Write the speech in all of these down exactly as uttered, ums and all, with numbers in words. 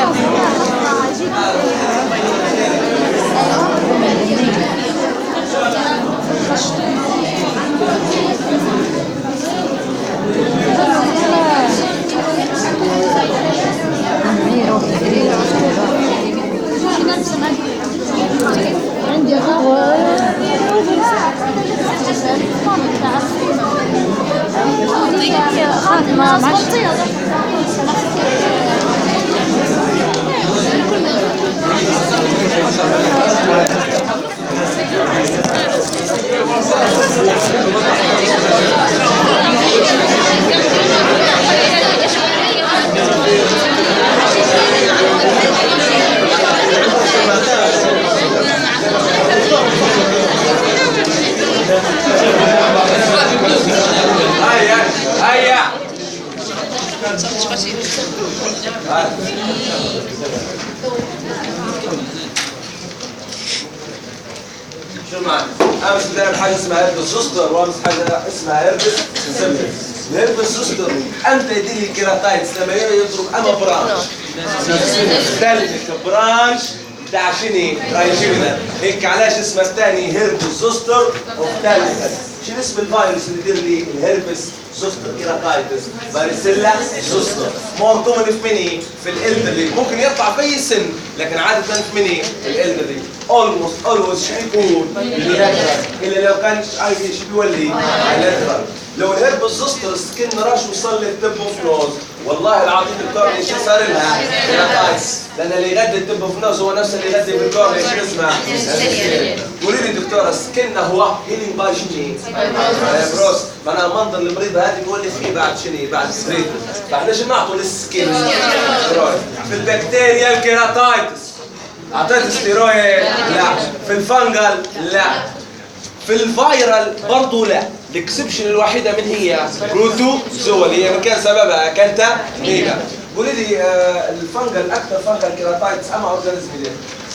عندي خاتمة معشرة. هيا هيا شو معنى؟ امس بنعمل حاجه اسمها هيربس زوستر وامس حاجه اسمها هيربس سيمبل. الهيربس زوستر امتى يديني الكيراتايتس؟ لما يضرب اما برانش ثالث برانش بتاع شنو؟ رايجينا. هيك علاش اسمها الثاني هيربس زوستر وثالث. شنو اسم الفيروس اللي يدير لي الهيربس زوستر كيراتايتس؟ فاريسيلا زوستر. مور كومن في مني في الالدرلي، ممكن يطلع في اي سن لكن عاده في مني في الالدرلي. اولموست اولويز شنو يكون؟ اللاترال، الا لو كان عارف شو بيولي؟ اللاترال. لو الهيربس زوستر سكن راش وصل للتب اوف نوز، والله العظيم الكورنيا شو صار لها؟ كيراتايتس، لان اللي يغذي التب اوف نوز هو نفس اللي يغذي بالكورنيا شو اسمه؟ قولي لي دكتوره سكن هو هيلينج باي شنو؟ بروس. معناها منظر المريض هذه بيولي فيه بعد شنو؟ بعد ستريت. فاحنا شو نعطوا للسكين؟ ستيرويد. في البكتيريا الكيراتايتس اعطيت ستيرويد؟ لا. في الفنجل؟ لا. في الفايرال برضه لا. الاكسبشن الوحيده من هي بروتوزوا اللي هي من كان سببها كانتا ميجا. قولي لي آه الفنجل اكثر فنجل كيراتايتس اما اورجانيزم ليه؟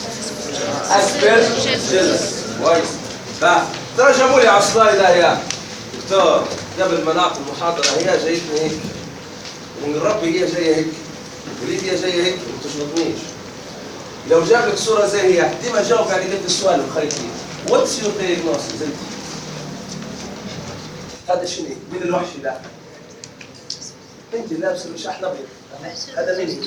اسبرجيلس. كويس. فترجموا لي على السلايد يا دكتور قبل ما نعطي المحاضره هي جايتني هيك ومن ربي هي جايه هيك وليد هي جايه هيك ما تشغلنيش. لو جاب لك صوره زي هي ديما جاوب على قد السؤال وخليكي واتس يور دايجنوستس انت؟ هذا شنو؟ مين الوحش ده؟ انت لابسه مش احنا ابيض. هذا مين؟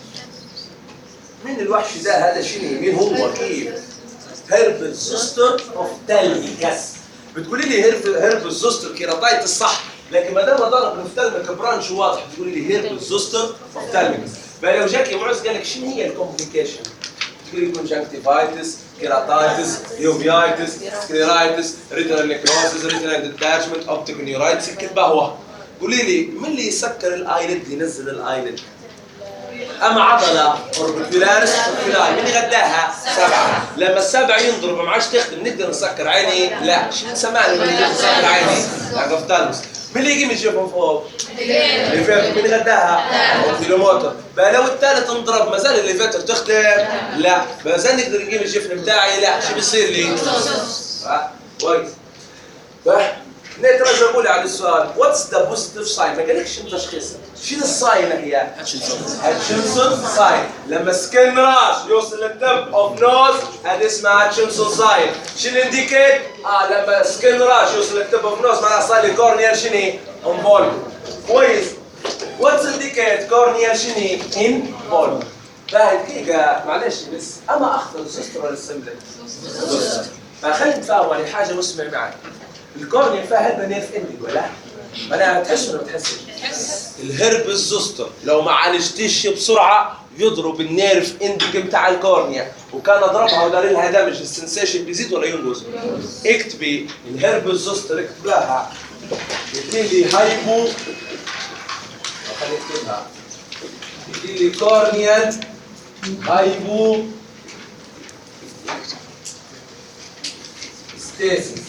مين الوحش ده؟ هذا شنو؟ مين هو؟ كيف؟ هيربس زوستر اوف تاليكاس. بتقولي لي هيربس زوستر كيراتايتس صح، لكن ما دام ضرب المفتلمك برانش واضح تقولي لي هيربس زوستر اوف تاليكاس. فلو جاك يا معز قال لك شنو هي الكومبليكيشن؟ تقول لي كونجكتيفايتس، كيراتايتس، يوفيايتس، سكليرايتس، ريتنال نيكروسيس، ريتنال ديتاشمنت، اوبتيك نيورايتس، الكلبه هو. قولي لي مين اللي يسكر الايلid ينزل الايلid؟ اما عضله اوربيكولاريس اوربيكولاي مين يغداها؟ سبعه. لما السبع ينضرب ما عادش تخدم نقدر نسكر عيني؟ لا. شو سمعني اللي نقدر نسكر عيني؟ لاكوفتالموس. مين اللي يجي من جيبهم فوق؟ الليفيتر. مين يغداها؟ الكيلومتر. بقى لو الثالث انضرب ما زال الليفيتر تخدم؟ لا. ما زال نقدر نجيب الجفن بتاعي؟ لا. شو بيصير لي؟ كويس. نترجموا لي على السؤال واتس ذا بوزيتيف ساين؟ ما قالكش تشخيصها. شنو الساين هي؟ هاتشنسون ساين. لما سكن راش يوصل للتب اوف نوز هذه اسمها هاتشنسون ساين. شنو انديكيت؟ اه لما سكن راش يوصل للتب اوف نوز معناها صار لي كورنيال شنو؟ انفولد. كويس. واتس انديكيت كورنيال شنو؟ انفولد. فهي دقيقة معلش بس اما اخطر زوستر ولا السمبل؟ زوستر. فخلي نتفاهم على حاجة واسمع معي. الكورنيا فيها هذا نيرف اندنج ولا؟ معناها بتحس ولا ما بتحسش؟ الهربس زوستر لو ما عالجتيش بسرعه يضرب النيرف اندنج بتاع الكورنيا، وكان اضربها ودار لها دامج السنسيشن بيزيد ولا ينقص؟ اكتبي الهربس زوستر اكتب لها يدي لي هايبو خلينا نكتبها يدي لي كورنيال هايبو ستيسيس.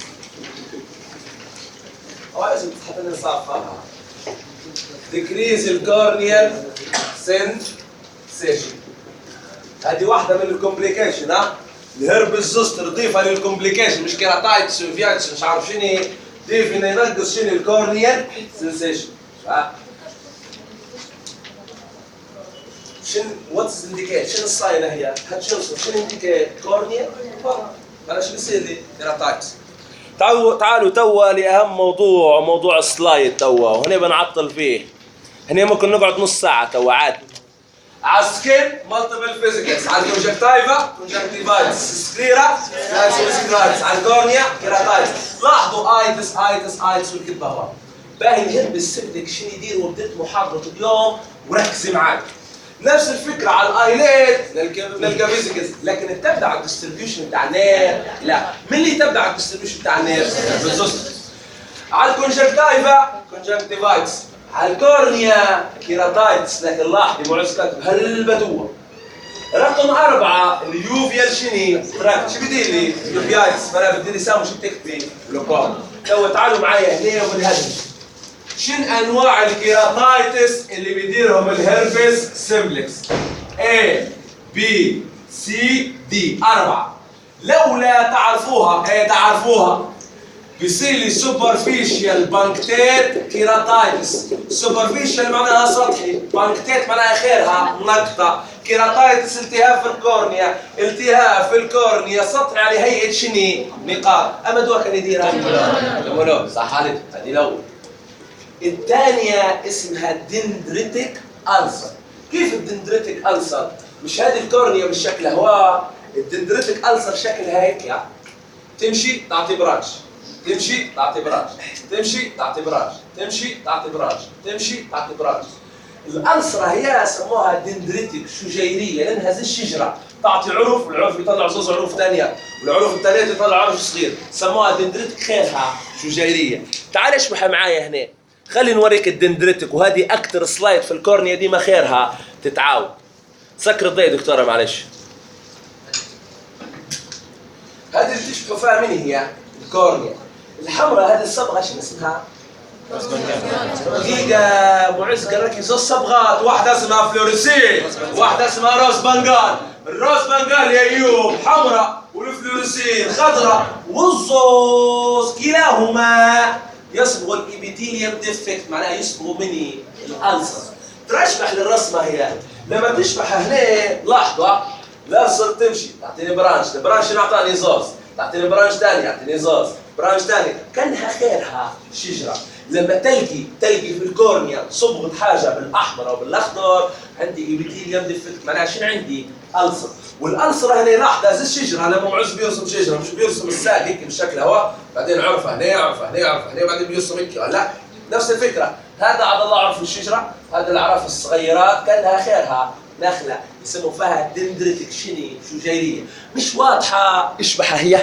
أو لازم تحط لنا صفحة decrease الكورنيال sensation. هذه واحدة من الكومبليكيشن. ها الهربس زوستر ضيفها للكومبليكيشن مش كيراتايتس وفياتس مش عارف شنو ضيف انه ينقص شنو الكورنيال سنسيشن. شن واتس انديكيت شنو الصاينه هي؟ هتشوف شنو انديكيت كورنيا برا. هذا شو بيصير لي؟ كيراتايتس. تعالوا تعالوا توا لاهم موضوع موضوع السلايد توا وهنا بنعطل فيه. هنا ممكن نقعد نص ساعه توا عادي. على السكين مالتيبل فيزيكس، على الكونجكتيفا كونجكتيفايتس، سكليرا سكليرايتس، على الكورنيا كيراتايتس. لاحظوا ايتس ايتس ايتس والكذبه هون. باهي الهربس سيبتك شنو يدير وبديت محاضره اليوم وركزي معي. نفس الفكره على الايليت نلقى فيزيكس، لكن تبدا على الديستريبيوشن بتاع النير لا. من اللي تبدا على الديستريبيوشن بتاع النير؟ بالزوست. على الكونجكتيفا كونجكتيفايتس، على الكورنيا كيراتايتس، لكن لاحظي معز كاتب هالبدوه. رقم أربعة اليوفيال شني؟ تراك شو بدي لي؟ يوفيايتس، فأنا بدي لي سامو شو بتكتبي؟ لوكال. تو تعالوا معي هنا وبالهدف. شن أنواع الكيراتايتس اللي بيديرهم الهربس سيمبلكس؟ A B C D أربعة. لولا تعرفوها إيه تعرفوها بيصير لي سوبرفيشال بانكتيت كيراتايتس. سوبرفيشال معناها سطحي، بانكتيت معناها خيرها نقطة، كيراتايتس التهاب في الكورنيا، التهاب في الكورنيا سطحي على هيئة شني؟ نقاط. أما دوا كان يديرها لمولو صح عليك. هذه الأول. الثانية اسمها دندريتك ألسر. كيف الدندريتك ألسر؟ مش هذه الكورنيا بالشكل هو، الدندريتك ألسر شكلها هيك يعني. تمشي تعطي برانش، تمشي تعطي برانش، تمشي تعطي برانش، تمشي تعطي برانش، تمشي تعطي برانش. الألسرة هي سموها دندريتك شجيرية لأنها زي الشجرة، تعطي عرف والعرف يطلع زوز عروف ثانية والعروف الثانية يطلع عرف صغير، سموها دندريتك خيرها شجيرية. تعال اشبحها معايا هنا. خلي نوريك الدندريتك، وهذه أكثر سلايد في الكورنيا دي ما خيرها تتعاود. سكر الضي دكتورة معلش. هذه اللي تشبهوا فيها من هي؟ الكورنيا. الحمراء هذه الصبغة شنو اسمها؟ دقيقة معز قال لك زوج صبغات، واحدة اسمها فلوريسين، واحدة اسمها روز بنغال. الروز بنغال يا ايوب حمراء والفلوريسين خضراء، والزوز كلاهما يصبغوا الابيثيليوم ديفكت، معناها يصبغوا مني الألسر. تشبح للرسمة هي. لما تشبح هنا لاحظوا الألسر تمشي تعطيني برانش، البرانش نعطيني زوز، تعطيني برانش ثاني يعطيني زوز، برانش ثاني، كانها خيرها شجرة. لما تلقي تلقي في الكورنيا صبغة حاجة بالأحمر أو بالأخضر عندي إبيثيليوم ديفكت، معناها شنو عندي؟ ألسر. والألسر هنا لاحظة زي الشجرة، لما معز بيرسم شجرة مش بيرسم الساق هيك بالشكل هو، بعدين عرفة هنا عرفة هنا عرفة هنا وبعدين بيرسم هيك، لا نفس الفكرة. هذا عبد الله عرف الشجرة، هذا الأعراف الصغيرات كانها خيرها نخلة يسموا فيها دندريتك شني شجيرية. مش واضحة اشبحها هي.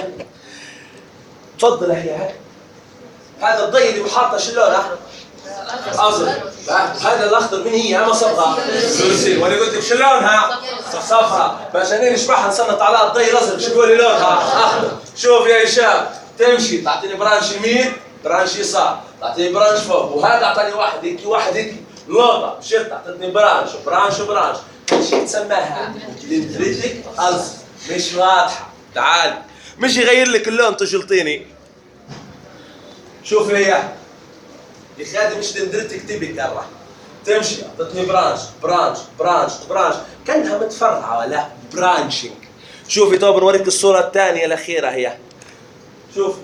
تفضل هي. هذا الضي اللي محاطة شو لونه؟ أزرق. هذا الأخضر من هي؟ أما صبغة؟ فلوريسين. وأنا قلت لك شو لونها؟ صفراء. عشان نشبحها نسنط على الضي الأزرق شو تقولي لونها؟ أخضر. شوف يا هشام تمشي تعطيني برانش يمين برانش يسار، تعطيني برانش فوق، وهذا أعطاني واحد هيك واحد هيك لقطة مشيت أعطتني برانش وبرانش وبرانش. شو تسماها؟ دندريتك ألسر. مش واضحة. تعال مش يغير لك اللون تجلطيني. شوف هي يا اخي هذه مش دندريتك تبي كره. تمشي اعطتني برانش برانش برانش برانش كانها متفرعه ولا برانشنج. شوفي تو بنوريك الصوره الثانيه الاخيره هي. شوفي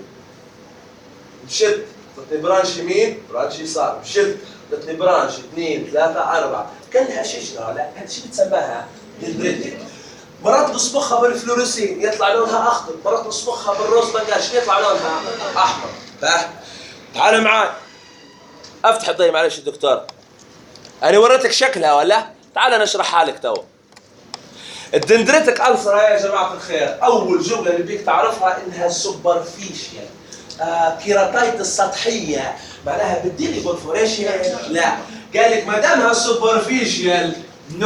مشت اعطتني برانش يمين برانش يسار، مشت اعطتني برانش اثنين ثلاثه اربعه كانها شجره ولا هذا شو بتسماها؟ دندريتك. مرات نصبغها بالفلوريسين يطلع لونها اخضر، مرات نصبغها بالروز بنغال شو يطلع لونها احمر. فاهم؟ تعال معاي افتح الضي معلش يا دكتور. انا وريتك شكلها ولا؟ تعال نشرحها لك تو. الدندريتك ألسر يا جماعه الخير، اول جمله اللي بيك تعرفها انها سوبرفيشال آه كيراتايتس سطحيه، معناها بديلي بورفوريشن؟ لا، قال لك ما دامها سوبرفيشال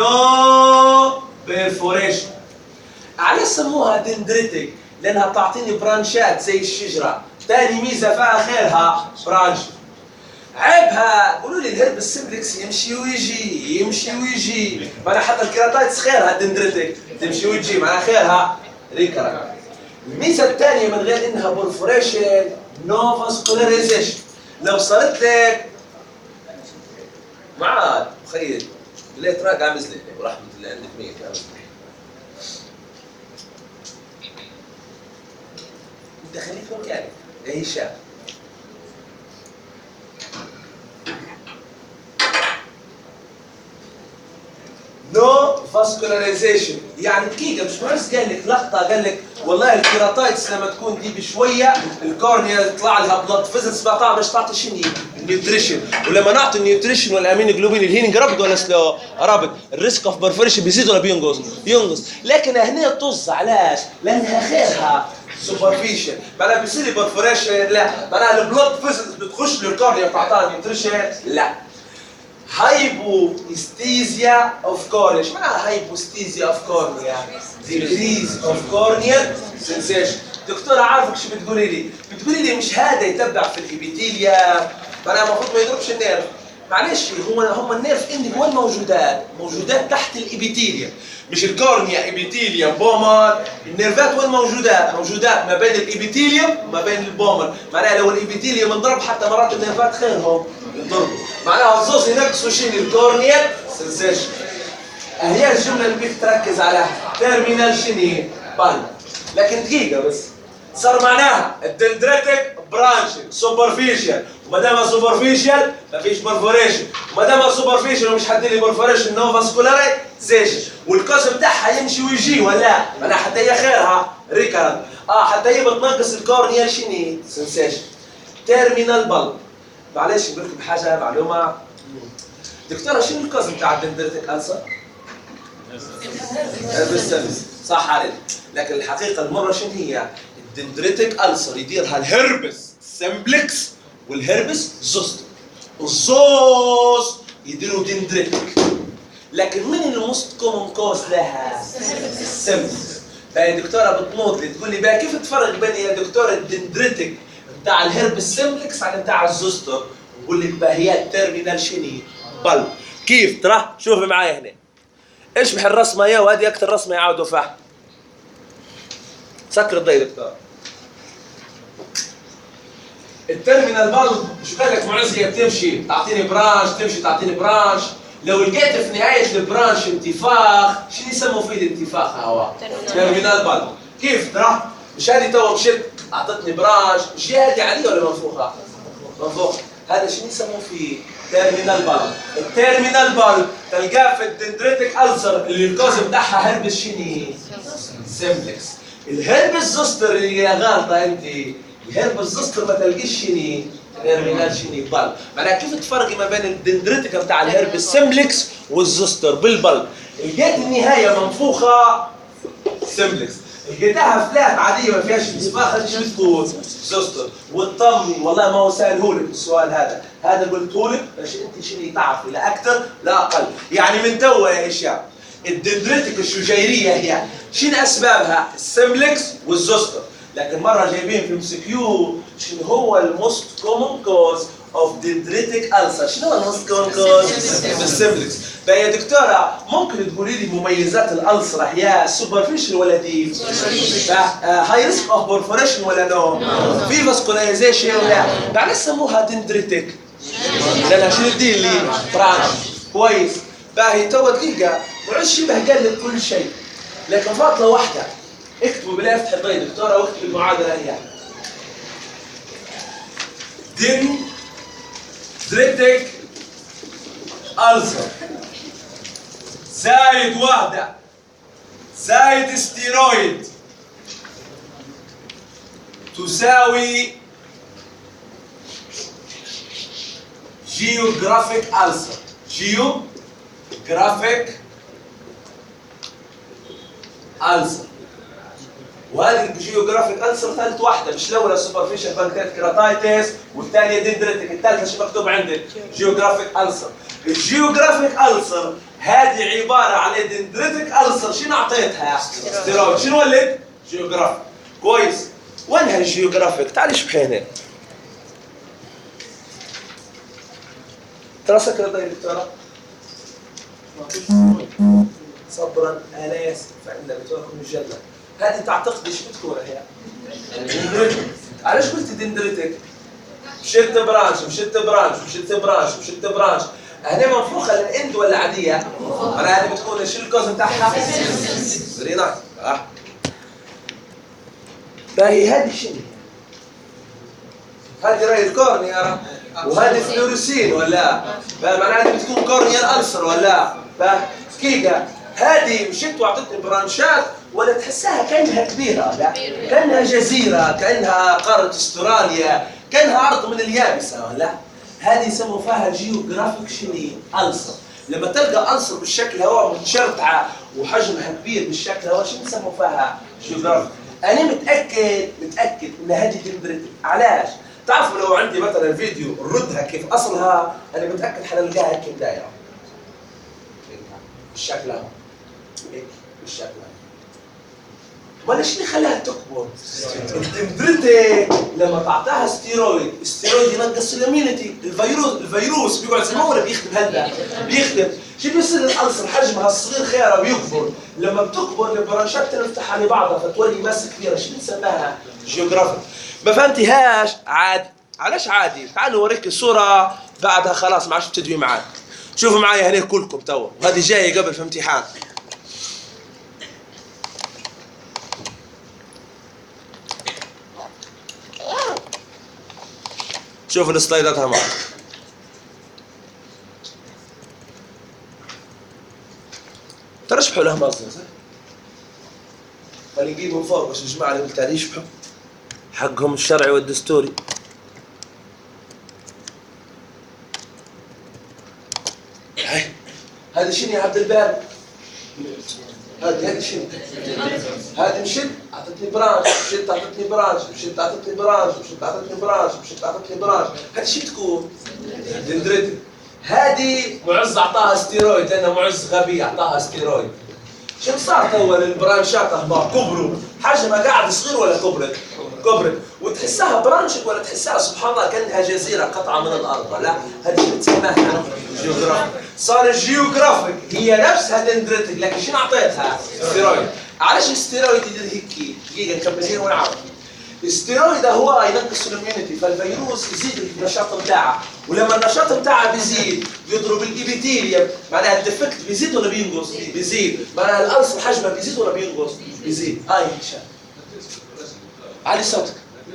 نو بيرفوريشن. على سموها دندريتك؟ لانها بتعطيني برانشات زي الشجره. ثاني ميزه فيها خيرها برانش. عيبها قولوا لي الهربس سيمبلكس يمشي ويجي يمشي ويجي، معناها حتى الكيراتايتس خيرها دندريتك تمشي وتجي، معناها خيرها ريكرا. الميزه الثانيه من غير انها بورفوريشن نو فاسكولاريزيشن. لو صارت لك معاد مخيل اللي تراجع مزلة ورحمة الله عندك مية يا مزلة. انت خليك مكانك يا هشام. نو فاسكولاريزيشن، يعني دقيقة مش بس قال لك لقطة قال لك والله الكيراتايتس لما تكون دي بشوية الكورنيا يطلع لها بلاد فيزلز بقى باش تعطي شنو؟ النيوتريشن، ولما نعطي النيوتريشن والامين جلوبين الهيلينج رابط ولا سلو؟ رابط، الريسك اوف برفوريشن بيزيد ولا بينقص؟ ينقص، لكن هنا طز علاش؟ لانها خيرها سوبرفيشن، معناها بيصير لي برفوريشن لا، معناها البلاد فيزلز بتخش للكورنيا بتعطيها نيوتريشن لا. هايبوستيزيا اوف كورنيا، ايش معناها هايبوستيزيا اوف كورنيا؟ ديكريز اوف كورنيا سنسيشن. دكتوره عارفك شو بتقولي لي؟ بتقولي لي مش هذا يتبع في الابيثيليا، معناها المفروض ما يضربش النيرف. معلش هو هم النيرف اندنج وين موجودات؟ موجودات تحت الابيثيليا، مش الكورنيا ابيثيليا بومر، النيرفات وين موجودات؟ موجودات ما بين الابيثيليوم وما بين البومر، معناها لو الابيثيليوم انضرب حتى مرات النيرفات خيرهم ينضربوا، معناها الزوز ينقصوا شنو؟ الكورنيا سنسيشن. هي الجمله اللي بدك تركز عليها تيرمينال شنو؟ بان. لكن دقيقه بس صار معناها الدندريتك برانشنج سوبرفيشال، وما دام سوبرفيشال ما فيش برفوريشن، وما دام سوبرفيشال ومش حد لي برفوريشن نو فاسكولاريزيشن، والكوز بتاعها يمشي ويجي ولا معناها حتى هي خيرها ريكارد اه حتى هي بتنقص الكورنيال شنو؟ سنسيشن. تيرمينال بلب، معلش بقول لكم حاجه معلومه دكتوره، شنو الكوز بتاع الدندريتك ألسر؟ هربس صح عليك، لكن الحقيقه المره شنو هي؟ الدندريتك ألسر يديرها الهربس سمبلكس والهربس زوستر، الزوز يديروا دندريتك، لكن من الموست كومن كوز لها؟ السمبلكس. فهي دكتوره بتموت لي تقول لي بقى كيف تفرق بين يا دكتوره الدندريتك بتاع الهربس سمبلكس عن بتاع الزوستر؟ بقول لك بقى هي التيرمينال شنو؟ بلب. كيف ترى؟ شوفي معايا هنا اشبح الرسمه يا وهذه اكثر رسمه يعاودوا فيها. سكر الضي دكتور. التيرمينال بلب شو قال لك معز هي بتمشي تعطيني برانش تمشي تعطيني برانش، لو لقيت في نهايه البرانش انتفاخ شنو يسموا فيه الانتفاخ هو؟ تيرمينال بلب. كيف ترى؟ مش هذه تو مشيت اعطتني برانش، مش هذه عاديه ولا منفوخه؟ منفوخه. هذا شنو يسموه فيه؟ تيرمينال بلب. التيرمينال بلب تلقاه في الدندريتك ألسر اللي الكوز بتاعها هربس شنو؟ سمبلكس. الهربس زوستر اللي هي غلطه انت، الهربس زوستر ما تلقيش شنو؟ تيرمينال شنو؟ بلب. معناها كيف تفرقي ما بين الدندريتك بتاع الهربس سمبلكس والزوستر بالبلب؟ لقيت النهايه منفوخه سمبلكس، لقيتها فلات عاديه ما فيهاش انتفاخ، هذه شو تكون؟ زوستر. واطمني والله ما هو سالهولك السؤال هذا، هذا قلتهولك باش انت شنو تعرفي لا اكثر لا اقل، يعني من توا يا هشام الدندريتك الشجيريه هي شنو اسبابها؟ السمبلكس والزوستر، لكن مره جايبين في ام سي كيو شنو هو الموست كومن كوز اوف دندريتك ألسر؟ شنو هو الموست كومن كوز؟ السمبلكس. بقى يا دكتوره ممكن تقولي لي مميزات الألسر هي سوبرفيشن ولا ديب؟ هاي ريسك اوف برفوريشن ولا نو؟ في فاسكولايزيشن ولا؟ بعد سموها دندريتك لانها شنو تدير لي؟ برانش. كويس. باهي تو دقيقه معلش شبه قال لك كل شيء، لكن فاضله واحده، اكتبوا بلا افتح الضي دكتوره واكتب المعادله هي دندريتك ألسر زايد واحدة زايد ستيرويد تساوي جيوغرافيك ألسر. جيوغرافيك ألسر، وهذه الجيوغرافيك ألسر ثالث واحدة، مش الأولى سوبرفيشال بانكرياتيك كيراتايتس والثانية دندريتك، الثالثة شو مكتوب عندك؟ جيوغرافيك ألسر. الجيوغرافيك ألسر هذه عبارة عن دندريتك ألسر، شنو أعطيتها؟ ستيرويد. شنو ولد؟ جيوغرافيك. كويس. وينها الجيوغرافيك؟ تعالي شوفي هنا. ترى سكر ضي دكتورة؟ صبرا آلاس فإن بتوعكم الجنة. هذه تعتقدي شو بتكون هي؟ دندريتك. علاش قلت دندريتك؟ مشيت برانش مشيت برانش مشيت برانش مشيت برانش، هنا منفوخه للاند ولا عاديه؟ معناها هذه بتكون شو الكوز بتاعها؟ فيري نايس. اه فهي هذه شنو؟ هذه راي الكورنيا وهذه فلوريسين ولا؟ فمعناها هذه بتكون كورنيا الالسر ولا؟ فدقيقه هذه مشيت واعطتني برانشات ولا تحسها كانها كبيره؟ لا كانها جزيره، كانها قاره استراليا، كانها ارض من اليابسه ولا؟ هذه يسموا فيها جيوغرافيك شنو؟ ألسر. لما تلقى ألسر بالشكل هو متشرطعه وحجمها كبير بالشكل هو شنو يسموا فيها؟ جيوغرافيك. انا متاكد متاكد ان هذه دندريتك. علاش؟ تعرفوا لو عندي مثلا فيديو نردها كيف اصلها انا متاكد حنلقاها هيك دايره بالشكل هذا هيك بالشكل هذا. ولا شنو خلاها تكبر؟ الدندريتك لما تعطيها ستيرويد، الستيرويد ينقص الاميونيتي، الفيروس الفيروس بيقعد زي ما هو بيخدم هلا بيخدم، شو بيصير الالسر حجمها الصغير خيره بيكبر، لما بتكبر البرانشات تنفتح على بعضها فتولي ماسه كبيره، شو بنسميها؟ جيوغرافيك. ما فهمتيهاش؟ عادي. علاش عادي؟ تعالوا اوريك الصوره بعدها خلاص ما عادش بتدوي معاك. شوفوا معايا هنا كلكم توا، وهذه جايه قبل في امتحان. شوفوا السلايدات معك. ترشحوا لها مصدر صح؟ خلينا نجيبهم فوق بس الجماعه اللي قلت عليه يشبحوا حقهم الشرعي والدستوري. هاي هذا شنو يا عبد الباري؟ هذه هذه شنو؟ هذه مشت اعطتني برانش، مشت اعطتني برانش، مشت اعطتني برانش، مشت اعطتني برانش، مشت اعطتني برانش، هذه شو بتكون؟ دندريتك. هذه معز اعطاها ستيرويد لانه معز غبي اعطاها ستيرويد. شو صار توا البرانشات هما كبروا، حجمها قاعد صغير ولا كبرت؟ كبرت، وتحسها برانشك ولا تحسها سبحان الله كانها جزيره قطعه من الارض، لا هذه شو بتسميها؟ جيوغرافيك. صار الجيوغرافيك هي نفسها دندريتك لكن شنو اعطيتها؟ ستيرويد. علاش الستيرويد يدير هيك؟ دقيقه نكمل هنا ونعرف. الستيرويد هو ينقص الاميونيتي فالفيروس يزيد النشاط بتاعه، ولما النشاط بتاعه بيزيد يضرب الابيثيليوم، معناها الديفكت بيزيد ولا بينقص؟ بيزيد. معناها الالسر حجمه بيزيد ولا بينقص؟ بيزيد. هاي هشام علي صوتك.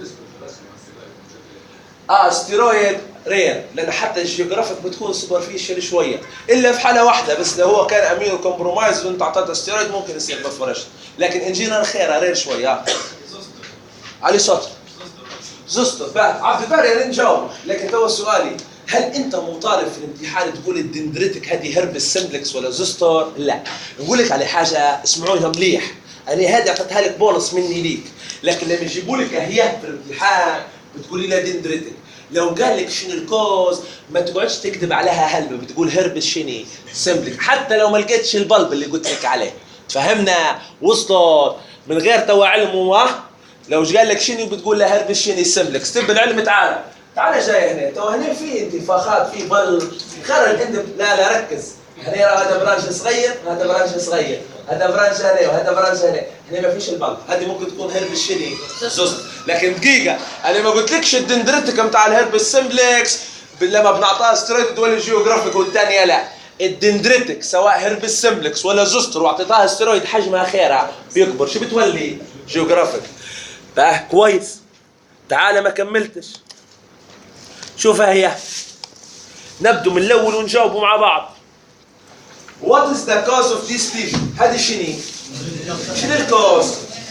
اه ستيرويد رير لان حتى الجيوغرافيك بتكون سوبرفيشال شويه الا في حاله واحده بس لو هو كان امينو كومبرومايز وانت اعطيته ستيرويد ممكن يصير بفرشت، لكن ان جينيرال خيرها رير شويه. علي صوتك. زوستر بعد عبد الباري نجاوب، لكن تو سؤالي هل انت مطالب في الامتحان تقول الدندريتك هذه هربس سمبلكس ولا زوستر؟ لا، نقول لك على حاجه اسمعوها مليح، انا هذه اعطيتها لك بونص مني ليك، لكن لما يجيبوا لك هي في الامتحان بتقولي لها دندريتك. لو قال لك شنو الكوز ما تقعدش تكذب عليها هلبة، بتقول هربس شنو سمبلكس، حتى لو ما لقيتش البلب اللي قلت لك عليه. تفهمنا؟ وصلت من غير تو علم وما لو قال لك شنو بتقول له هربس شنو سمبلكس. تب العلم تعال تعال جاي هنا تو هنا في انتفاخات في بل خرج عندك. لا لا ركز هنا هذا برانش صغير هذا برانش صغير هذا برانش هنا وهذا برانش هنا، هنا ما فيش البلب، هذه ممكن تكون هربس شنو زوست. لكن دقيقه انا ما قلتلكش الدندريتك بتاع الهربس سمبلكس لما بنعطيها ستريت ولا جيوغرافيك والثانيه لا. الدندريتك سواء هربس سمبلكس ولا زوستر واعطيتها ستيرويد حجمها خيرها بيكبر، شو بتولي؟ جيوغرافيك. بقى كويس تعال ما كملتش. شوفها هي نبدو من الاول ونجاوبوا مع بعض. What is the cause of this lesion؟ هذه شنو؟ شنو الكوز؟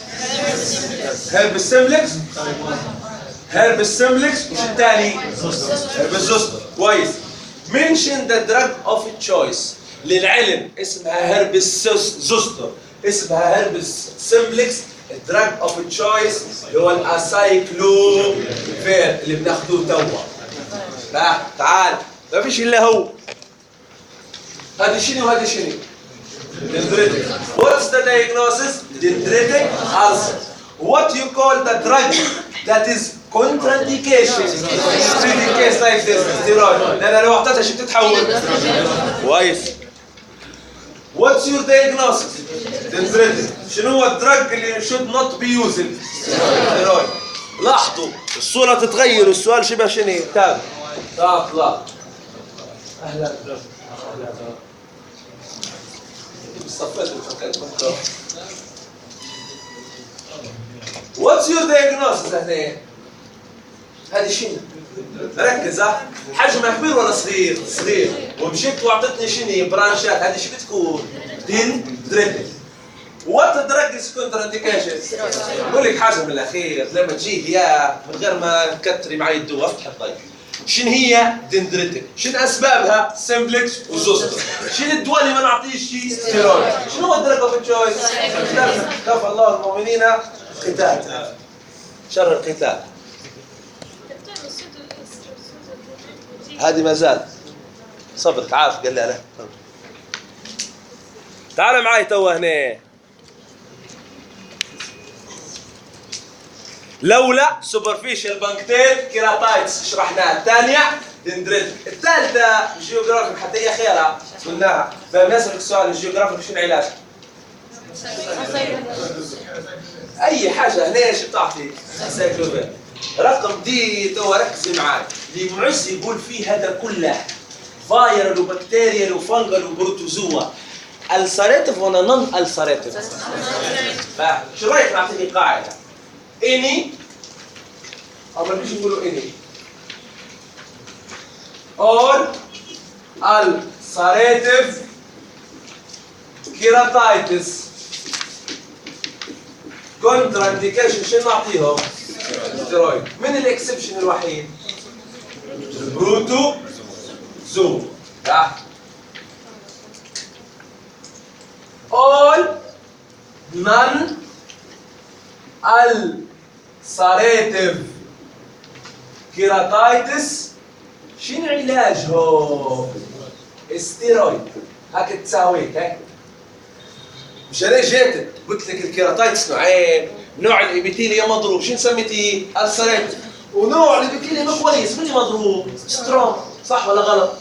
هربس سمبلكس هربس سمبلكس وش الثاني؟ هربس زوستر. كويس. mention the drug of choice. للعلم اسمها هربس زوستر، اسمها هربس سمبلكس. الدراج اوف تشويس اللي هو الاسايكلوفير اللي بناخدوه توا. لا تعال ما فيش الا هو. هذه شنو وهذه شنو؟ dendritic. What's the diagnosis? Dendritic ulcer. What you call the drug that is contraindication in case like this steroid. لأن لو أعطيتها شو بتتحول؟ كويس. What's your diagnosis? Dendritic. شنو هو الدرج اللي should not be used؟ steroid. لاحظوا الصورة تتغير والسؤال شبه شنو؟ تاب. تاب لا. اهلا اهلا صفيت الفكره. What's your diagnosis هنا؟ هذه شنو؟ ركز ها، حجمها كبير ولا صغير؟ صغير، ومشيت واعطتني شنو؟ برانشات، هذه شو بتكون؟ دندريتك. وات دراج از كونتر انديكيشن؟ بقول لك حاجه من الاخير لما تجي هي من غير ما تكتري معي الدواء افتح الطيب. شنو هي دندريتك؟ شنو اسبابها؟ سمبلكس وزوستر. شنو الدواء اللي ما نعطيش شيء؟ ستيرويد. شنو هو الدراج اوف تشويس؟ كفى الله المؤمنين قتال شر القتال. هذه ما زال صبرك عارف قال لي انا. تعال معي توا هنا. لولا سوبرفيشال بانكتيل كيراتايتس شرحناها. الثانية دندريتك. الثالثة جيوغرافيك حتى هي خيرها قلناها. فبنسألك السؤال الجيوغرافيك شنو العلاج؟ أي حاجة هنا ايش بتعطي؟ سايكلوبين. رقم دي توا ركزي معاي. اللي معز يقول فيه هذا كله فايرال وبكتيريال وفنجل وبروتوزوا. السريتف ولا نون السريتف؟ شو رايك نعطيني قاعده؟ اني او ما نجيش نقولوا اني all ulcerative keratitis contraindication شنو نعطيهم؟ ستيرويد. من الاكسبشن الوحيد؟ بروتو زو. all non ulcerative keratitis شنو علاجهم؟ استيرويد. هاك تساويك هيك. مش انا جيت قلت لك الكيراتايتس نوعين، نوع الابيثيليا مضروب شنو سميتيه؟ السريت، ونوع الابيثيليا مو كويس مني مضروب ستروم، صح ولا غلط؟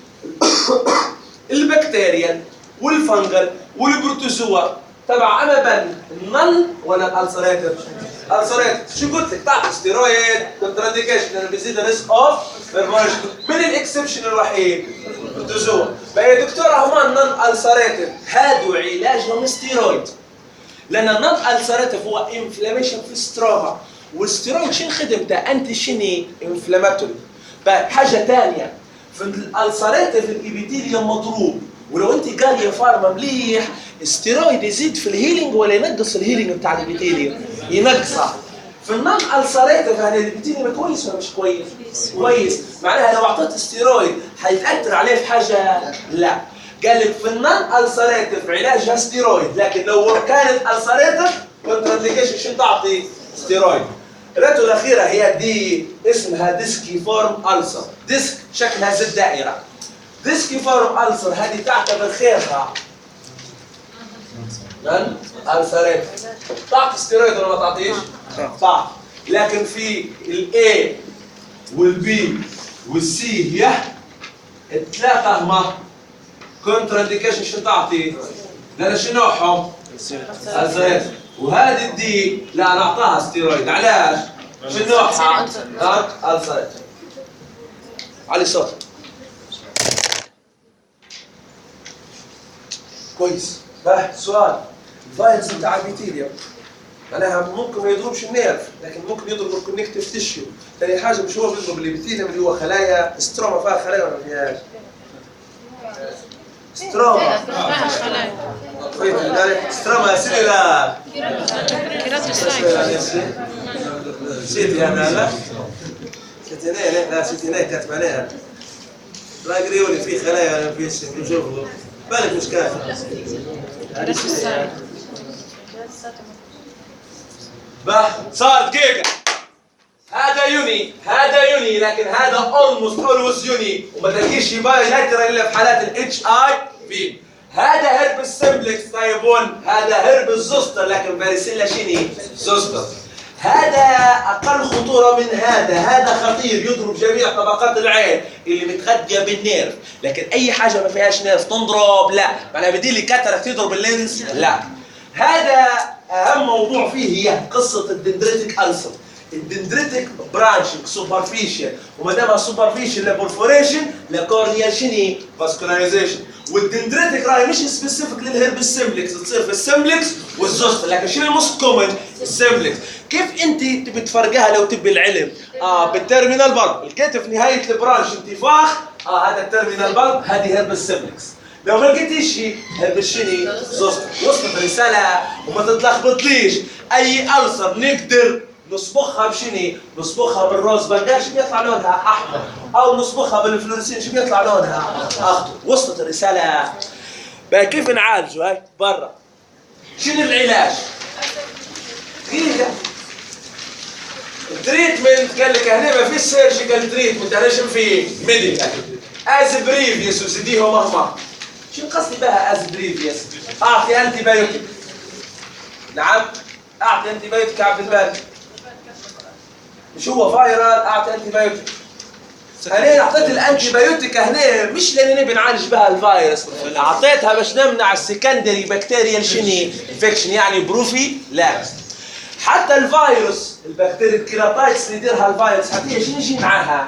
البكتيريا والفنجل والبروتوزوا تبع انا بن النن ولا الالسريتيف؟ الالسريتيف. شو قلت لك؟ تعطي ستيرويد كونترانديكيشن لانه بيزيد الريسك اوف بيرفوريشن. من الاكسبشن الوحيد؟ البروتوزوا. بقى يا دكتور هما النن الالسريتيف هادوا علاجهم ستيرويد. لان النن الالسريتيف هو انفلاميشن في الستروما، والستيرويد شنو خدمته؟ انتي شني انفلاماتوري. بقى حاجه ثانيه في الالسريتيف الابيثيليا مضروب، ولو انت قال يا فارما مليح الستيرويد يزيد في الهيلينج ولا ينقص الهيلينج بتاع الابيثيليا؟ ينقصها. في النون السريتيف هذا الابيثيليا كويس ولا مش كويس؟ كويس. معناها لو اعطيت ستيرويد هيتاثر عليه في حاجه؟ لا. قال لك في النون السريتيف علاجها ستيرويد، لكن لو كانت السريتيف كونترانديكيشن شنو تعطي؟ ستيرويد. الرتوه الاخيره هي دي اسمها ديسكي فورم ألسر. ديسك شكلها زي الدائره. ديسكي فورم ألسر هذه تعتبر خيرها من ألسريت. تعطي ستيرويد ولا ما تعطيش؟ تعطي. لكن في الاي والبي والسي هي الثلاثه هما كونترانديكيشن شنو تعطي؟ لان شنو نوعهم؟ ألسريت. وهذه الدي لا نعطاها ستيرويد. علاش؟ شنو نوعها؟ دارك ألسريت. علي صوتك. كويس. ها سؤال. الفايروس بتاع الابيثيليا معناها ممكن ما يضربش النيرف، لكن ممكن يضرب الكونكتيف تيشيو. ثاني حاجه مش هو بيضرب الابيثيليا اللي هو خلايا ستروما. فيها خلايا ولا ما فيهاش؟ ستروما. فيها خلايا. طيب ستروما سيلولار. نسيتي انا لا؟ نسيتي انا لا نسيتي انا كاتبه عليها. لا قريوا لي في خلايا ولا ما فيش نشوفوا. بالك مش كافي. باه صار دقيقة. هذا يوني، هذا يوني، لكن هذا اولموست اولويز يوني، وما تلقيش يبقى يذكر الا في حالات الاتش اي في. هذا هربس سمبلكس تايب واحد، هذا هربس زوستر، لكن فاريسيلا شيني زوستر. هذا اقل خطوره من هذا، هذا خطير يضرب جميع طبقات العين اللي متغذيه بالنيرف، لكن اي حاجه ما فيهاش نيرف تنضرب لا، معناها بدي لي كاترك تضرب اللينس لا. هذا اهم موضوع فيه هي قصه الدندريتك ألسر. الدندريتك برانشنج سوبرفيشال، وما دامها سوبرفيشال لبورفوريشن لكورنيال شني فاسكولارايزيشن. والدندريتك راهي مش سبيسيفيك للهربس سيمبلكس، تصير في السيمبلكس والزوستر، لكن شنو الموست كومن؟ السيمبلكس. كيف انت تبي تفرقها لو تبي العلم؟ اه بالتيرمينال بالب، لقيت في نهايه البرانش انتفاخ، اه هذا التيرمينال بالب، هذه هربس سيمبلكس. لو ما لقيتيش هربس شني زوستر. وصلت الرساله؟ وما تتلخبطليش. اي ألسر نقدر نصبغها بشني؟ نصبغها بالروز بنجاش بيطلع لونها احمر، او نصبغها بالفلوريسين بيطلع لونها اخضر. وصلت الرساله؟ بقى كيف نعالجه؟ هاي برا. شنو العلاج؟ دقيقة. التريتمنت قال لك هنا ما فيش سيرجيكال تريتمنت، انا شو في ميديكال. از بريفيوس وزيديهم مهما. شو قصدي بها از بريفيوس؟ اعطي انتي بايوتيك. نعم؟ اعطي انتي بايوتيك عبد الباري. مش هو فايرال، اعطي انتي بايوتيك. انا اعطيت الانتي بايوتيك هنا مش لاني نبي نعالج بها الفيروس، اعطيتها باش نمنع السكندري بكتيريال شني انفكشن، يعني بروفي لاكس. حتى الفيروس البكتيريا الكيراتايتس اللي يديرها الفيروس حتى شنو يجي معاها؟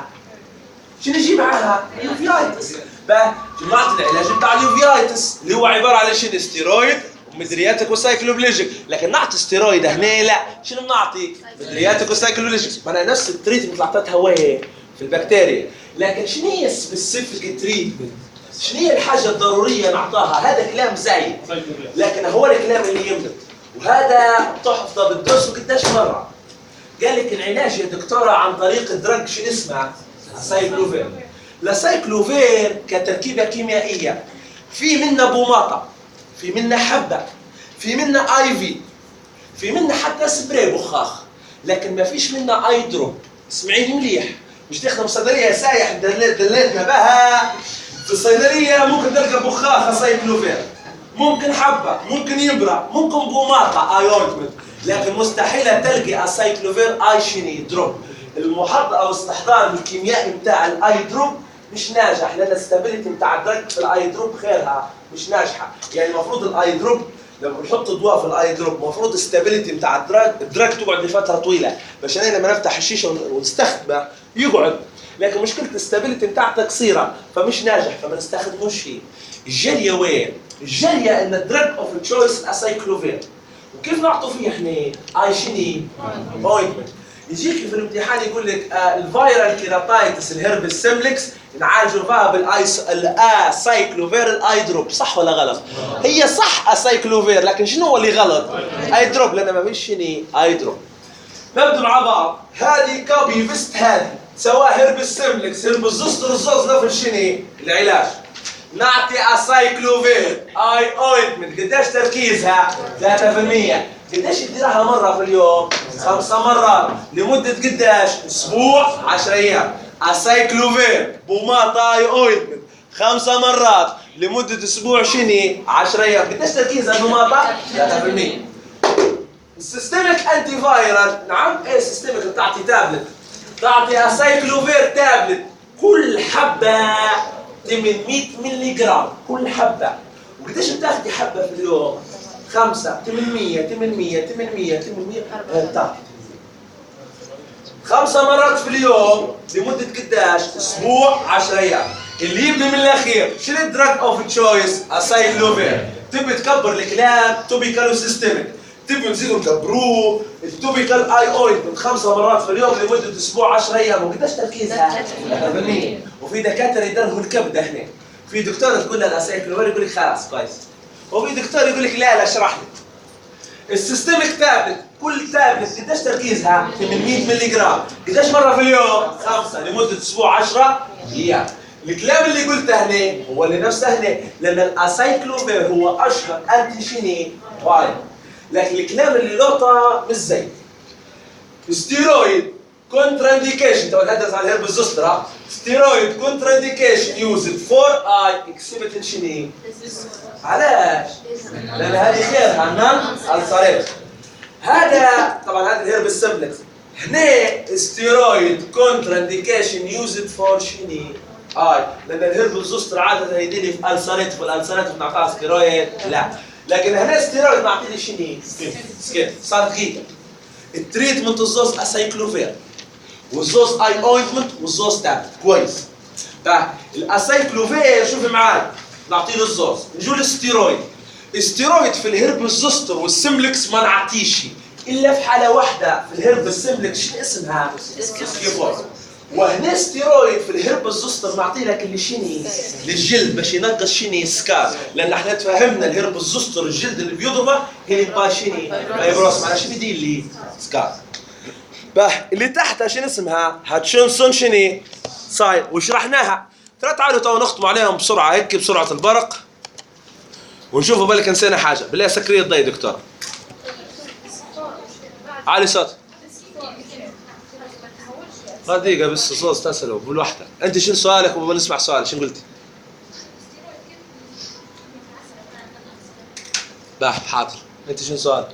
شنو يجي معاها؟ اليوفيايتس. بقى جمعت العلاج بتاع اليوفيايتس اللي هو عباره على شنو؟ ستيرويد ومدرياتيك وسايكلوبليجيك. لكن نعطي ستيرويد هنا لا، شنو بنعطي؟ مدرياتيك وسايكلوبليجيك. معناها نفس التريتمنت اللي اعطيتها وين؟ في البكتيريا. لكن شنو هي السبيسيفيك تريتمنت؟ شنو هي الحاجه الضروريه نعطاها؟ هذا كلام زايد، لكن هو الكلام اللي يملك، وهذا تحفظه بالدرس وقداش مره. قال لك العلاج يا دكتوره عن طريق الدرج شنو اسمه؟ سايكلوفير. لسايكلوفير كتركيبه كيميائيه في منها بوماطه، في منها حبه، في منها اي في، في منها حتى سبراي بخاخ، لكن ما فيش منها اي دروب. اسمعيني مليح، مش تخدم صيدليه سايح دليت دليتنا بها. في الصيدليه ممكن تلقى بخاخه سايكلوفير، ممكن حبه، ممكن يبرة، ممكن بوماطه اي اوينتمنت، لكن مستحيل تلقي السايكلوفير اي شيني دروب. المحاضره او استحضار الكيميائي بتاع الاي دروب مش ناجح، لان الستابيليتي بتاع الدرج في الاي دروب خيرها مش ناجحه. يعني المفروض الاي دروب لما بنحط دواء في الاي دروب المفروض الستابيليتي بتاع الدرج الدرج تقعد لفتره طويله، عشان لما نفتح الشيشه ونستخدمه يقعد. لكن مشكله الستابيليتي بتاعته قصيره فمش ناجح، فما نستخدموش فيه. الجاليه وين؟ الجاليه ان الدرج اوف تشويس الاسايكلوفير. وكيف نعطوا فيه احنا؟ اي شني؟ اوينتمنت. يجيك في الامتحان يقول لك آه الفيرال كيراتايتس الهربس سيمبلكس نعالجوا فيها بالايس الاسايكلوفير الاي دروب، صح ولا غلط؟ هي صح اسايكلوفير، لكن شنو هو اللي غلط؟ اي دروب، لان ما فيش شني اي دروب. نبدو مع بعض. هذه كوبي بيست، هذه سواء هربس سيمبلكس هربس زوستر الزوز نفس شني العلاج. نعطي اسايكلوفير اي اوينتمنت. قديش تركيزها؟ ثلاثة بالمئة. قديش تديرها مرة في اليوم؟ خمسة مرات لمدة قديش؟ اسبوع عشرة ايام. اسايكلوفير بوماطة اي اوينتمنت خمسة مرات لمدة اسبوع شني؟ عشرة ايام. قديش تركيزها بوماطة؟ ثلاثة بالمئة. السيستميك انتي فايرال، نعم ايه سيستميك؟ بتعطي تابلت، تعطي اسايكلوفير تابلت كل حبة ثمانمئة مللي جرام كل حبة. وقديش بتاخدي حبة في اليوم؟ خمسة. ثمانمئة ثمانمئة ثمانمئة ثمانمئة بتاخدي خمسة مرات في اليوم لمدة قديش؟ اسبوع عشرة ايام. اللي يبني من الاخير شنو الدراج اوف تشويس؟ اسايكلوفير. تبي تكبر الكلام توبيكال وسيستميك، تبي تزيدوا تكبروه التوبيكال اي اويل من خمسة مرات في اليوم لمدة اسبوع عشرة ايام. وقديش تركيزها؟ ثلاثة بالمئة. وفي دكاترة يدربوا الكبدة هنا. في دكتور تقول له الاسايكلوفير يقول لك خلاص كويس. وفي دكتور يقول لك لا لا اشرح لك. السيستميك تابلت كل تابلت قديش تركيزها؟ ثمانمئة مللي جرام. قديش مرة في اليوم؟ خمسة لمدة اسبوع عشرة ايام. الكلام اللي قلته هنا هو اللي نفسه هنا، لان الاسايكلوفير هو اشهر انتي شيني فايروس. لكن الكلام اللي لقطه مش زي ستيرويد كونترا انديكيشن. تو نتحدث عن الهربس زوستر. ستيرويد كونترا انديكيشن يوزد فور اي اكسبت شنو؟ علاش؟ لان هذه خيرها نان السرير. هذا طبعا هذا الهربس سيمبلكس. هنا ستيرويد كونترا انديكيشن يوزد فور شنو؟ اي، لان الهربس زوستر عاده يدير في السريت، في الالسريت بنعطيها ستيرويد لا. لكن هنا ستيرويد نعطيه شنو؟ سكين. صار دقيقة. التريتمنت الزوز اسايكلوفير والزوز اي اوينتمنت والزوز تابلت كويس. طيب الاسايكلوفير شوف معاي نعطيه الزوز. نجو للستيرويد. الستيرويد في الهرب الزوستر والسمبلكس ما نعطيش الا في حاله واحده في الهرب السمبلكس شنو اسمها؟ اسكيفور. وهنا ستيرويد في الهرب الزوستر نعطي لك اللي شني للجلد باش ينقص شني سكار، لان احنا تفهمنا الهرب الزوستر الجلد اللي بيضربه هي يبقى شني فايبروس معناها شنو يدير لي سكار. باه اللي تحتها شنو اسمها؟ هاتشنسون شني صاير وشرحناها. ترى تعالوا تو نختم عليهم بسرعه هيك بسرعه البرق ونشوفوا بالك نسينا حاجه. بالله سكري الضي دكتور. علي صوت. دقيقة بس صوت تسألوا بالوحدة. أنت شنو سؤالك وبنسمع سؤالك شنو قلتي؟ باه حاضر. أنت شنو سؤالك؟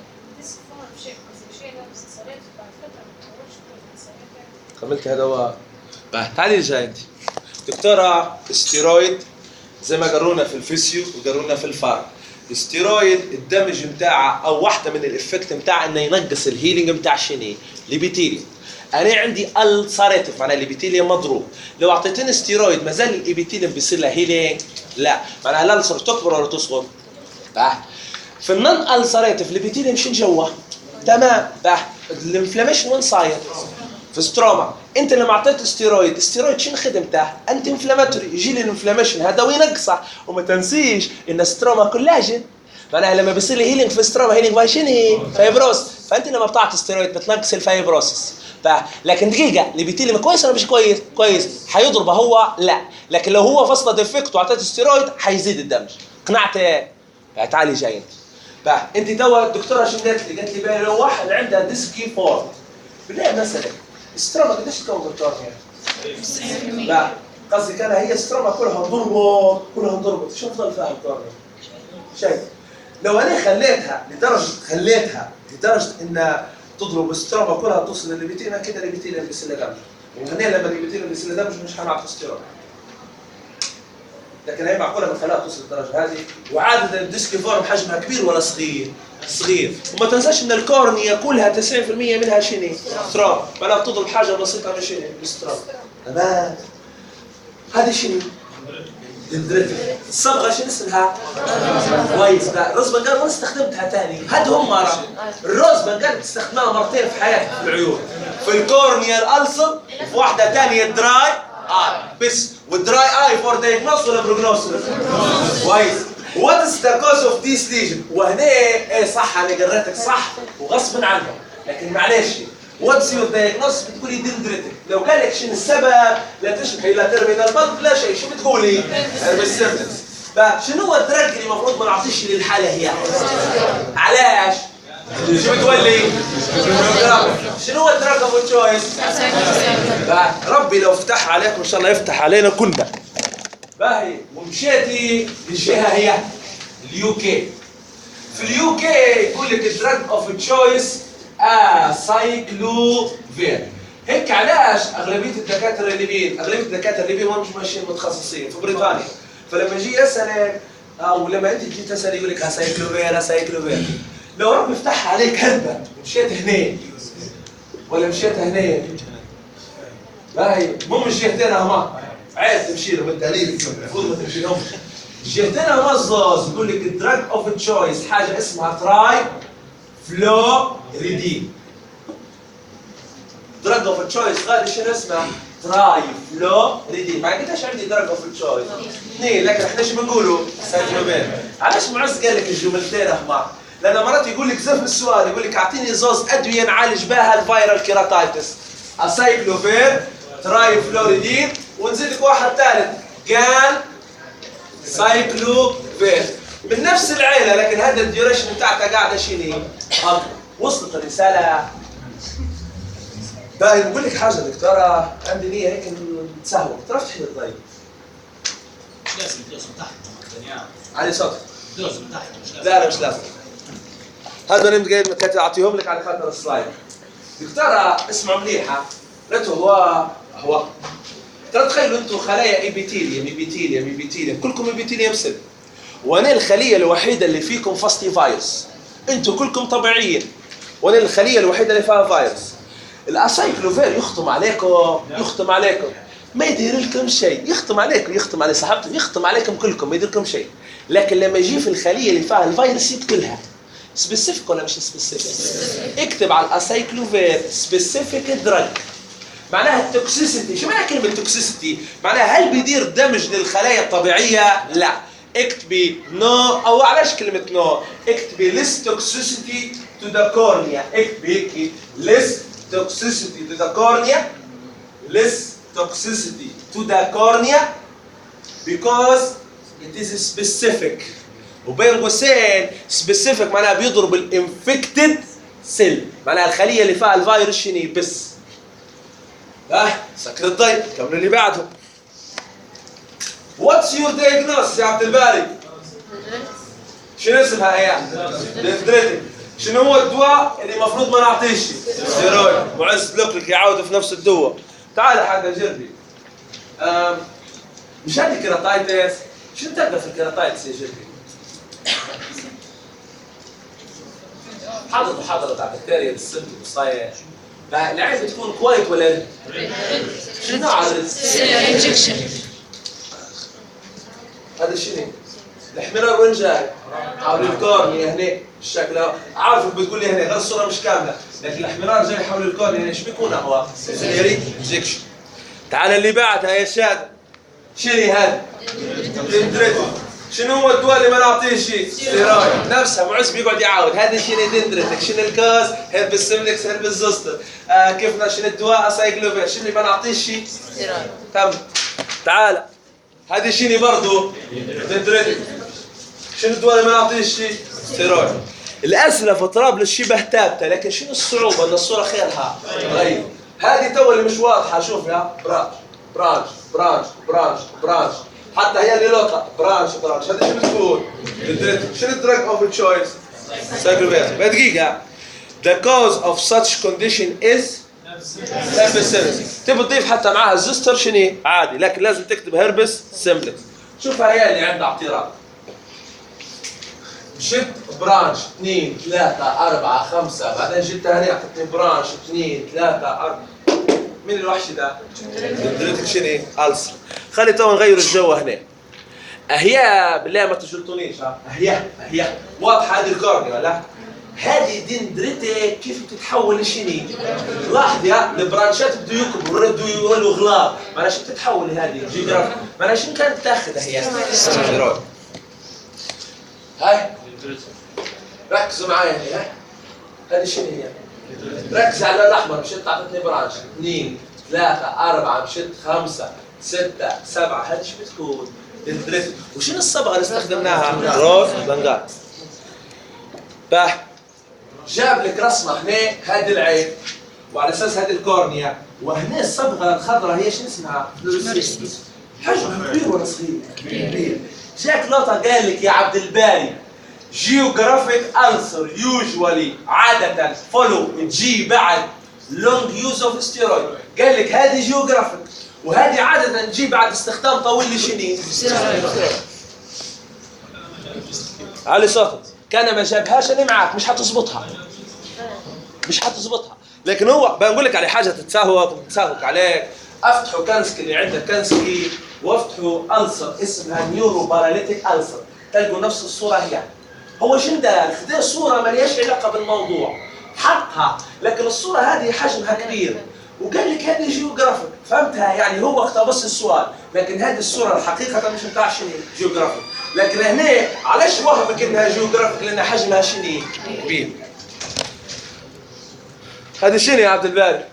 كملت هذا هو. باه تعالي جاي أنت. دكتورة الستيرويد زي ما قرونا في الفيسيو وقرونا في الفار. الستيرويد الدمج بتاعه أو واحدة من الإفكت بتاعه إنه ينقص الهيلينج بتاع شنو؟ الإبيثيليوم. أنا عندي الساريتيف معناها الإبيثيليوم مضروب. لو أعطيتني ستيرويد مازال الإبيثيليوم بيصير له هيلينج؟ لا، معناها الألسر تكبر ولا تصغر؟ باه. في النون الساريتيف الإبيثيليوم شنو جوا؟ تمام، باه. الانفلاميشن وين صاير؟ في ستروما. انت لما اعطيت ستيرويد، الستيرويد شنو خدمته؟ انت انفلاماتوري، يجي لي الانفلاميشن هذا وينقصه، وما تنسيش ان ستروما كولاجين. معناها لما بيصير لي هيلينج في ستروما هيلينج باي شنو؟ فايبروس، فانت لما بتعطي ستيرويد بتنقص الفايبروسس. ف لكن دقيقه الابيثيليوم كويس ولا مش كويس؟ كويس، حيضربه هو؟ لا، لكن لو هو فصل ديفكت وعطيته ستيرويد حيزيد الدمج. قنعت؟ تعالي جاي انت. بقى انت توا الدكتوره شنو قالت لي؟ قالت لي لو واحد عنده ديسكي فورم بالله مثلا الستروما قديش تكون دكتور يعني؟ لا قصدي كان هي الستروما كلها ضربت كلها ضربت شو افضل فيها دكتور؟ شايف؟ لو انا خليتها لدرجه خليتها لدرجه ان تضرب الستروما كلها توصل للبيتينا كده البيتينا بيصير له دمج. وهنا لما البيتينا بيصير له دمج مش هنعرف ستروما. لكن هي معقوله بنخليها توصل للدرجه هذه. وعاده الديسك فورم حجمها كبير ولا صغير؟ صغير. وما تنساش ان الكورنيا كلها تسعين بالمئة منها شنو؟ ستروما. معناها بتضرب حاجه بسيطه من شنو؟ من ستروما. تمام. هذه شنو؟ دندريتك. الصبغه شنو اسمها؟ كويس. الروز بنجال وين استخدمتها ثاني؟ هاد هم مره. الروز بنجال بتستخدمها مرتين في حياتك في العيون. في الكورنيا الالسر وفي واحده ثانيه دراي اي بس. والدراي اي فور دايجنوس ولا بروجنوسيس؟ كويس. وات از ذا كوز اوف ذيس ليجن؟ وهنا ايه صح انا قريتك صح وغصبا عنهم لكن معلش واتس يور دايجنوس بتقولي دندريتك. لو قال لك شنو السبب لا تشبهي لا ترمينال بلد لا شيء شو بتقولي؟ هربسيرتس. فشنو هو الدرج اللي المفروض ما نعطيش للحاله هي؟ علاش؟ شو بتولي؟ شنو هو الدرج اوف تشويس؟ ربي لو فتح عليكم ان شاء الله يفتح علينا كلنا. باهي ومشيتي للجهه هي اليو كي. في اليو كي يقول لك الدرج اوف تشويس اسايكلوفير. هيك علاش اغلبيه الدكاتره الليبيين اغلبيه الدكاتره الليبيين مش ماشيين متخصصين في بريطانيا. فلما يجي يسالك او لما انت تجي تسال يقول لك اسايكلوفير اسايكلوفير. لو ربي يفتحها عليك هبه مشيت هنا ولا مشيت هنا باهي مو من جهتين هما عايز تمشي له بالدليل المفروض ما تمشي لهمش. جهتين هما الزوز يقول لك الدراج اوف تشويس حاجه اسمها تراي فلو ريدين. دراج اوف تشويس غادي شنو اسمها؟ تراي فلو ريدين. ما قلتش عندي دراج اوف تشويس اثنين لكن احنا شو بنقولوا؟ سايكلوفير. علاش معز قال لك الجملتين هما؟ لأن مرات يقول لك زف السؤال يقول لك أعطيني زوز أدوية نعالج بها الفيرال كيراتايتس. أسايكلوفير، ترايفلوريدين، ونزيد لك واحد ثالث قال سايكلوفير. من نفس العيلة لكن هذا الديوريشن بتاعتها قاعدة شنو؟ أكبر. وصلت الرسالة؟ باهي بقول لك حاجة دكتورة عندي نية هيك نتسهل، ترى افتحي لي الضي. لازم دوس من تحت علي صوتك. دوس من تحت مش لازم. لا لا مش لازم. هذا انا جاي كنت اعطيهم لك على خاطر السلايد. دكتورة اسمعوا مليحة. ريتو هو هو ترى تخيلوا انتم خلايا ايبيثيليوم ايبيثيليوم ايبيثيليوم كلكم ايبيثيليوم سيل. وانا الخلية الوحيدة اللي فيكم فاستي فايروس. انتم كلكم طبيعيين. وين الخليه الوحيده اللي فيها فيروس. الاسايكلوفير يختم عليكم يختم عليكم ما يدير لكم شيء، يختم عليكم يختم على صاحبتكم يختم عليكم كلكم ما يدير لكم شيء، لكن لما يجي في الخليه اللي فيها الفيروس يقتلها. سبيسيفيك ولا مش سبيسيفيك؟ اكتب على الاسايكلوفير سبيسيفيك دراج. معناها التوكسيسيتي. شو معنى كلمه توكسيسيتي؟ معناها هل بيدير دمج للخلايا الطبيعيه؟ لا. اكتبي نو no. او علاش كلمه نو no. اكتبي less toxicity to the cornea. اكتبي هيك less toxicity to the cornea less toxicity to the cornea because it is specific. وبين قوسين specific معناها بيضرب الانفكتد سيل، معناها الخليه اللي فيها الفيروس شنو بس. اه سكر الضيق. كمل اللي بعده. What's your diagnosis يا عبد الباري؟ شنو اسمها هي؟ دندريتك. شنو هو الدواء اللي المفروض ما نعطيش؟ ستيرويد. معز لك يعاودوا في نفس الدواء. تعال حاجه جربي. مش هذه كيراتايتس؟ شنو تلقى في الكيراتايتس يا جربي؟ حضروا حضروا تاع بكتيريا السم والصايع. العين بتكون كويت ولا شنو عرض؟ انجكشن. هذا شنو؟ الاحمرار وين جاي؟ حول الكورنيا هنا الشكل عارف بتقول لي هنا غير الصوره مش كامله، لكن الاحمرار جاي حول الكورنيا هنا ايش بيكون هو؟ سيري انجكشن. تعال اللي بعدها يا شاد. شنو هذا؟ دندريتك. شنو هو الدواء اللي ما نعطيش؟ ستيرويد. نفسها معز بيقعد يعاود. هذا شنو دندريتك؟ شنو الكاز؟ هربس سمبلكس هربس زوستر. آه كيف شنو الدواء؟ اسايكلوفير. شنو اللي ما نعطيش؟ ستيرويد. تم. تعال. هذه شنو برضه؟ دندريتك. شنو الدواء اللي ما نعطيش؟ ستيرويد. الاسئله في طرابلس شبه ثابته، لكن شنو الصعوبه؟ ان الصوره خيرها غير. هذه تو اللي مش واضحه شوفها برانش برانش برانش برانش برانش حتى هي اللي لقطه برانش برانش. هذا شنو تقول؟ دندريتك. شنو الدراج اوف تشويس؟ سايكلوفير. بدقيقه. The cause of such condition is هربس سيمبلكس. تبي تضيف حتى معاها الزستر شنو؟ عادي، لكن لازم تكتب هربس سيمبلكس. شوف هي اللي عندها اعتراض. شت برانش اثنين ثلاثة أربعة خمسة، بعدين جبت هنا اعطتني برانش اثنين ثلاثة أربعة. مين الوحش ده؟ دندريتك شنو؟ ألسر. خلي تو نغير الجو هنا. أهيا بالله ما تجلطونيش ها، أهيا أهيا واضحة هذه الكورنيا ولا؟ هذه دندريتك كيف بتتحول لشنو؟ لاحظ يا البرانشات بدو يكبروا بدو يولوا غلاظ، معناها شو بتتحول لهذه؟ جيوغرافي، معناها شنو كانت تاخذها هي؟ ستيرويد. هاي ركزوا معايا هي هاي. هذه شنو هي؟ ركز على الأحمر. مشيت أعطتني برانش اثنين ثلاثة أربعة مشيت خمسة ستة سبعة. هذه شو بتكون؟ دندريتك. وشنو الصبغة اللي استخدمناها؟ روز بنغات. باه جاب لك رسمه هنا هذه العين وعلى اساس هذه الكورنيا، وهنا الصبغه الخضراء هي شنو اسمها؟ فلوريسيس. حجم كبير ولا صغير؟ كبير. جاك لوطه قال لك يا عبد الباري جيوغرافيك ألسر يوجوالي عاده فولو تجي بعد لونج يوز اوف ستيرويد. قال لك هذه جيوغرافيك وهذه عاده تجي بعد استخدام طويل لشنو؟ ستيرويد. علي صوتك. كان ما جابهاش انا معاك مش حتظبطها مش حتظبطها، لكن هو بنقول لك على حاجه تتساهوك تتساهوك عليك. افتحوا كانسكي اللي عندك كانسكي وافتحوا ألسر اسمها نيورو باراليتيك ألسر، تلقوا نفس الصوره هي. هو شنو دار؟ خذ صوره ما لهاش علاقه بالموضوع حطها، لكن الصوره هذه حجمها كبير وقال لك هذه جيوغرافيك. فهمتها؟ يعني هو اقتبس السؤال، لكن هذه الصوره الحقيقه مش بتاع شنو جيوغرافيك، لكن هنا علاش وهمك انها جيوغرافيك؟ لان حجمها شنو كبير. هذه شنو يا عبد الباري؟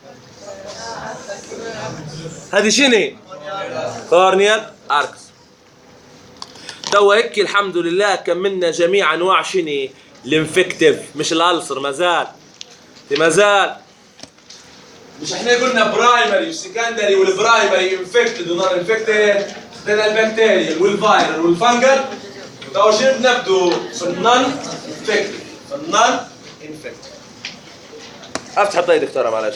هذه شنو؟ كورنيال اركس. تو هيك الحمد لله كملنا جميع انواع شنو؟ الانفكتيف مش الالسر. مازال مازال مش احنا قلنا برايمري وسكندري والبرايمري انفكتد ونون انفكتد. خدنا البكتيريا والفيرال والفنجل. تو شنو بنبدو في النون انفكتد في النون انفكتد. افتح الضي دكتوره معلش.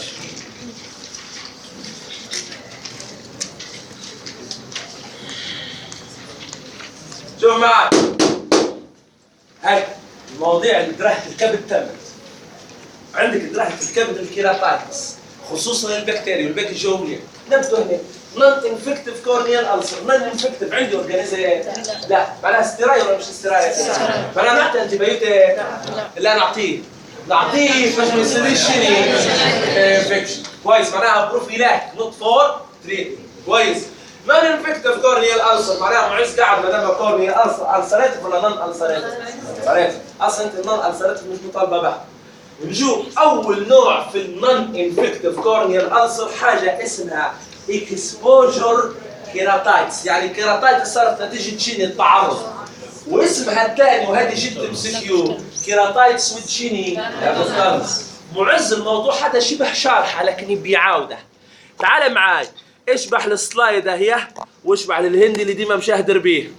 شوف معي هاي المواضيع اللي درحت الكبد تمت. عندك جراحه الكبد الكيراتايتس خصوصا البكتيريا والباكتيريا نبتوا هنا نون انفكتيف كورنيال ألسر. نون انفكتيف عندي اورجانيزم لا معناها ستيرايل ولا مش ستيرايل؟ معناها نعطي انتي بايوتيك لا نعطيه نعطيه باش ما يصيرليش شنو انفكشن كويس معناها بروفيلاك نوت فور تريتمنت كويس. نون انفكتيف كورنيال ألسر معناها معز قاعد ما دام كورنيال ألسر ألسراتيف ولا نون ألسراتيف؟ ألسراتيف اصلا انت النون ألسراتيف مش مطالبه بها. نجوم اول نوع في النون انفكتيف كورنيال ألسر حاجه اسمها اكسبوجر كيراتايتس، يعني الكيراتايتس صارت نتيجه شنو التعرض. واسمها الثاني وهذه جد ام سي كيو كيراتايتس وذ شيني ابوستالس. معز الموضوع هذا شبه شارحه لكني بيعاوده. تعال معاي اشبح السلايد اهي واشبح للهندي اللي ديما مشاهدر بيه.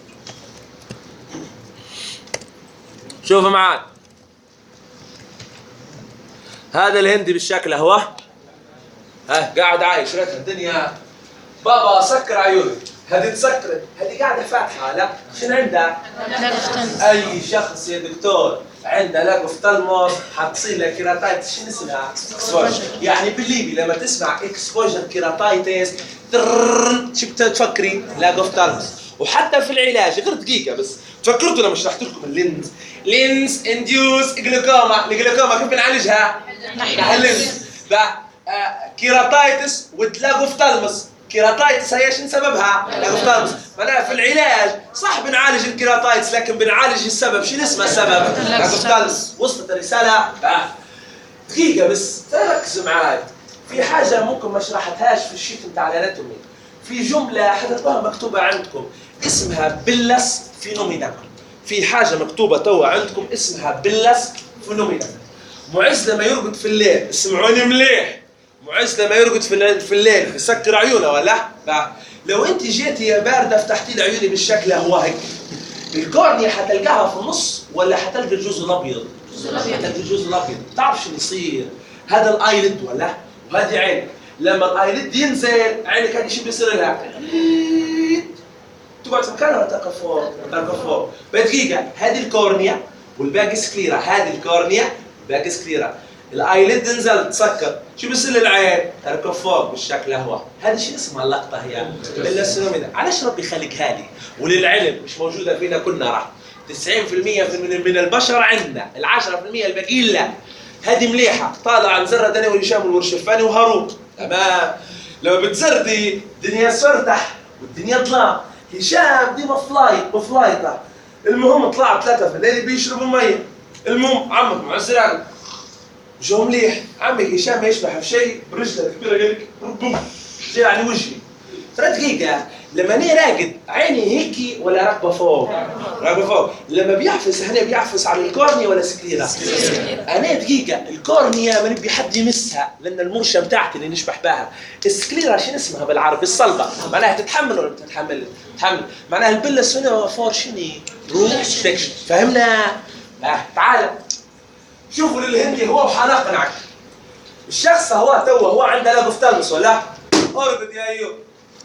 شوفوا معاي هذا الهندي بالشكل اهو ها قاعد عايش ركب الدنيا بابا سكر عيونك هذه تسكرت هذه قاعده فاتحه لا شنو عندها؟ اي شخص يا دكتور عنده لاجوفتالموس حتصير له كيراتايتس شنو اسمها؟ اكسبوجر. يعني بالليبي لما تسمع اكسبوجر كيراتايتس شو بتفكري؟ لاجوفتالموس. وحتى في العلاج غير دقيقه بس تفكرتوا لما شرحت لكم اللينز لينز انديوس جلوكوما الجلوكوما كيف بنعالجها؟ نحن اللينز كيراتايتس وتلاجوفتالموس. كيراتايتس هي شنو سببها؟ لاجوفتالموس. معناها في العلاج صح بنعالج الكيراتايتس لكن بنعالج السبب. شنو اسمه السبب؟ لاجوفتالموس. وصلت الرساله؟ آه. دقيقه بس ركزوا معاي في حاجه ممكن ما شرحتهاش في الشيت بتاع الاناتومي. في جمله حضرتوها مكتوبه عندكم اسمها بيلس فينومينا. في حاجه مكتوبه توا عندكم اسمها بيلس فينومينا. معز لما يرقد في الليل اسمعوني مليح معز لما يرقد في في الليل يسكر عيونه ولا لا؟ لو انت جيتي يا بارده فتحتي لي عيوني بالشكل هو هيك الكورنيا حتلقاها في النص ولا حتلقى الجزء الابيض؟ حتلقى الجزء الابيض. تعرف شنو يصير؟ هذا الايلid ولا وهذه عينك لما الايلid ينزل عينك هذه شو بيصير لها؟ تقعد في مكانها تركب فوق تركب فوق. بدقيقه هذه الكورنيا والباقي سكليرا. هذه الكورنيا باقي سكليرا الايليد نزل تسكر شو بيصير للعين؟ تركب فوق بالشكل هو. هذه شو اسمها اللقطه هي؟ بالسينومينا. علاش ربي خلقها لي؟ وللعلم مش موجوده فينا كلنا راح تسعين بالمئة من البشر عندنا ال عشرة بالمئة الباقيين لا. هذه مليحه طالع عن زره دني والهشام والورشفاني وهاروت تمام. لما بتزردي الدنيا سرتح والدنيا ظلام. هشام ديما فلايت بفلايته. المهم طلع ثلاثه في الليل بيشربوا ميه. المهم عمك معزران جو مليح عمك هشام يشبح في شيء برجله كبيره قال لك بوم جاي على وجهي. ترى دقيقه لما انا راقد عيني هيك ولا راكبه فوق؟ راكبه فوق. لما بيعفس هنا بيعفس على الكورنيا ولا سكليرا؟ انا دقيقه الكورنيا ما نبي حد يمسها لان المرشه بتاعتي اللي نشبح بها. السكليرا شنو اسمها بالعربي؟ الصلبه. معناها تتحمل ولا بتتحمل؟ تتحمل. معناها البلس هنا فور شني بروتكشن. فهمنا؟ آه. تعال شوفوا للهندي هو وحنقنعك. الشخص هو تو هو عنده لاجوفتالموس ولا؟ ارقد يا ايوب.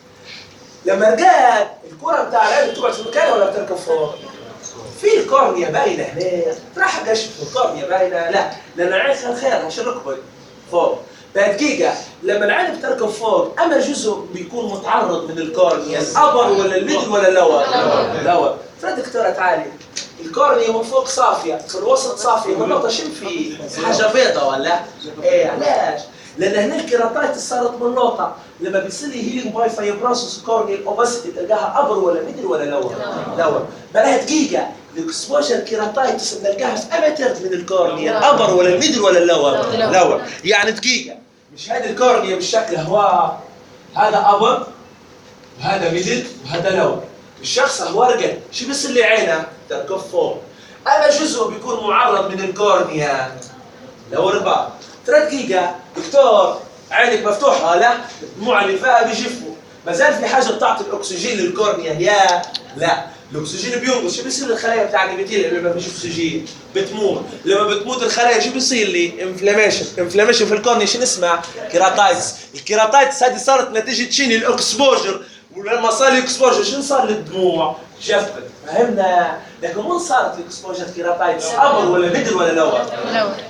لما رجعت الكره بتاع العين بتقعد في مكانها ولا بتركب فوق؟ في الكورنيا باينه هنا راح اكشف الكورنيا باينه لا لان العين خير خير عشان ركبه فوق. دقيقه لما العين بتركب فوق اما جزء بيكون متعرض من الكورنيا الابر ولا الميدل ولا اللور؟ اللور. فدكتوره تعالي الكورنيا من فوق صافيه في الوسط صافيه من نقطه شم في حاجه بيضاء ولا؟ ايه علاش؟ لان هنا الكيراتايتس صارت من نقطه لما بيصير لي هيلينج باي فايبروسس كورنيال اوباسيتي تلقاها ابر ولا ميدل ولا لور؟ لور. بلاها دقيقه الاكسبوجر كيراتايتس بنلقاها في امتر من الكورنيا ابر ولا الميدل ولا اللور؟ لور. يعني دقيقه مش هذه الكورنيا بالشكل هو هذا ابر وهذا ميدل وهذا لور. الشخص هو رقد شو بيصير لي عينه؟ تركب فوق. اما جزء بيكون معرض من الكورنيا لو رباط. ترى دقيقة دكتور عينك مفتوحة لا؟ الدموع اللي فيها بيجفوا. ما زال في حاجة بتعطي الأكسجين للكورنيا يا لا. الأكسجين بينقص شو بيصير للخلايا بتاع النباتية اللي ما فيش أكسجين؟ بتموت. لما بتموت الخلايا شو بيصير لي؟ انفلاميشن. انفلاميشن في الكورنيا شنو اسمها؟ كيراتايتس. الكيراتايتس هذه صارت نتيجة شنو؟ الأكسبوجر. ولما صار لي اكسبوجر شنو صار للدموع؟ جفت. فهمنا؟ لكن وين صارت الاكسبوجر كيراتايتس؟ ابر ولا ميدل ولا لور؟ لور.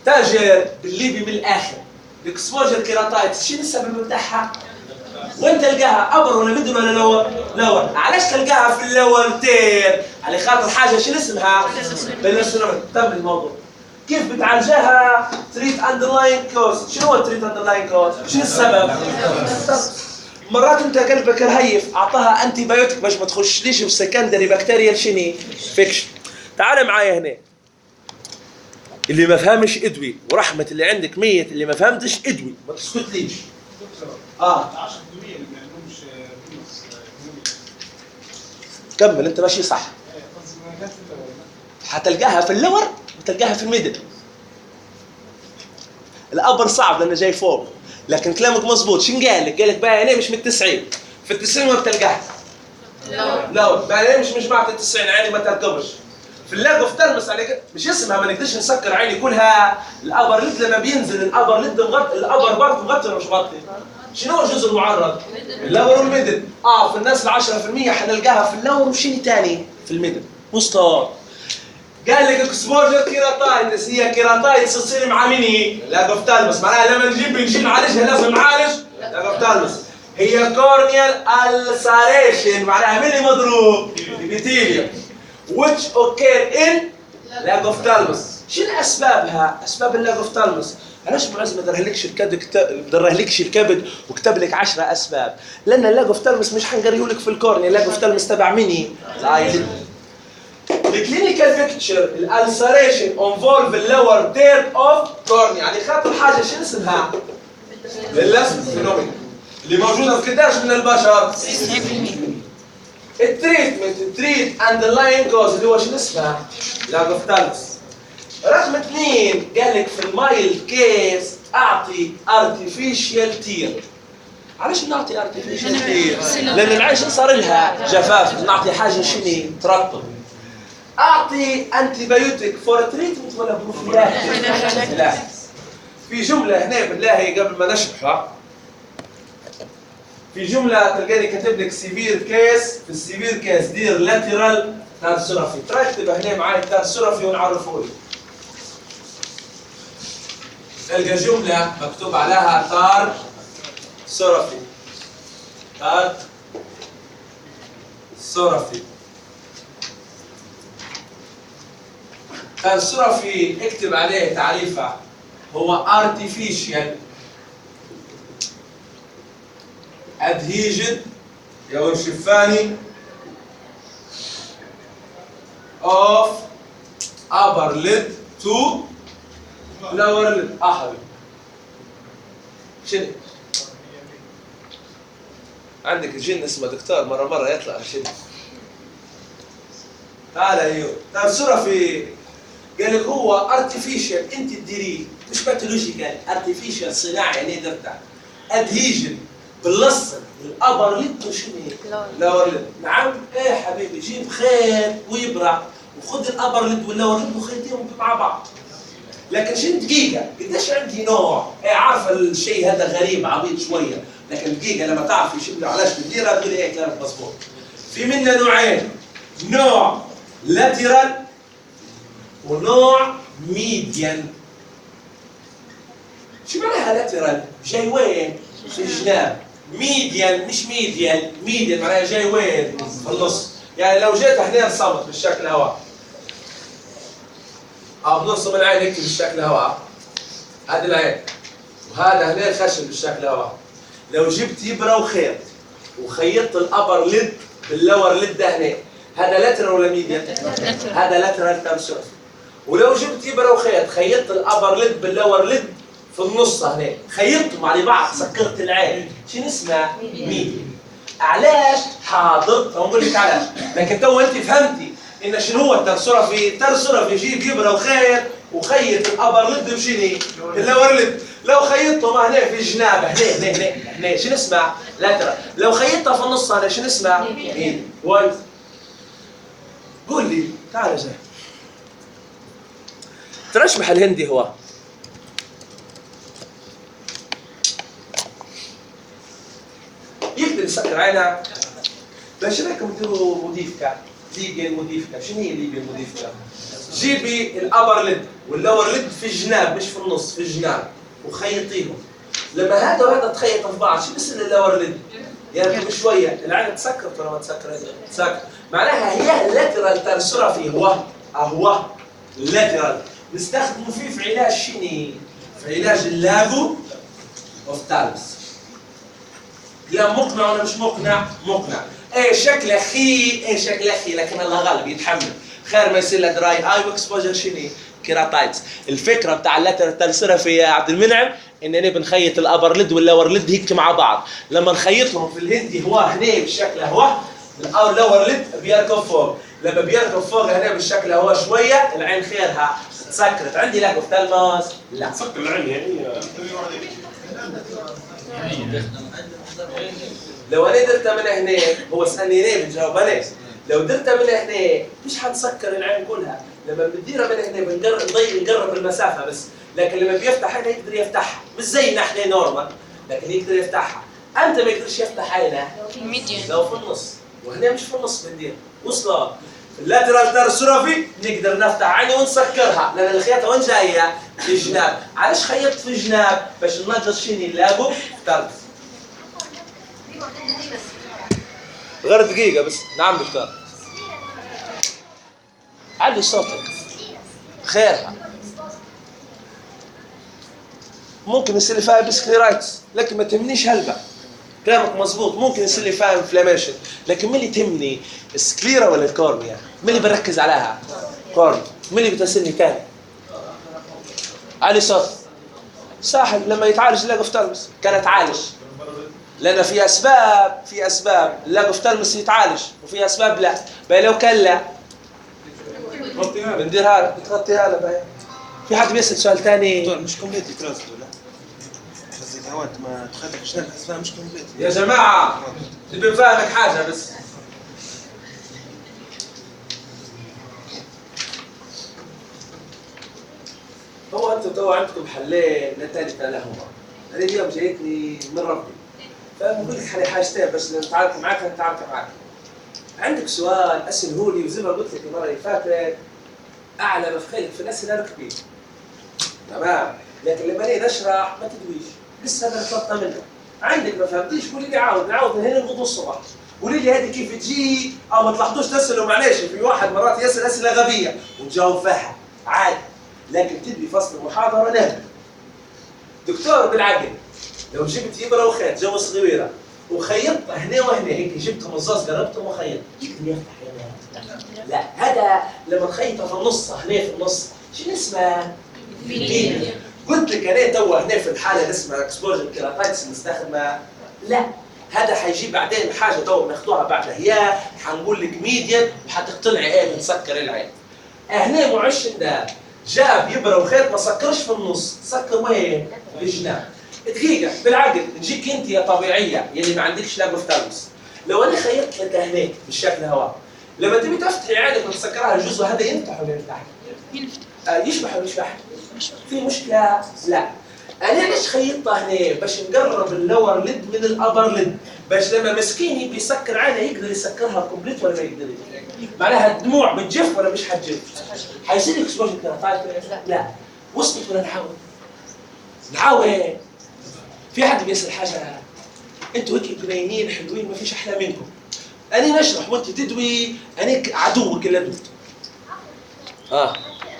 تاجر بالليبي من الاخر. الاكسبوجر كيراتايتس شنو السبب بتاعها؟ وين تلقاها؟ ابر ولا ميدل ولا لور؟ لور. علاش تلقاها في اللور تير؟ على خاطر حاجه شنو اسمها؟ بالنسبه تم الموضوع. كيف بتعالجها؟ تريت اندرلاين كوز. شنو هو تريت اندرلاين كوز؟ شنو السبب؟ مرات انت قلبك رهيف اعطاها انتي بايوتيك باش ما تخشليش بسكندري بكتيريال شني فيكشن. تعال معايا هنا. اللي ما فهمش ادوي ورحمه اللي عندك ميت اللي ما فهمتش ادوي ما تسكتليش. اه عشرة بالمية اللي ما عندهمش فلوس. كمل انت ماشي صح. حتلقاها في اللور وتلقاها في الميدل. الابر صعب لانه جاي فوق، لكن كلامك مظبوط. شن قال لك؟ قال لك بقى هنا مش من التسعين، في التسعين ما بتلقاها. لور بقى هنا مش مش معنى التسعين عيني ما تركبش. في اللاجو في ترمس عليك مش اسمها ما نقدرش نسكر عيني كلها. الابر ليد لما بينزل الابر ليد مغطي، الابر بارت مغطي ولا مش مغطي؟ شنو هو الجزء المعرض؟ اللور والميدل. اه في الناس ال عشرة بالمية حنلقاها في اللور وشيني ثاني في الميدل. مستوى. قال لك اكسبوجر كيراتايتس هي كيراتايتس تصير مع مين؟ لاجوفتالمس. معناها لما نجيب بنجي نعالجها لازم نعالج لاجوفتالمس. هي كورنيال الساريشن معناها مين اللي مضروب؟ الابيثيليوم. which occur in لاجوفتالمس. شنو اسبابها؟ اسباب اللاجوفتالمس. علاش معز ما درهلكش الكبد ما درهلكش الكبد وكتب لك عشرة اسباب؟ لان اللاجوفتالمس مش حنقريهولك في الكورنيا. اللاجوفتالمس تبع ميني؟ الايلid. الكلينيكال بيكتشر الالسريشن انفولف اللور تيرد اوف كورنيا. يعني خاطر حاجه شنو اسمها؟ اللاسب فينومين اللي موجوده في قداش من البشر؟ تسعين بالمية. التريتمنت التريت اندرلاين كوز اللي هو شنو اسمها؟ لاجوفتالمس. رقم اثنين قال لك في المايلد كيس اعطي ارتفيشال تير. علاش نعطي ارتفيشال تير؟ لان العيش صار لها جفاف، نعطي حاجه شنو ترطب. اعطي انتي بايوتيك فور تريتمنت ولا بروفيلاكتيك؟ لا. في جمله هنا بالله قبل ما نشرحها، في جمله تلقاني كاتب لك سيفير كيس. في السيفير كيس دير لاترال تارسورافي. تركب هنا معي تارسورافي ونعرفه لي. تلقى جمله مكتوب عليها تار سورافي. تار سورافي. تارسورافي اكتب عليه تعريفه. هو artificial adhesion يا شفاني of upper lid to lower lid. اه حبيبي شنو؟ عندك جن اسمه دكتور مره مره يطلع شنو؟ هذا ايوه تارسورافي. قال لك هو ارتفيشال انت تديريه مش باثولوجيكال. ارتفيشال صناعي يعني درتها. ادهيجن باللصق الابر ليد وشنو؟ لور ليد. نعم ايه حبيبي جيب خيط ويبرع وخذ الابر ليد واللور ليد وخيطيهم مع بعض. لكن شنو دقيقه قديش عندي نوع؟ ايه عارفه الشيء هذا غريب عبيط شويه، لكن دقيقه لما تعرفي شنو علاش تديرها تقولي ايه كلامك مضبوط. في منا نوعين، نوع لاترال ونوع ميديان. شو معناها لاترال؟ جاي وين؟ في الجناب. ميديان مش ميديان، ميديان معناها جاي وين؟ في النص. يعني لو جيت هنا صمت بالشكل هواء. اه بنص من العين هيك بالشكل هواء. هذه العين. وهذا هنا خشب بالشكل هواء. لو جبت إبرة وخيط وخيطت الأبر ليد باللور ليد ده هنا، هذا لاترال ولا ميديان؟ هذا لاترال تارسورافي. ولو جبت إبرة وخيط خيطت الأبر ليد باللور ليد في النص هنا، خيطتهم على بعض سكرت العين، شنو اسمها؟ ميديان. علاش؟ حاضر، بقول لك علاش، لكن تو أنت فهمتي إن شنو هو التارسورافي؟ التارسورافي يجيب إبرة وخيط وخيط الأبر ليد بشنو؟ باللور ليد. لو خيطتهم هنا في الجناب هنا هنا هنا هنا شنو اسمها؟ لاترال. لو خيطتها في النص هنا شنو اسمها؟ ميديان. كويس. قول لي تعال يا زلمه. ترشمح الهندي هو يقدر يسكر عينها. باش راكم ديروا موديفكا ليبيا الموديفكا. شنو هي ليبيا الموديفكا؟ جيبي الابر ليد واللور ليد في الجناب مش في النص، في الجناب وخيطيهم. لما هذا وهذا تخيطوا في بعض شو بصير اللور ليد؟ يعني بشويه العين تسكرت ولا ما تسكرت؟ تسكر. معناها هي اللاترال ترسرفي هو هو اللاترال نستخدمه فيه في علاج شنو؟ في علاج اللاجو اوفتالمس. كلام مقنع ولا مش مقنع؟ مقنع. ايه شكله خي، ايه شكله خي، لكن الله غالب يتحمل. خير ما يصير له دراي اي واكسبوجر شنو؟ كيراتايتس. الفكره بتاع اللاترال ترسرفي يا عبد المنعم اننا بنخيط الابر ليد واللور ليد هيك مع بعض. لما نخيطهم في الهندي هو هنا بالشكل هو اللور ليد بيركب فوق. لما بيركب فوق هنا بالشكل هو شويه العين خيرها تسكرت. عندي لاجو اوفتالموس؟ لا. تسكر العين يعني لو انا درتها من هنا هو سالني هنا بنجاوب انا. لو درتها من هنا مش حتسكر العين كلها. لما بنديرها من هنا بنقرب نضيق نقرب المسافه بس، لكن لما بيفتح هنا يقدر يفتحها مش زي نحن نورمال، لكن يقدر يفتحها. امتى ما يقدرش يفتح هنا؟ لو في النص، وهنا مش في النص بندير وصلت. اللاترال ترسرفي نقدر نفتح عيني ونسكرها لان الخياطه وين جايه؟ في الجناب. علاش خيطت في الجناب؟ باش ننقص شيني اللاجو اوفتالمس. غير دقيقه بس. نعم دكتور. علي صوتك. خيرها. ممكن يصير لي فيها بسكليرايتس لكن ما تهمنيش هلبة. كلامك مظبوط، ممكن يصير لي فيها انفلاميشن لكن مين اللي تهمني؟ السكليرا ولا الكورنيا؟ مين اللي بركز عليها؟ كورنيا. مين اللي بتسلني تاني؟ علي صوت. ساحل لما يتعالج لاجو اوفتالمس كان يتعالج لان في اسباب في اسباب اللاجو اوفتالمس يتعالج وفي اسباب لا. بقى لو كان لا بنديرها لك بتغطيها لك. بقى في حد بيسال سؤال ثاني؟ مش كومبليت كلاس ولا قصدي هوات ما تخاطر شنو اسمها مش كومبليت يا جماعه نبي نفهمك حاجه بس. هو انتم تو عندكم حلين نتائج لهما. انا اليوم جايتني من ربي فبقول لك حلي حاجتين بس نتعارك معاك نتعارك معاك. عندك سؤال اساله لي وزي ما قلت لك المره اللي فاتت اعلى ما في خيلك في الاسئله ركبي تمام، لكن لما نيجي نشرح ما تدويش لسه انا طلبتها منك. عندك ما فهمتيش قولي لي عاود نعاود من هنا لغد الصبح. قولي لي هذه كيف تجي او ما تلاحظوش تسالوا معلش. في واحد مرات يسال اسئله غبيه ونجاوب فيها عادي، لكن تدري فصل المحاضره نهبل. دكتور بالعقل لو جبت ابره وخيط جو صغيره وخيطت هنا وهنا هيك جبت مزاز قربتهم وخيطت يقدر يفتح هنا؟ لا. هذا لما تخيطه في النص هنا في النص شنو اسمه؟ فينيا. قلت لك انا تو هنا في الحاله اللي اسمها اكسبوجر كيراتايتس نستخدمها؟ لا. هذا حيجيب بعدين حاجه تو بناخذوها بعدها يا حنقول لك ميديا وحتقتنعي ايه بنسكر العين. هنا معشن ده جاب يبره وخيط ما سكرش في النص، سكر وين؟ في الجناب. دقيقه بالعقل نجيك انت يا طبيعيه يلي ما عندكش لاجو اوفتالمس. لو انا خيطت لك هنا بالشكل هواء لما تبي تفتحي عينك وتسكرها الجزء هذا ينفتح ولا ينفتح؟ ينفتح. آه يشبح ولا يشبح؟ في مشكله؟ لا. انا ليش خيطتها هنا؟ باش نقرب اللور ليد من الابر ليد، باش لما مسكيني بيسكر عينه يقدر يسكرها كومبليت ولا ما يقدر؟ معناها الدموع بتجف ولا مش حتجف؟ حيصير لك اكسبوجر كيراتايتس؟ لا. وصلت ولا نحاول؟ نحاول. في حد بيسال حاجه؟ انتوا هيك بنينين حلوين ما فيش احلى منكم. انا نشرح وانت تدوي انا عدوك اللدود. اه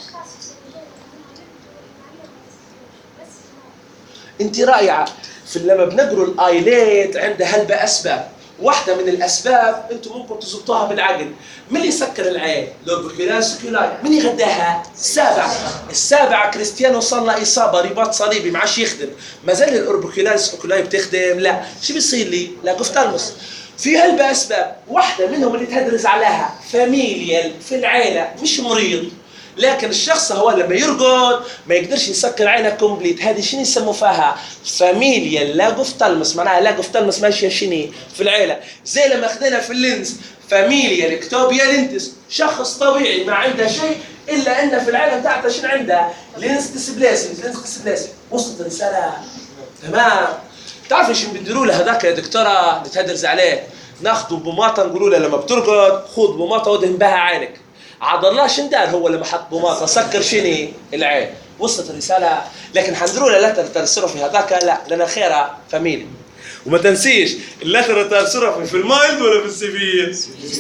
انت رائعه في لما بنقروا الايليت عندها هلبة اسباب. واحده من الاسباب انتم ممكن تزبطوها بالعقل. من اللي يسكر العين؟ الاوربيكولاس سكولاي. من يغداها؟ السابع. السابع كريستيانو صار له اصابه رباط صليبي ما عادش يخدم. ما زال الاوربيكولاس سكولاي بتخدم؟ لا. شو بيصير لي؟ لاجو اوفتالمس. في هلبة اسباب، واحده منهم اللي تهدرز عليها فاميليال في العيله مش مريض، لكن الشخص هو لما يرقد ما يقدرش يسكر عينه كومبليت. هذه شنو يسموا فيها؟ فاميليال لاجو اوفتالمس. معناها لاجو اوفتالمس ماشيه شنو في العيله. زي لما اخذنا في اللينز فاميليال اكتوبيا لينتس، شخص طبيعي ما عنده شيء الا انه في العيله بتاعته شنو عنده؟ لينز ديسبلاسي. لينز ديسبلاسي. وصلت الرساله؟ تمام. تعرفي شنو بنديروا له هذاك يا دكتوره نتهدرز عليه؟ ناخذوا بماطه نقولوا له لما بترقد خذ بماطه ودهن بها عينك عاد الله شندار هو اللي محط بوماطه سكر شني العين. وصلت الرساله؟ لكن حنزروا لا ترسلوا في هذاك لا لنا خيرها فاميلي. وما تنسيش اللتر ترسلوا في المايلد ولا في السيفير؟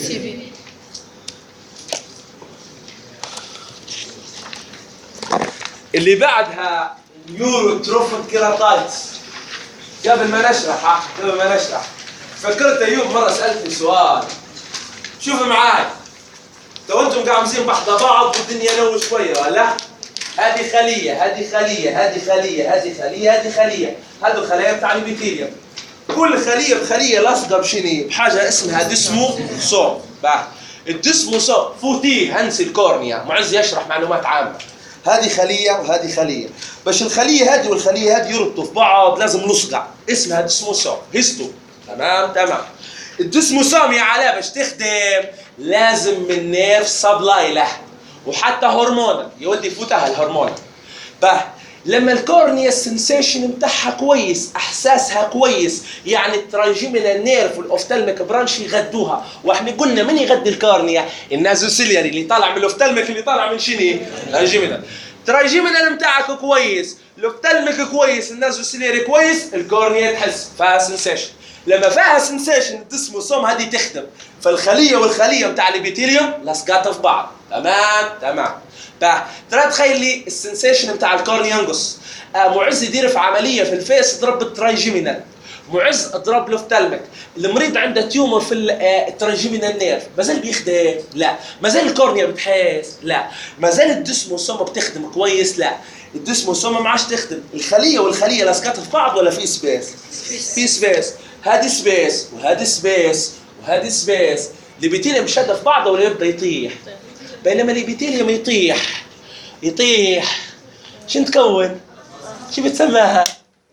اللي بعدها نيوروتروفيك كيراتايتس. قبل ما نشرح قبل ما نشرح فكرت ايوب مره سالتني سؤال. شوفوا معاي تو انتم قاعدين بحض بعض والدنيا نو شويه ولا؟ هذه خليه هذه خليه هذه خليه هذه خليه هذه خليه هذو خلايا بتاع الابيثيليوم. كل خليه بخليه لاصقه بشني؟ بحاجه اسمها ديسموسوم. بعد الديسموسوم فوتيه هنسي الكورنيا. معز يشرح معلومات عامه. هذه خليه وهذه خليه. باش الخليه هذه والخليه هذه يربطوا في بعض لازم لصقه اسمها ديسموسوم. هيستو تمام تمام. الديسموسوم يا علاء باش تخدم لازم من نيرف سبلاي له وحتى هرمونال يودي يفوتها الهرمون. باه لما الكورنيا السنسيشن بتاعها كويس احساسها كويس يعني الترايجيمينال نيرف والاوفتالميك برانش يغدوها. واحنا قلنا من يغدي الكورنيا؟ النازوسيلياري اللي طالع من الاوفتالميك اللي طالع من شنو؟ الترايجيمينال. الترايجيمينال بتاعك كويس الاوفتالميك كويس النازوسيلياري كويس الكورنيا تحس فيها سنسيشن. لما فيها سنسيشن الديسموسوم هذه تخدم فالخليه والخليه بتاع الابيثيليوم لاصقات في بعض. تمام تمام. ترى تخيل لي السنسيشن بتاع الكورنيا ينقص. آه معز يدير في عمليه في الفيس ضرب الترايجيمينال. معز ضرب الاوفتالميك. المريض عنده تيومر في الترايجيمينال نيرف مازال بيخدم؟ لا. مازال الكورنيا بتحس؟ لا. مازال الديسموسوم بتخدم كويس؟ لا. الديسموسوم ما عادش تخدم. الخليه والخليه لاصقات في بعض ولا في سبيس؟ في سبيس. هذه سبيس وهذه سبيس وهذه سبيس. الابيثيليوم شد في بعضه ولا يبدا يطيح؟ بينما الابيثيليوم يطيح يطيح شو نتكون؟ شو بتسماها؟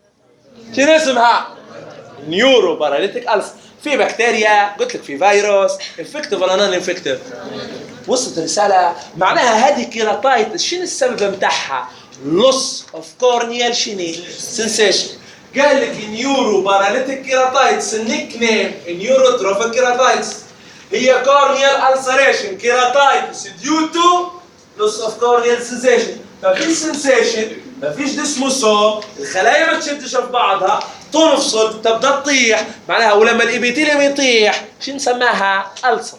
شنو اسمها؟ نيورو باراليتيك ألسر. في بكتيريا قلت لك في فيروس انفكتيف ولا نون انفكتيف؟ وصلت الرساله؟ معناها هذه كيراتايتس شنو السبب بتاعها؟ لوس اوف كورنيال شنو؟ سنسيشن. قال لك نيورو باراليتيك كيراتايتس النيك نيم نيوروتروفيك كيراتايتس هي كورنيال ألسريشن كيراتايتس ديو تو لوس اوف كورنيال سنسيشن. مفيش سنسيشن مفيش ديسموسوم الخلايا ما تشدش في بعضها تنفصل تبدا تطيح. معناها ولما الابيثيليوم يطيح شو نسماها؟ ألسر.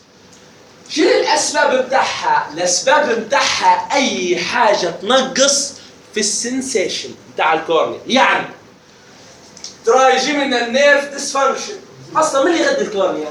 شنو الاسباب بتاعها؟ الاسباب بتاعها اي حاجه تنقص في السنسيشن بتاع الكورنيا. يعني ترايجيمينال نيرف ديسفانكشن. اصلا من اللي يغذي الكورنيا؟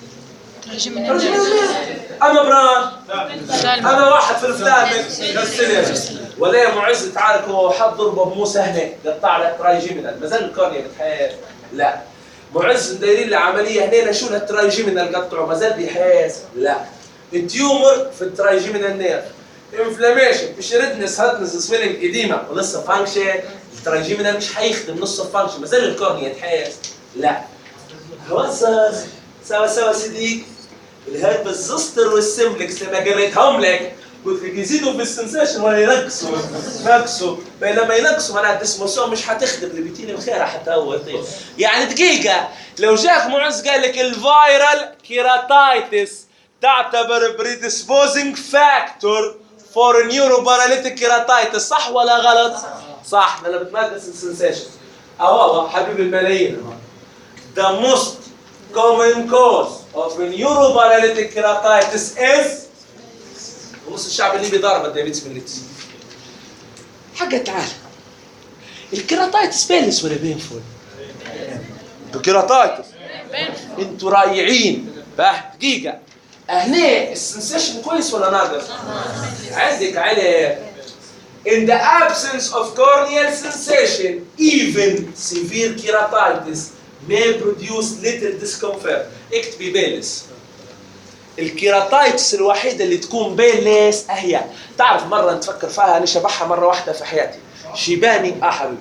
اما بران اما واحد في الفلامك ولا يا معز تعارك هو حد ضربه بموسى هناك قطع لك ترايجيمينال مازال الكورنيا بتحس؟ لا. معز دايرين له عمليه هنا شو الترايجيمينال قطعوا مازال بيحس؟ لا. التيومر في الترايجيمينال نيرف انفلاميشن مش ريدنس هاتنس سويلنج اديما ولسه فانكشن. الترايجيمينال مش هيخدم نص الفانكشن مازال الكورنيا تحس؟ لا. هوصل سوا سوا سيديك الهربس زوستر والسمبلكس لما قريتهم لك قلت لك يزيدوا في السنسيشن ولا ينقصوا؟ ينقصوا. بينما ينقصوا معناها الديسموسوم مش هتخدم الابيثيليوم خيرها حتى هو يطير. يعني دقيقه لو جاك معز قال لك الفيرال كيراتايتس تعتبر بريدسبوزنج فاكتور فور نيورو باراليتيك كيراتايتس صح ولا غلط؟ صح لأنها بتنقص السنسيشن. اهو حبيب الملايين the most common cause of neuroparalytic keratitis is ونص الشعب الليبي ضارب الدايابيتس ميليتس. حاجة تعال الكيراتايتس بيلس ولا بينفول؟ الكيراتايتس انتوا رايعين. باه دقيقة هنا السنسيشن كويس ولا ناقص؟ عندك عليه in the absence of corneal sensation even severe keratitis may produce little discomfort. اكتبي بيلس. الكيراتايتس الوحيدة اللي تكون بيلس اهي. تعرف مرة نتفكر فيها انا شبحها مرة واحدة في حياتي. شيباني اه حبيبي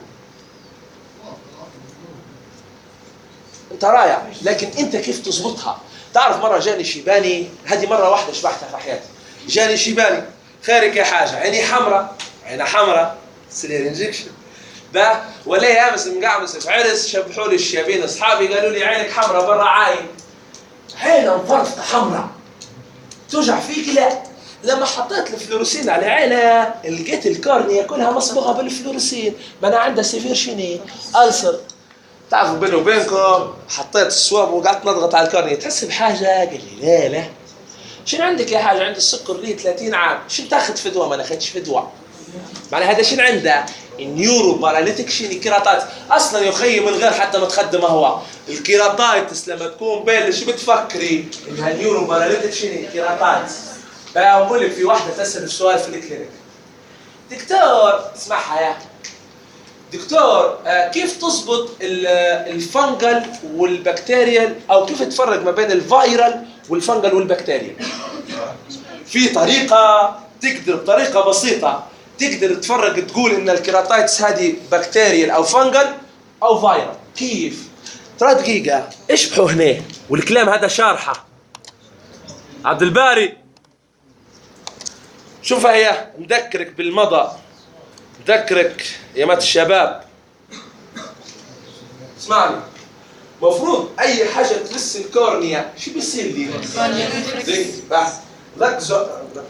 انت رايع لكن انت كيف تظبطها؟ تعرف مرة جاني شيباني هذه مرة واحدة شبحتها في حياتي. جاني شيباني خيرك يا حاجة عيني حمراء عينها حمراء سرير انجكشن ده ولا يا امس مقعمس في عرس شبحوا لي الشيابين اصحابي قالوا لي عينك حمراء برا عاين. عينها مفرطه حمراء توجع فيك؟ لا. لما حطيت الفلوريسين على عينها لقيت الكورنيا كلها مصبوغه بالفلوريسين، ما انا عندها سيفير شنو؟ ألسر. تعرفوا بيني وبينكم حطيت السواب وقعدت نضغط على الكورنيا، تحس بحاجه؟ قال لي لا لا. شنو عندك يا حاجه؟ عندي السكر لي ثلاثين عام، شنو تاخذ فدوه؟ ما اخذتش فدوه. معنى هذا شنو عنده؟ النيورو باراليتيك شنو؟ كيراتايتس. اصلا يا خيي من غير حتى ما تخدم هو الكيراتايتس لما تكون بلش بتفكري انها نيورو باراليتيك شنو؟ كيراتايتس. بقى اقول لك في واحده تسال السؤال في الكلينيك، دكتور اسمعها يا دكتور آه كيف تضبط الفنجل والبكتيريال، او كيف تفرق ما بين الفيرال والفنجل والبكتيريال؟ في طريقه تقدر بطريقه بسيطه تقدر تفرق تقول ان الكيراتايتس هذه بكتيريال او فنجل او فيرال. كيف؟ ترى دقيقه اشبحوا هنا والكلام هذا شارحه عبد الباري. شوفها هي مذكرك بالمضى، مذكرك يا مات الشباب. اسمعني، مفروض اي حاجه تمس الكورنيا شو بيصير لي؟ زي بس ركزوا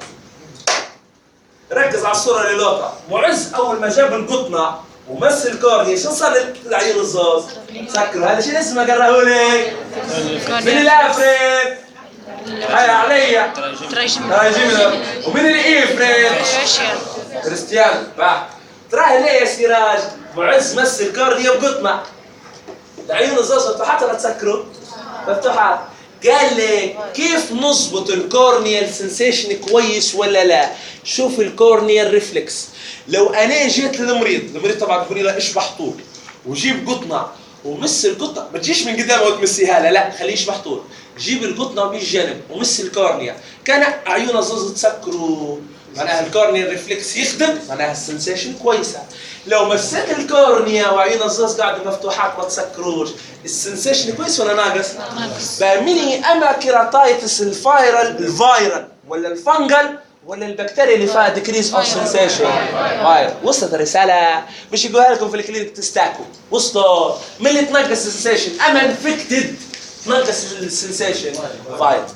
ركز على الصوره اللي لقطه. معز اول ما جاب القطنه ومس الكورنيا شو صار للعيون الزوز؟ سكروا. هذا شو اسمه قراهولي؟ من الافريد هاي عليا ترايجيمينال. ومن الايفريد كريستيان. بقى تراهي ليه يا سراج؟ معز مس الكورنيا بقطنه، العيون الزوز مفتوحات ولا تسكروا؟ مفتوحات. قال لي كيف نظبط الكورنيال سنسيشن كويس ولا لا؟ شوف الكورنيال ريفلكس. لو انا جيت للمريض، المريض طبعا تقولي له اشبح طول وجيب قطنه ومس القطنه، ما تجيش من قدام وتمسيها لا لا، خليه يشبح طول. جيب القطنه بالجنب ومس الكورنيا، كان عيون الزوز تسكروا، معناها الكورنيال ريفلكس يخدم، معناها السنسيشن كويسه. لو مسيت الكورنيا وعيون الزوز قاعده مفتوحات ما تسكروش، السنسيشن كويس ولا ناقص؟ ناقص. فمني اما كيراتايتس الفايرال الفايرال ولا الفنجل ولا البكتيريا اللي فيها ديكريز اوف سنسيشن؟ فايرال. وصلت الرساله؟ مش يقولها لكم في الكلينيك تستاكوا. وصلوا؟ من اللي تنقص السنسيشن؟ اما انفكتد تنقص السنسيشن فايرال.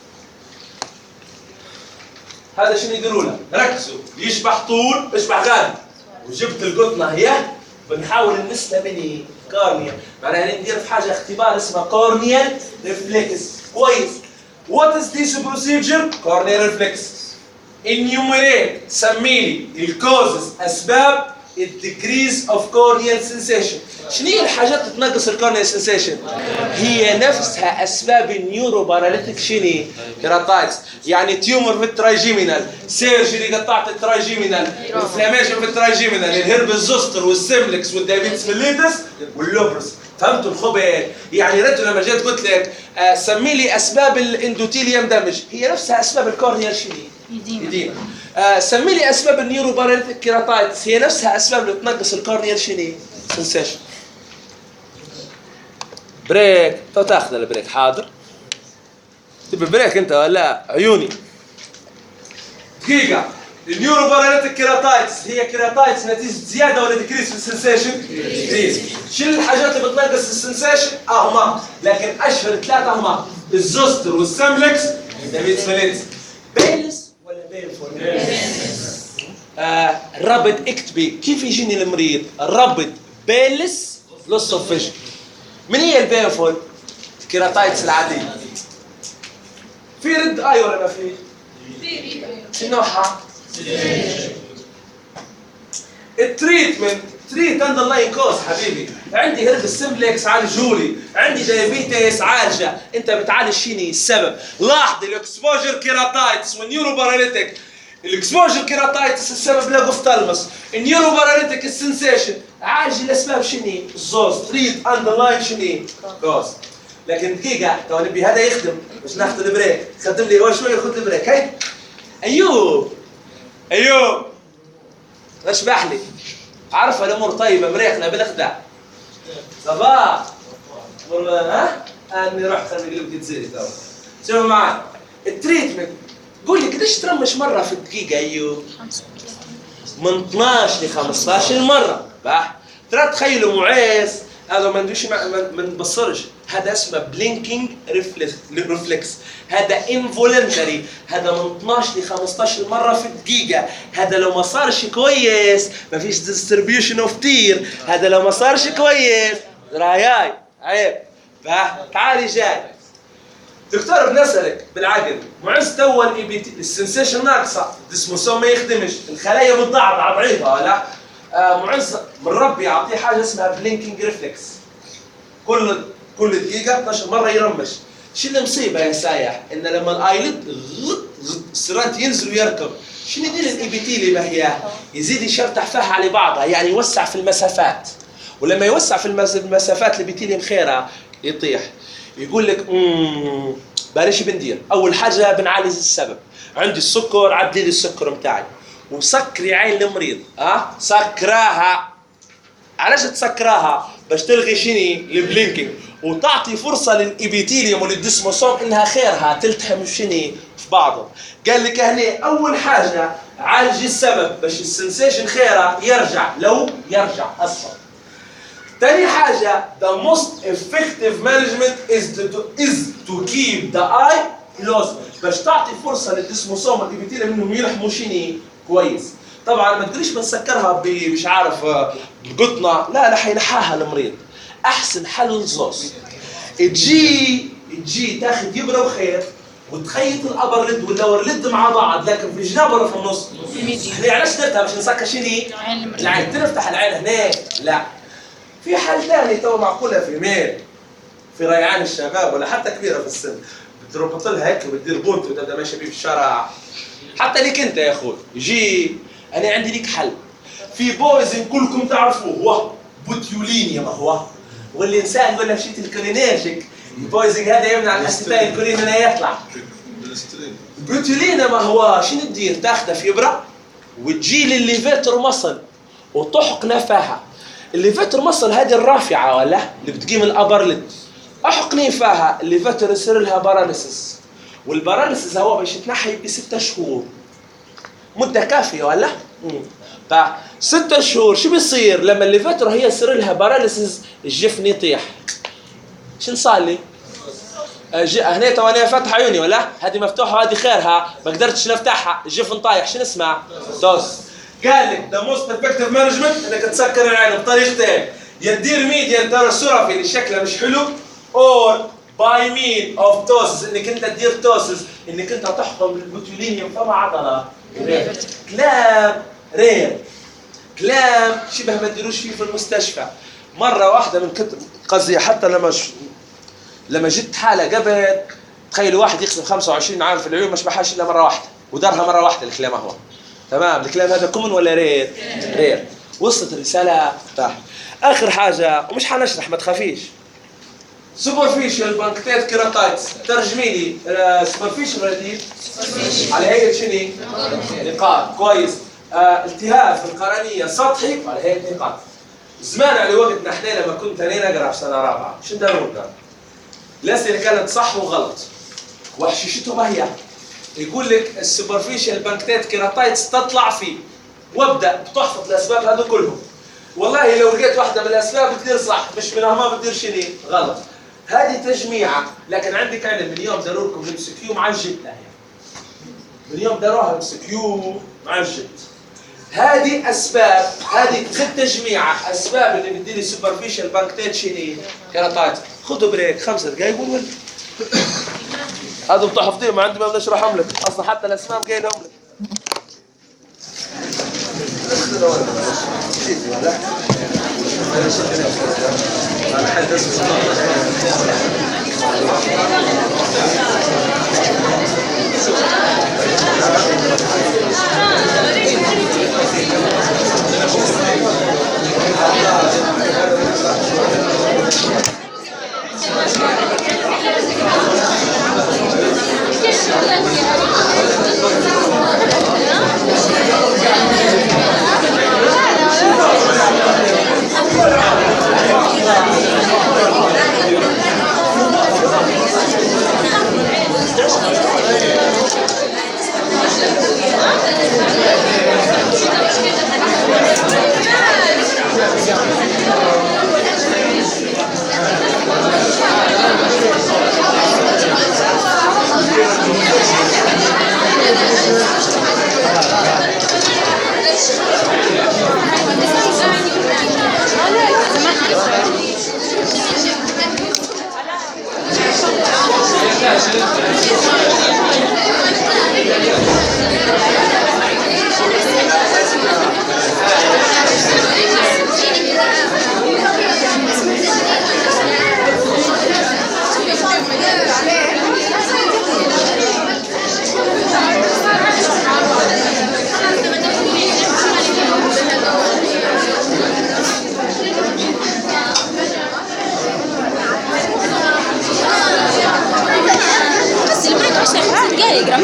هذا شنو يديروا له؟ ركزوا، يشبح طول اشبح غالي. وجبت القطنه هي بنحاول نمسها مني كورنيا، معناها ندير في حاجه اختبار اسمها كورنيال ريفلكس. كويس. وات از ذيس بروسيجر؟ كورنيال ريفلكس. انيوميريت، سمي لي الكوزز، اسباب الديكريز اوف كورنيال سنسيشن. شنو هي الحاجات اللي تنقص الكورنيال سنسيشن؟ هي نفسها اسباب النيورو باراليتيك شنو؟ كيراتايتس. يعني تيومر في الترايجيمينال، سيرجري قطعت الترايجيمينال، انفلاميشن في الترايجيمينال، الهربس زوستر والسيمبلكس والدايابيتس ميليتس واللوبرس. فهمتوا الخبر؟ يعني ريت لما جيت قلت لك آه سمي لي اسباب الاندوتيليوم دامج، هي نفسها اسباب الكورنيال شنو؟ يدينا. آه سمي لي اسباب النيورو باراليتيك كيراتايتس، هي نفسها اسباب اللي تنقص الكورنيال شنو؟ سنسيشن. بريك، تو تاخذ البريك. حاضر. تبي بريك انت ولا عيوني؟ دقيقة. النيورو باراليتيك كيراتايتس هي كيراتايتس نتيجة زيادة ولا ديكريس في السنسيشن؟ ديكريس. شو الحاجات اللي بتنقص السنسيشن؟ اهما، لكن اشهر ثلاثة هما الزوستر والسملكس والدايابيتس ميليتس. بيلس ولا بينفول؟ بيلس. آه رابط اكتبي كيف يجيني المريض؟ رابط بيلس لوس اوف فيجن. من هي البينفول؟ الكيراتايتس العادية. في رد اي ولا ما في؟ في نوعها؟ التريتمنت تريت اندرلاين كوز حبيبي. عندي هرب السمبلكس عالجولي، عندي دايابيتس عالجه، انت بتعالج شيني السبب. لاحظ الاكسبوجر كيراتايتس والنيورو باراليتيك. الاكسبوجر كيراتايتس السبب لاجوفتالمس، النيورو باراليتيك السنسيشن. عالج الاسباب شني؟ الزوز. تريت اندرلاين شني؟ كوز. لكن دقيقة تو نبي هذا يخدم، مش ناخذ البريك، خدم لي اول شوية خذ البريك. هاي ايوب ايوب اشبح لي، عارفة الامور طيبة مريخنا بالاخداع. صباح ها؟ اني رحت خليني اقلب تتزيد تو. شوفوا معي التريتمنت. قول لي قديش ترمش مرة في الدقيقة ايوب؟ من اثناش ل خمسطاش مرة. بح ترى تخيلوا معيز هذا ما ندوش ما نبصرش، هذا اسمه بلينكينج ريفلكس، هذا انفولنتري، هذا من اثناش ل خمسطاش مرة في الدقيقة، هذا لو ما صارش كويس ما فيش ديستريبيوشن اوف تير، هذا لو ما صارش كويس راياي عيب. تعالي جاي دكتور بنسألك بالعقل معز تو الاي بي تي السنسيشن ناقصة، الديسموسوم ما يخدمش، الخلايا متضعضعة ضعيفة ولا؟ آه معز من ربي يعطيه حاجة اسمها بلينكينج ريفلكس، كل كل دقيقة اثناش مرة يرمش. شو المصيبة يا سايح؟ إن لما الايلid غط غط السرات ينزل ويركب، شنو يدير الاي بي تي اللي ما هي؟ يزيد يشرطح فيها على بعضها، يعني يوسع في المسافات، ولما يوسع في المسافات الاي بي تي اللي مخيرة يطيح. يقول لك اممم بلاش بندير، اول حاجه بنعالج السبب، عندي السكر عدلي لي السكر بتاعي وسكري عين المريض، اه سكراها. علاش تسكراها؟ باش تلغي شني البلينكينج وتعطي فرصه للايبيثيليوم وللديسموسوم انها خيرها تلتحم شني في بعضهم. قال لك هنا اول حاجه عالج السبب باش السنسيشن خيرها يرجع لو يرجع اسرع. تاني حاجة the most effective management is to, is to keep the eye closed باش تعطي فرصة للديسموسوم والإبيثيليوم انهم يلحموا شيني كويس. طبعا ما تقوليش بنسكرها مش عارف بقطنة، لا لا حينحاها المريض. أحسن حل زوز تجي تجي تاخذ إبرة وخيط وتخيط الأبر لد واللور لد مع بعض، لكن في الجناب ولا في النص؟ احنا علاش درتها باش نسكر شيني؟ العين تفتح العين هناك، لا. في حل ثاني تو معقولة في ميل في ريعان الشباب ولا حتى كبيرة في السن، بتربط لها هيك وبتدير بونت وتبدا ماشي بيه في الشارع. حتى ليك انت يا اخوي يجي انا عندي ليك حل. في بويزن كلكم تعرفوه هو بوتيولينيا، ما هو والانسان يقول لك شيت الكولينيرجيك، البويزن هذا يمنع الاسيتايل الكولين انه يطلع. بوتيولينا ما هو شنو تدير؟ تاخذها في ابره وتجي للليفيتر مصل وتحقن فيها. الليفيتر مصل هذه الرافعه ولا اللي بتقيم الابر لد، احقني فيها الليفيتر يصير لها باراليسيس، والباراليسيس هو باش يتنحي بستة شهور، مده كافيه ولا؟ امم طيب ستة شهور شو بيصير لما الليفيتر هي يصير لها باراليسيس؟ الجفن يطيح. شو صار لي؟ هنا تو انا فاتح عيوني ولا؟ هذه مفتوحه وهذه خيرها ما قدرتش نفتحها، الجفن طايح. شنو اسمع؟ دوس. قال لك ذا موست افكتيف مانجمنت انك تسكر العين بطريقتين، يا تدير ميديان ترى سرفي اللي شكلها مش حلو، اور باي مين اوف توسس انك انت تدير توسس، انك انت تحكم البوتيولينيوم فما عضله. كلام رير، كلام شبه ما تديروش فيه في المستشفى. مره واحده من كتر قصدي حتى لما ش... لما جت حاله قبل، تخيلوا واحد يقسم خمسة وعشرين عام في العيون مش بحاش الا مره واحده ودارها مره واحده. الكلام هو تمام، الكلام هذا كومن ولا رير؟ رير. وصلت الرساله؟ طيب اخر حاجه ومش حنشرح ما تخافيش. سوبرفيشال بانكتيت كيراتايتس، ترجمي لي سوبرفيشال ولا على هيئه شنو؟ نقاط. كويس. آه التهاب في القرنيه سطحي على هيئه نقاط. زمان على وقتنا احنا لما كنت انا نقرا في سنه رابعه شو نديروا؟ الاسئله كانت صح وغلط وحشيشته ما هي. يقول لك السوبرفيشال بانكتيت كيراتايتس تطلع فيه، وابدا بتحفظ الاسباب هذو كلهم. والله لو لقيت واحده من الاسباب بتدير صح، مش منها ما بتدير شنو غلط. هذه تجميعه، لكن عندك علم من يوم داروا لكم ام سي كيو معجد لها، من يوم داروها ام سي كيو معجد. هذه اسباب، هذه ست تجميعه اسباب اللي بتدير لي سوبرفيشال بانكتيت شنو كيراتايتس. خذوا بريك خمسه دقائق ونولد. هذا بتحفظيه ما عندي ما بدي اشرحهم لك، اصلا حتى الاسماء قايلهم لك. Thank you.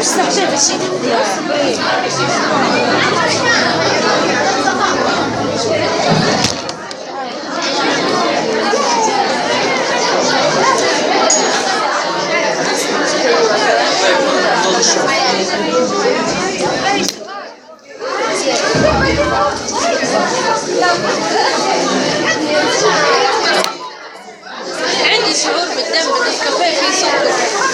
استحشيت الشيء عندي شعور بالدم من الكافيه فيه سكر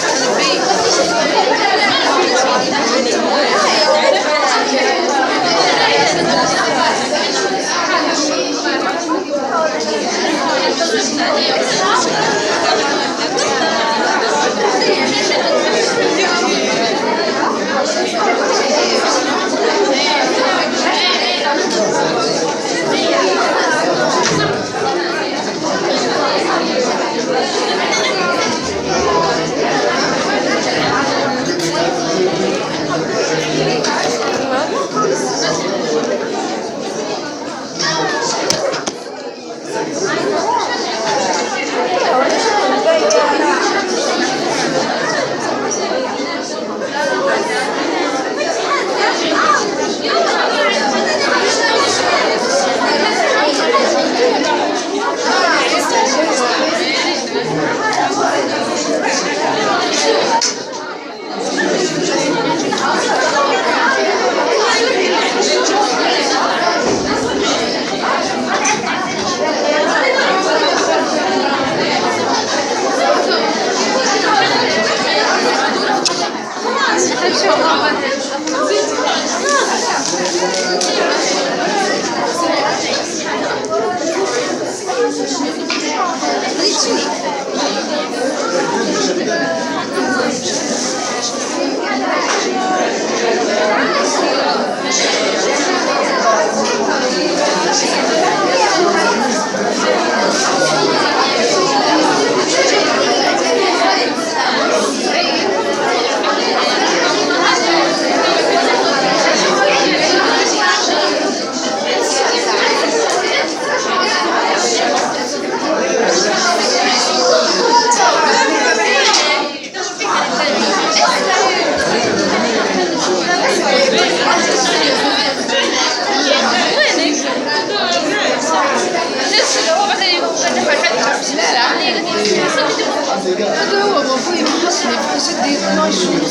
هذا هو ابوي محصني بسدي اثناش ونص.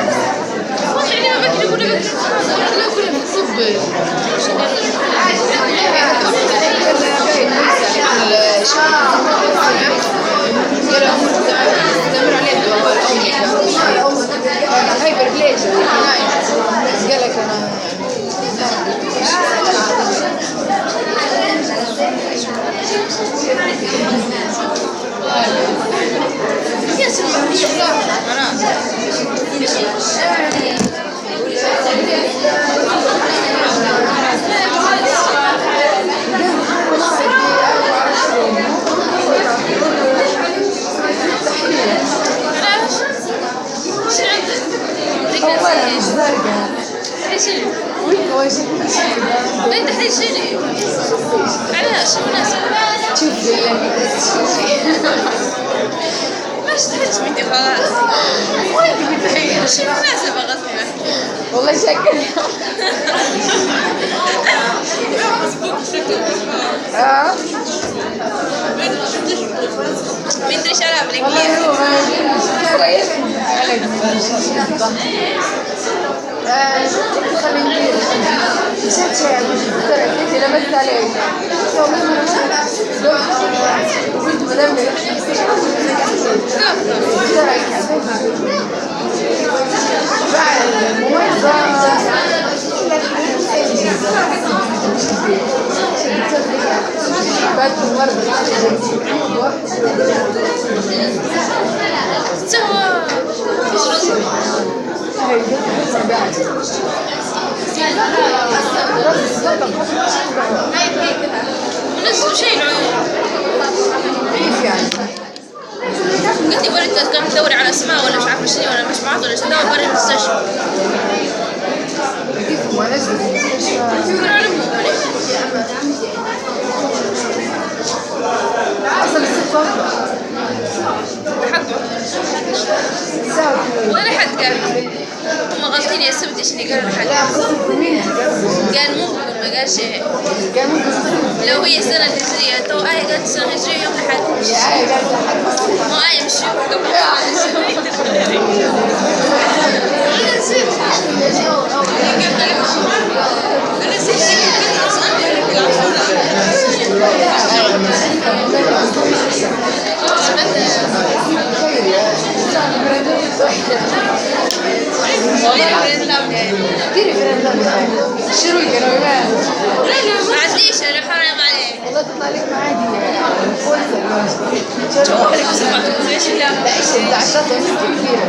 يعني ما بكري ولا بكري لا كل بالطب. هايبر بليزر قال لك انا لا تحتاج شيء علاش مناسب شوف ماش تحس مني خلاص وين تحير شي مناسبة غصبا والله شكل اه من دري شراب لك والله هو كويس عليك خليني نسيت شيء ترى كنت لمست عليك وكنت بدمر بعد موزة بعد مرة نفس شيء كيف يعني؟ قلت لي ولد كان تدوري على اسماء ولا مش عارفه شنو ولا مش بعض ولا شنو برا المستشفى كيف هو نزل المستشفى اصلا الصفر حقه ولا حد قال ممكن يا السبت ايش اللي قال الحاج؟ قال ممكن ما قال شيء. لو هي السنة الهجرية تو آية قالت السنة الهجرية يوم الأحد. مو آية مش قبل أنا نسيت. أنا نسيت. شنو القرايه؟ لا لا ما عنديش انا حرام عليك. والله تطلع لك معادي لا ايش عشرات كثيرة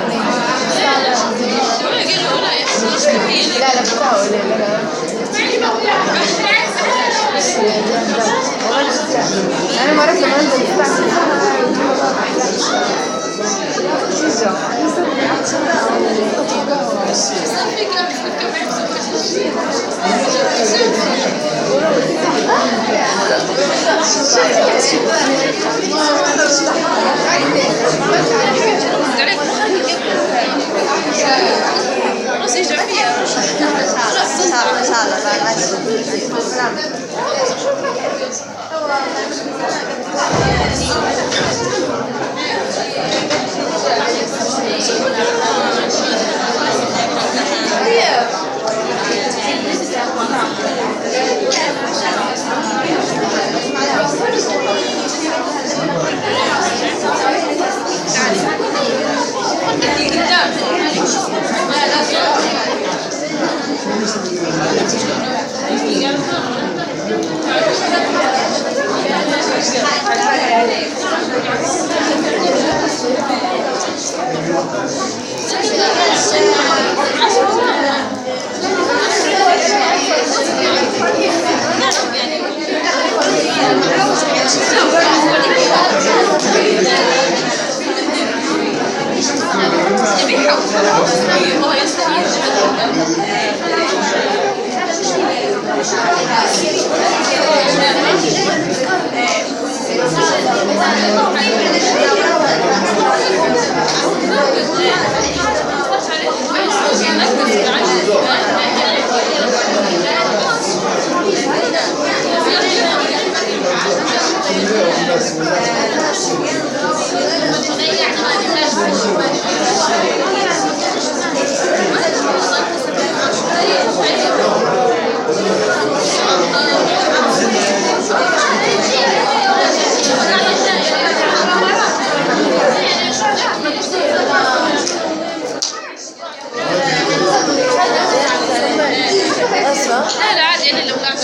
لا لا بتاعه لا لا انا ما عرفت لما انزل لا لا عادي انا لو قاعده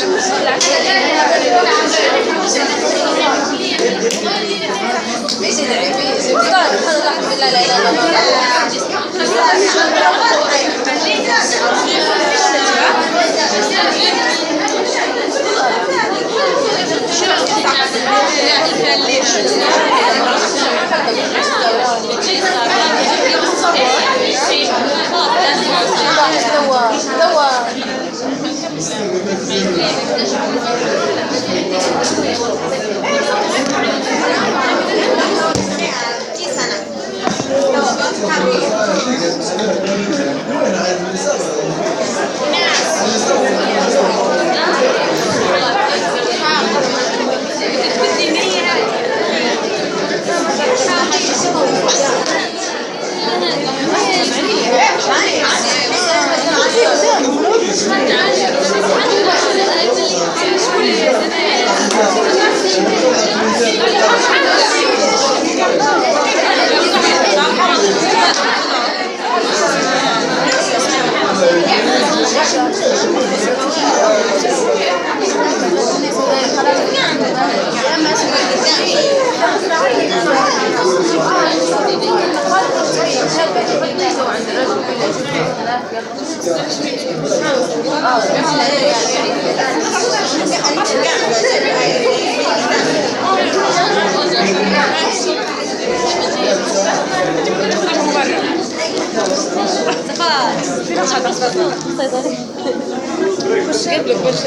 لا لا خش قبلك باش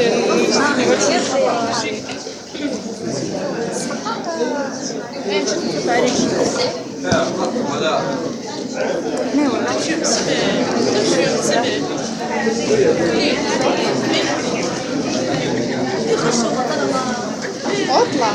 لا والله واطلع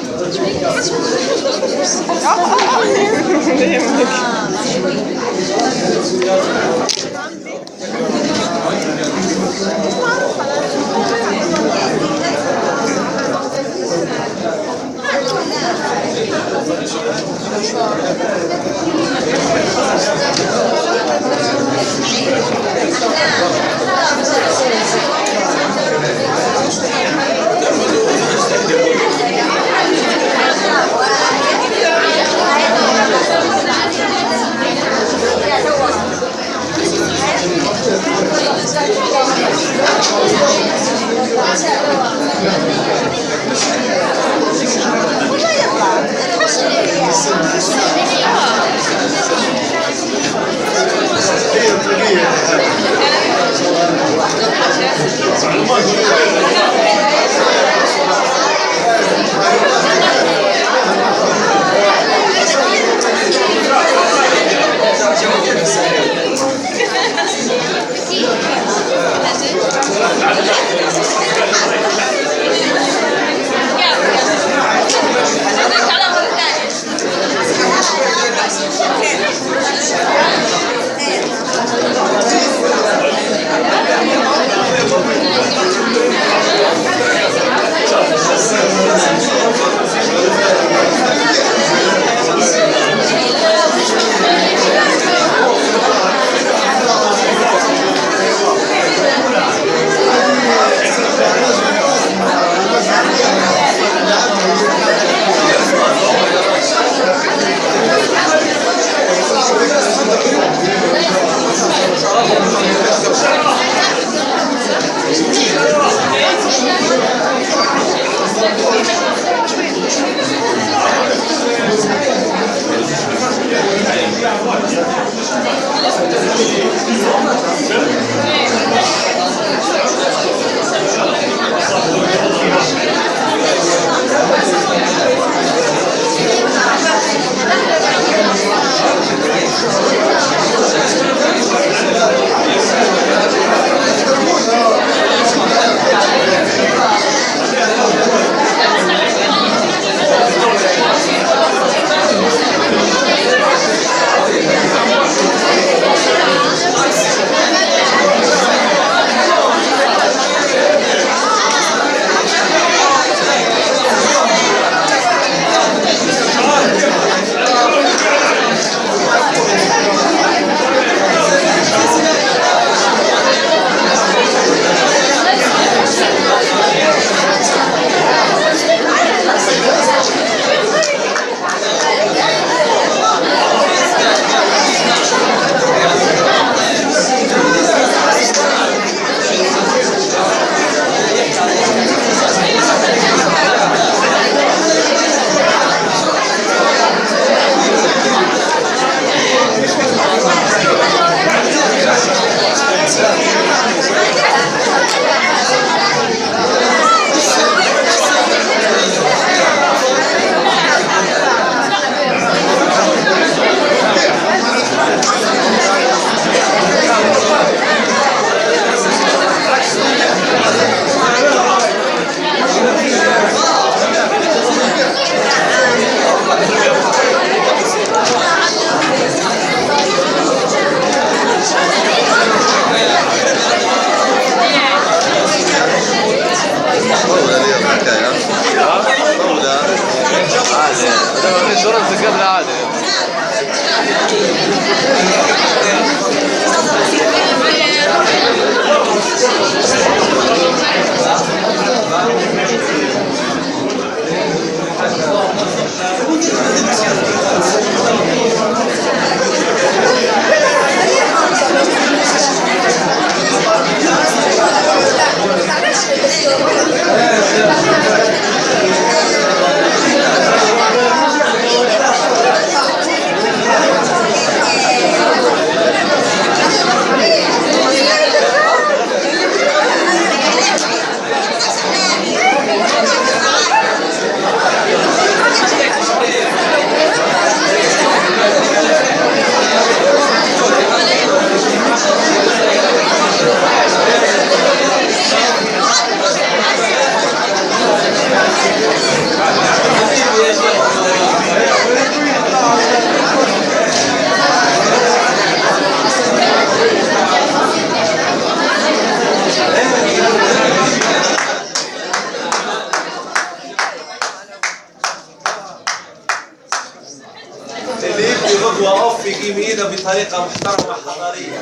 غدوة أوف يقيم إيده بطريقة محترمة حضارية.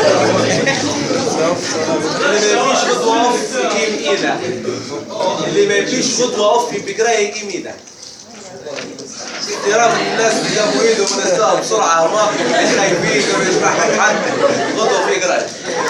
اللي ما يبيش غدوة أوف يقيم إيده. اللي ما يبيش غدوة أوف بقراية يقيم إيده. احترام الناس اللي جابوا ايدهم ونزلوها بسرعه ما في خايفين ولا يشبحك حد غدوه في قرايه.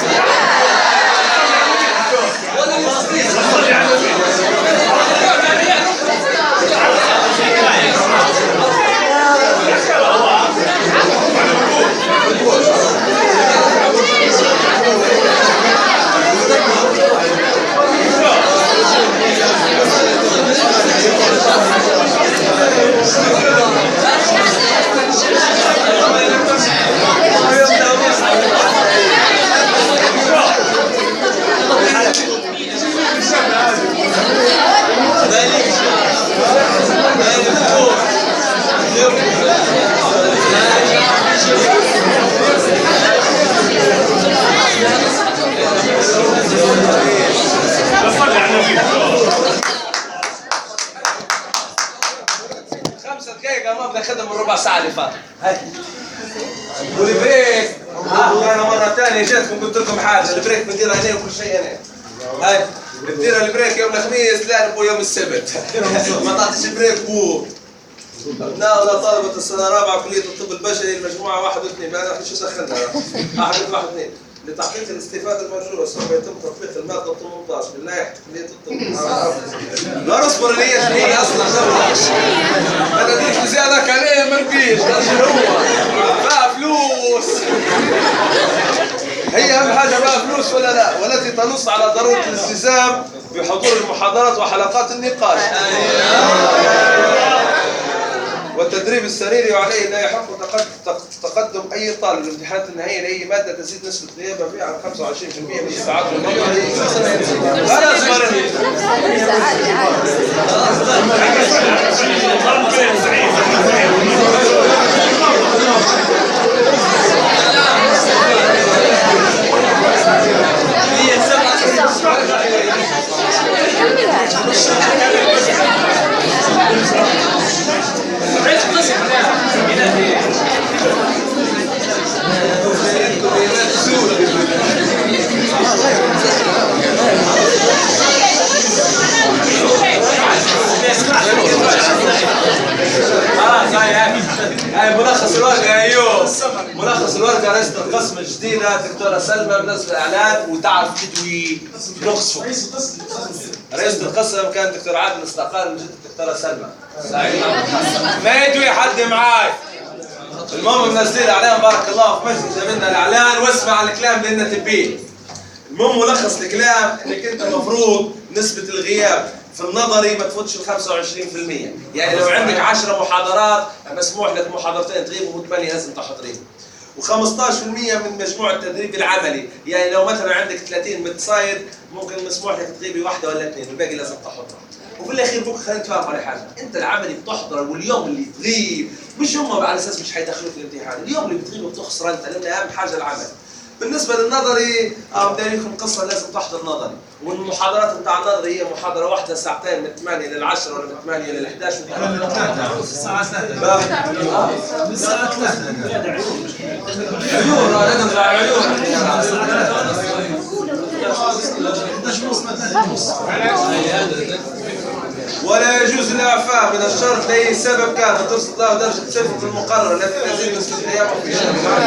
خمسة دقايق ما بناخذها من ربع ساعة اللي فاتت. هاي. والبريك اه انا مرة ثانية جاتكم قلت لكم حاجة، البريك بنديرها انا وكل شيء انا. هاي بنديرها البريك يوم الخميس لا نبو يوم السبت. ما تعطيش بريك بو. أبناؤنا طلبة السنة الرابعة كلية الطب البشري المجموعة واحد واثنين، ما نعرف شو سخنها. واحد واحد واثنين. لتحقيق الاستفادة المرجوة سوف يتم تطبيق المادة ثمانية عشر من لائحة كلية الطب. لا اصبر اللي هي هي أصلا ما تدريش زيادة عليه ما نبيش، هو بقى فلوس. هي أهم حاجة بقى فلوس ولا لا؟ والتي تنص على ضرورة الالتزام بحضور المحاضرات وحلقات النقاش. والتدريب السريري وعليه لا يحق تقدم أي طالب للامتحانات النهائية لأي مادة تزيد نسبة غيابها فيها عن خمسة وعشرين بالمئة من الساعات والمادة. خلاص مرني. هاي ملخص الورقة ايوه ملخص الورقة رئيسة القسم الجديدة دكتورة سلمى منزل الاعلان وتعرف تدوي نقصه. رئيسة القسم كان دكتور عادل استقال من جد الدكتورة سلمى. ما يدوي حد معاي. المهم منزلين الاعلان بارك الله في مجلس منا الاعلان واسمع الكلام لان تبيه. المهم ملخص الكلام انك انت المفروض نسبة الغياب في النظري ما تفوتش ال خمسة وعشرين بالمئة، يعني لو عندك عشرة محاضرات مسموح لك محاضرتين تغيب وثمانية لازم تحضرين. وخمسطعش بالمئة من مجموع التدريب العملي، يعني لو مثلا عندك ثلاثين متصايد ممكن مسموح لك تغيبي واحدة ولا اثنين، الباقي لازم تحضرها. وفي الاخير بكره خلينا نتفاهم على حاجة، انت العملي بتحضر واليوم اللي تغيب مش هم على اساس مش حيدخلوك الامتحان، اليوم اللي بتغيب بتخسر انت لان اهم حاجة العمل. بالنسبة للنظري اه بدي لكم قصة لازم تحضر نظري، والمحاضرات بتاع النظري هي محاضرة واحدة ساعتين من ثمانية للعشرة ولا من ثمانية للأحد عشر من الساعة ثلاثة من الساعة ثلاثة عيون لازم تطلع عيون ولا يجوز الإعفاء من الشرط لأي سبب كان ترصد له درجة صفر في المقرر التي تزيد نسبة الغياب في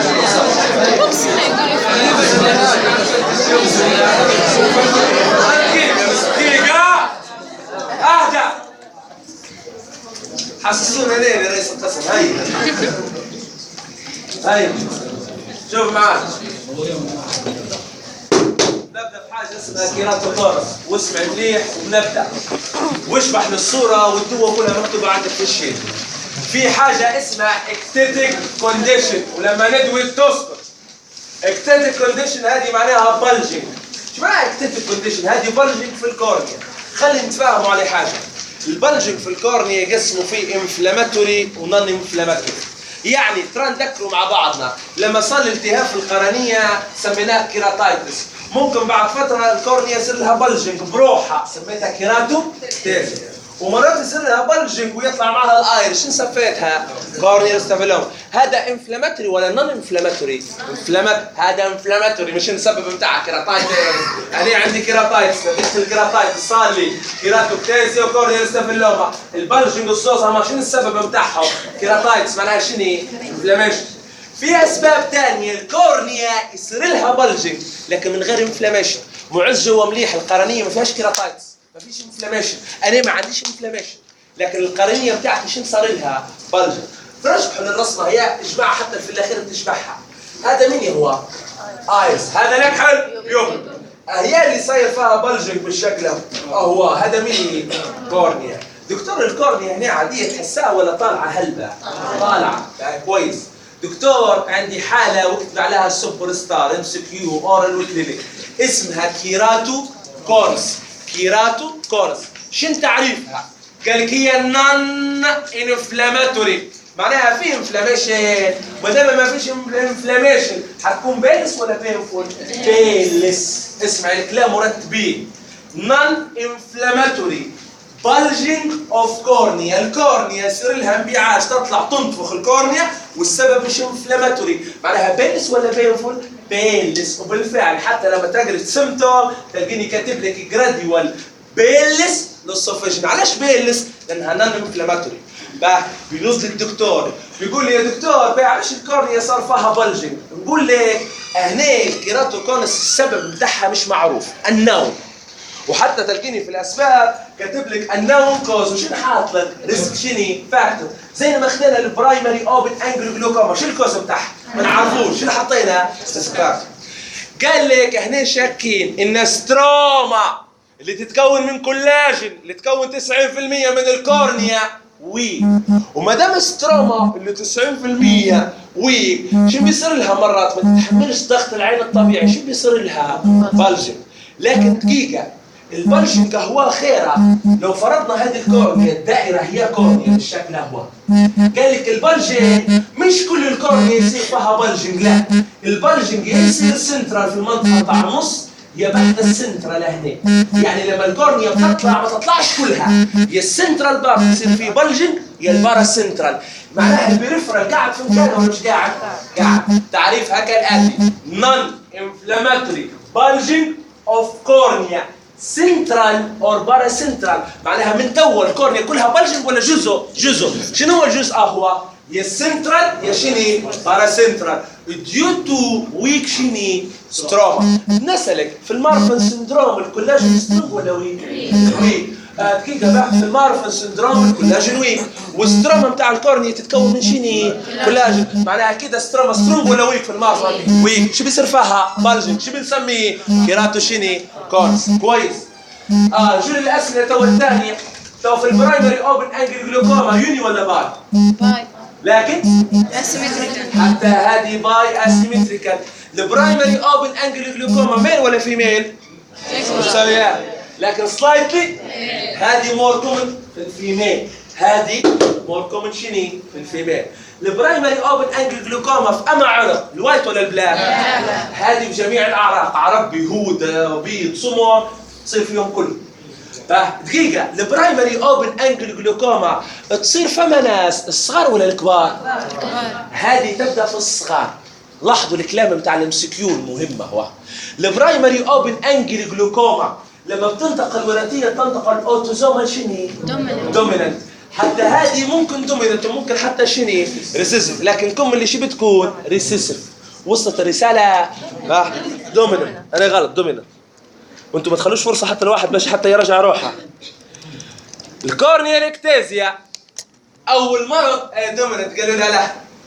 دقيقة أهدى حسسونا ليه يا رئيس القسم. هاي هاي شوف معاك نبدأ بحاجة اسمها كيراتوتورس واسمع مليح ونبدأ واشبح للصورة والدوا كلها مكتوبة عندك في الشيء. في حاجة اسمها اكتيتيك كونديشن ولما ندوي تصبر. اكتيتيك كونديشن هذه معناها بلجنج. شو معناها اكتيتيك كونديشن؟ هذه بلجنج في الكورنيا. خلينا نتفاهموا على حاجة. البلجنج في الكورنيا يقسموا فيه انفلاماتوري ونون انفلاماتوري. يعني ترى نذكروا مع بعضنا لما صار الالتهاب في القرنية سميناه كيراتايتس. ممكن بعد فترة الكورنيا يصير لها بلجنج بروحها سميتها كيراتو تيريا. ومرات يصير لها بلجنج ويطلع معها الايرش. شو سفيتها؟ كورنيال ستافيلوما. هذا انفلاماتوري ولا نون انفلاماتوري؟ انفلامات هذا انفلاماتوري. مش السبب بتاعها كيراتايتس. انا عندي كيراتايتس، نتيجه الكيراتايتس صار لي كيراتوكتازيا وكورنيال ستافيلوما. البلجنج والصوص ما شنو السبب بتاعهم؟ كيراتايتس معناها شنو؟ انفلاميشن. في اسباب ثانيه الكورنيا يصير لها بلجنج لكن من غير انفلاميشن. معز جوا مليح، القرنيه ما فيهاش كيراتايتس، ما فيش انفلاميشن. انا ما عنديش انفلاميشن لكن القرنيه بتاعتي شنو صار لها؟ بلجنج. ترجحوا للرسمه هي يا جماعه حتى في الاخير بتشبعها. هذا مين هو؟ ايرس. هذا نكحل يوم. هي اللي صاير فيها بلجنج بالشكل هو. هذا مين؟ كورنيا. دكتور الكورنيا هنا عاديه تحسها ولا طالعه هلبه؟ طالعه. كويس. دكتور عندي حاله وكتب عليها سوبر ستار ام سي كيو اورال وكلينيك اسمها كيراتو كونس. كيراتو كونس. شنو تعريفها؟ قال لك هي نون انفلاماتوري، معناها في انفلاميشن. ما دام ما فيش انفلاميشن حتكون بيلس ولا بينفول؟ بيلس. اسمع الكلام مرتبين. نون انفلاماتوري bulging of cornea. الكورنيا يصير لها انبعاج تطلع تنفخ الكورنيا والسبب مش انفلاماتوري، معناها بيلس ولا بينفول؟ بيلس. وبالفعل حتى لما تقرا سيمتوم تلقيني كاتب لك جراديوال بيلس للسوفيجن. علاش بيلس؟ لانها نون انفلاماتوري. بقى بينوز للدكتور بيقول لي يا دكتور بقى علاش الكورنيا صار فيها بلجنج؟ نقول لك هنا الكيراتوكونس السبب بتاعها مش معروف، النون. وحتى تلقيني في الاسباب كاتب لك النون كوز. وشنو حاط لك؟ ريسك شني فاكتور. زي ما اخذنا البرايمري اوبن انجل جلوكوما، شو الكوز بتاعها؟ ما نعرفوش. شنو حطينا؟ ريسك فاكتور. قال لك هنا شاكين ان ستروما اللي تتكون من كولاجين اللي تكون تسعين بالمئة من الكورنيا ويك. وما دام ستروما اللي تسعين بالمئة ويك شو بيصير لها؟ مرات ما تتحملش ضغط العين الطبيعي. شو بيصير لها؟ بلجنج. لكن دقيقه البلجنج هو خيره. لو فرضنا هذه الكورنيا الدائره هي كورنيا بالشكل هو، قال لك البلجنج مش كل الكورنيا يصير فيها بلجنج، لا البلجنج يصير سنترال في المنطقه تاع النص يا بعد السنترال هنا. يعني لما الكورنيا بتطلع ما تطلعش كلها، يا السنترال بارت يصير فيه بلجنج يا البارا سنترال. معناها البريفرال قاعد في مكانه ولا مش قاعد؟ قاعد. تعريفها كالاتي: نون انفلاماتوري بلجنج اوف كورنيا سنترال اور بارا سنترال. معناها من تو الكورنيا كلها بلجنج ولا جزء؟ جزء. شنو هو الجزء؟ هو يا سنترال يا شني بارا سنترال ديو تو ويك شني ستروما. نسألك في المارفن سندروم الكولاجين سترونج ولا ويك؟ ويك. آه دقيقة بقى في المارفن سندروم الكولاجين ويك. والستروما بتاع الكورنيا تتكون من شني؟ كولاجين. معناها كده ستروما سترونج ولا ويك في المارفن؟ ويك. شو بيصير فيها؟ بلجنج. شو بنسميه؟ كيراتو شني كونس. كويس. اه شو الأسئلة تو الثانية؟ تو في البرايمري اوبن انجل جلوكوما يوني ولا باي؟ باي. لكن اسيمتريكال. حتى هذه باي اسيمتريكال. البرايمري اوبن انجل جلوكوما ميل ولا فيميل؟ مساويات. لكن سلايتلي هذه مور كومن في الفيميل، هذه مور كومن شني في الفيميل. البرايمري اوبن انجل جلوكوما في اما عرق الوايت ولا البلاك؟ هذه في جميع الاعراق، عرب بيهود بيض سمر تصير فيهم كله. دقيقة البرايمري اوبن انجل جلوكوما تصير فما ناس الصغار ولا الكبار؟ الكبار. هذه تبدا في الصغار. لاحظوا الكلام بتاع الام سي كيو المهمة. هو البرايمري اوبن انجل جلوكوما لما بتنتقل وراثيا تنتقل اوتوزومال شني؟ دوميننت. دوميننت. حتى هذه ممكن دوميننت وممكن حتى شني؟ ريسيسيف. لكن كم اللي شي بتكون؟ ريسيسيف. وصلت الرسالة؟ دوميننت. انا غلط دوميننت. وانتم ما تخلوش فرصه حتى الواحد باش حتى يرجع روحه. الكورنيال اكتازيا اول مرض دوميننت قالوا لها لا.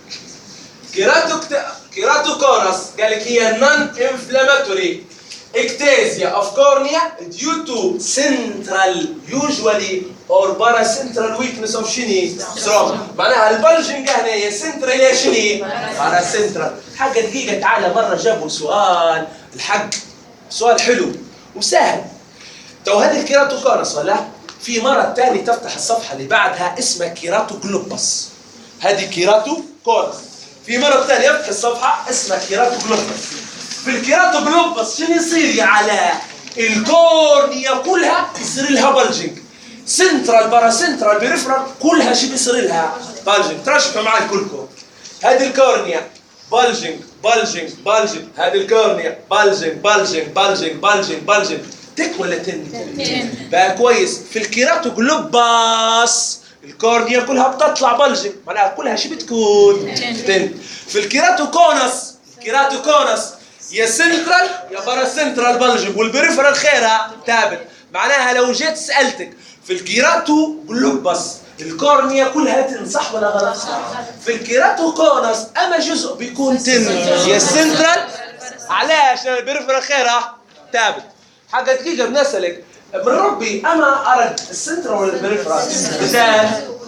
كيراتو كيراتو كونس قال لك هي نون انفلاماتوري اكتازيا اوف كورنيا ديو تو سنترال يوجوالي اور بارا سنترال ويكنس اوف شني ستروم. معناها البلجنج هنا يا سنترال يا شني بارا سنترال. حاجه دقيقه تعالى مره جابوا سؤال الحق سؤال حلو وسهل. تو هذه الكيراتوكونس ولا في مرض ثاني تفتح الصفحه اللي بعدها اسمها كيراتو جلوبس. هذه كيراتو كونس. في مرض ثاني يفتح الصفحه اسمها كيراتو جلوبس. في الكيراتو جلوبس شنو يصير على الكورنيا كلها؟ يصير لها بلجنج. سنترال برا سنترال بريفرال كلها شو بيصير لها؟ بالجنج. ترشحوا معي كلكم. هذه الكورنيا بالجنج بالجنج بالجنج، هذه الكورنيا بالجنج بالجنج بالجنج بالجنج بالجنج. تك ولا تن؟ بقى كويس. في الكيراتوجلوباس الكورنيا كلها بتطلع بالجنج، معناها كلها شو بتكون؟ تن. في الكيراتوكونس الكيراتوكونس يا سنترال يا برا سنترال بالجنج، والبريفرال خيرها ثابت. معناها لو جيت سألتك في الكيراتوجلوباس الكورنيا كلها تن، صح ولا غلط؟ في الكيراتوكونس اما جزء بيكون تن يا سنترال. علاش؟ لان البريفرال خيرها ثابت. حاجه دقيقه بنسالك من ربي اما ارد السنترال ولا البريفرال؟ بدال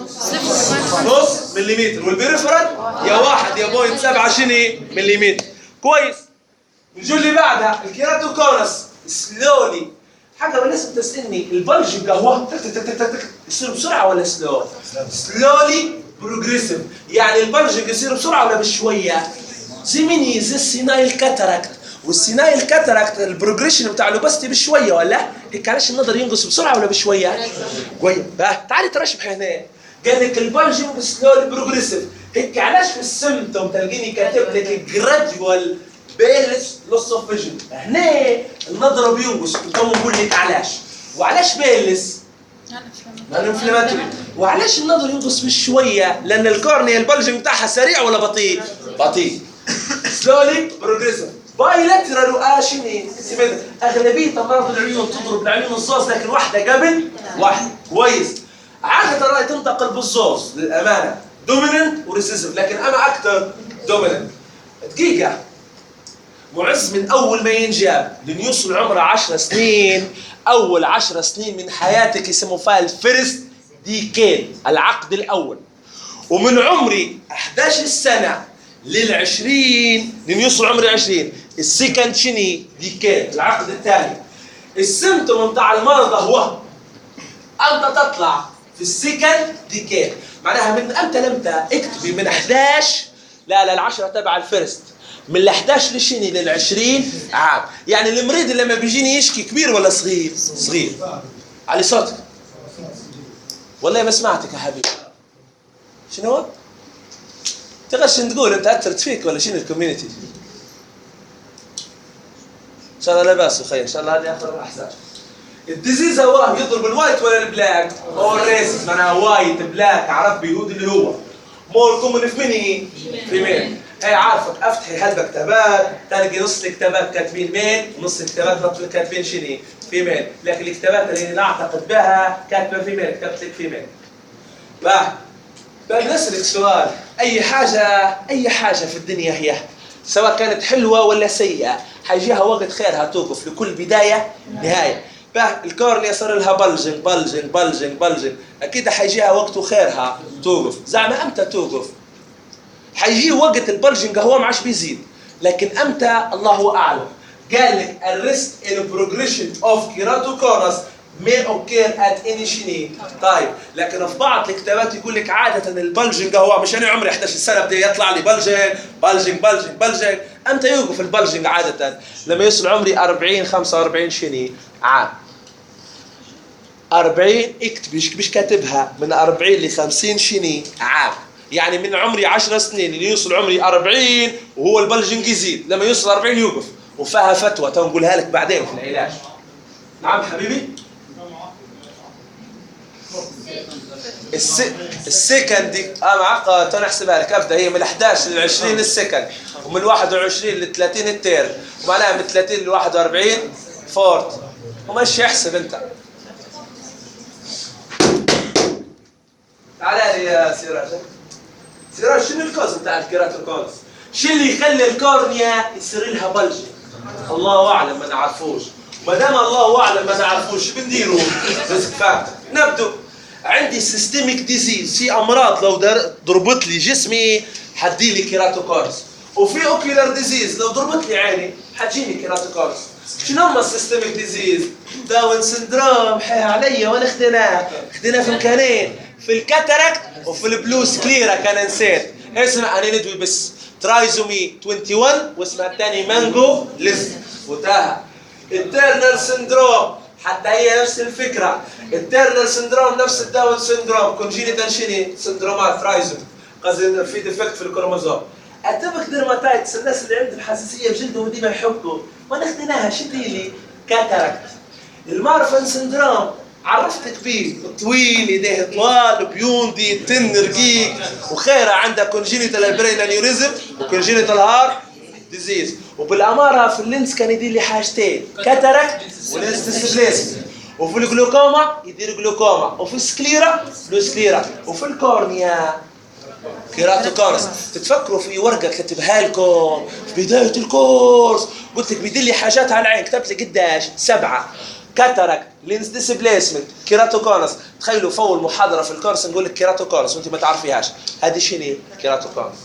نص مليمتر، والبريفرال يا واحد يا بوينت سبعة شنو مليمتر. كويس. نجي اللي بعدها الكيراتوكونس سلولي. حاجه بالناس بتسالني البلج قهوه يصير بسرعه ولا سلو؟ سلولي بروجريسيف، يعني البلج يصير بسرعه ولا بشويه؟ زي مين؟ زي السينايل كاتاراكت. والسينايل كاتاراكت البروجريشن بتاع الاوبستي بشويه ولا؟ هيك علاش النظر ينقص بسرعه ولا بشويه؟ كويس. تعالي ترشح هنا قال لك البلجنج سلولي بروجريسيف. هيك علاش في السيمتوم تلقيني كاتب لك جراديوال بيلس لوس اوف فيجن؟ هنا النظره بينقص، قدام بقول لك علاش. وعلاش بيلس؟ لانه انفلاماتوري. وعلاش النظر ينقص بشويه؟ لان الكورنيا البلجنج بتاعها سريع ولا بطيء؟ بطيء. سلولي بروجريسيف. بايلاترال واشني اغلبيه امراض العيون تضرب العيون الزوز، لكن واحده قبل واحده. كويس. عاده راي تنتقل بالزوز للامانه دوميننت وريسيسيف، لكن انا اكثر دوميننت. دقيقه معز من اول ما ينجاب لين يوصل عمره عشر سنين، اول عشر سنين من حياتك يسموا فيها الفيرست ديكيد، العقد الاول. ومن عمري احد عشر سنه للعشرين لين يوصل عمري عشرين السكند شني ديكيد، العقد الثاني. السيمتوم بتاع المرض هو انت تطلع في السكند ديكيد. معناها من امتى لمتى؟ اكتبي من احد عشر لا لا العشرة تبع الفيرست، من ال احد عشر للشني لل عشرين عام. يعني المريض اللي لما بيجيني يشكي كبير ولا صغير؟ صغير. علي صوتك. والله ما سمعتك يا حبيبي. شنو هو؟ تغش تقول انت اثرت فيك ولا شنو الكوميونتي؟ ان شاء الله لا باس اخي، ان شاء الله هذه اخر احسن. الديزيز هو يضرب الوايت ولا البلاك؟ هو الريسس، معناها وايت بلاك عربي يهودي اللي هو مور كومن في مني في ميل. هي عارفك افتحي هلبة كتابات تلقي نص الكتابات كاتبين ميل ونص الكتابات كاتبين شنو؟ في ميل، لكن الكتابات اللي نعتقد بها كاتبه في ميل كتبت لك في ميل. بقى بقى نسألك سؤال، اي حاجه اي حاجه في الدنيا هي سواء كانت حلوه ولا سيئه حيجيها وقت خيرها توقف، لكل بدايه نهايه. بقى الكورنيا صار لها بلجنج بلجنج بلجنج بلجنج، اكيد حيجيها وقت وخيرها توقف. زعما امتى توقف؟ حيجي وقت البلجنج هو ما عادش بيزيد، لكن امتى الله اعلم. قال لك الريست ان بروجريشن اوف كيراتوكونس may occur at any شني طيب. لكن في بعض الكتابات يقول لك عاده البلجنج هو مش انا عمري احد عشر سنه بدا يطلع لي بلجنج بلجنج بلجنج بلجنج. امتى يوقف البلجنج عاده؟ لما يوصل عمري أربعين خمسة وأربعين شني عام. أربعين اكتب مش كاتبها، من أربعين ل خمسين شني عام. يعني من عمري عشر سنين اللي يوصل عمري أربعين وهو البلجنج يزيد، لما يوصل أربعين يوقف. وفيها فتوى تنقولها لك بعدين في العلاج. نعم حبيبي. الس... السكند اه معقد تنحسبها لك ابدا. هي من احد عشر ل عشرين السكند، ومن واحد وعشرين ل ثلاثين التير، ومعناها من ثلاثين ل واحد وأربعين فورت. ومشي احسب انت. تعال لي يا سراج. سراج شنو الكوز بتاع الكيراتوكونس؟ شو اللي يخلي الكورنيا يصير لها بلج؟ الله اعلم ما نعرفوش. ما دام الله اعلم ما نعرفوش بنديروا ريسك فاكتور. نبدو. عندي سيستميك ديزيز، في امراض لو ضربت لي جسمي حتجي لي كيراتوكونس، وفي اوكيولار ديزيز لو ضربت لي عيني حتجيني كيراتوكونس. شنو هما السيستميك ديزيز؟ داون سندروم حيها عليا وانا خدناه خدناه في مكانين، في الكاتاراكت وفي البلو سكليرا كان نسيت. اسمع انا ندوي بس ترايزومي واحد وعشرين واسمها الثاني مانجو ليز وتاها. التيرنر سندروم حتى هي نفس الفكره. التيرنر سندروم نفس الداون سندروم، كونجينيتال شنو؟ سندرومات رايزم، قصدي في ديفكت في الكروموزوم. اتوبك ديرماتايتس الناس اللي عندهم حساسيه بجلدهم ديما يحكوا، وانا اخذناها شديلي كاتاراكت. المارفن سندروم عرفتك بيه، طويل، يديه طوال، بيوندي، تن رقيق، وخيره عنده كونجينيتال برين انيوريزم وكونجينيتال هارت ديزيز. وبالاماره في اللينس كان يدير لي حاجتين، كاتاراكت ولينس ديسبليسمنت. وفي الجلوكوما يدير جلوكوما، وفي السكليرا فلو سكليرا، وفي الكورنيا كيراتوكونس. تتفكروا في ورقه كتبها لكم في بدايه الكورس، قلت لك بيدير لي حاجات على العين، كتبت لي قداش؟ سبعه: كاتاراكت، لينس ديسبليسمنت، كيراتوكونس. تخيلوا في اول محاضره في الكورس نقول لك كيراتوكونس وانت ما تعرفيهاش، هذه شنو؟ كيراتوكونس.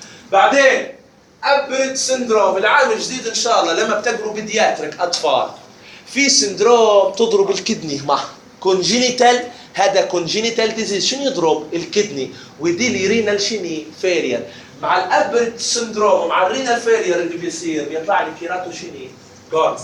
بعدين ابرد سندروم، العام الجديد ان شاء الله لما بتقروا بيدياتريك اطفال في سندروم تضرب الكدني مع كونجينيتال، هذا كونجينيتال ديزيز. شنو يضرب؟ الكدني، ويدي لي رينال شنو؟ فيلير. مع الابرد سندروم ومع الرينال فيلير اللي بيصير بيطلع لي كيراتو شنو؟ كونس.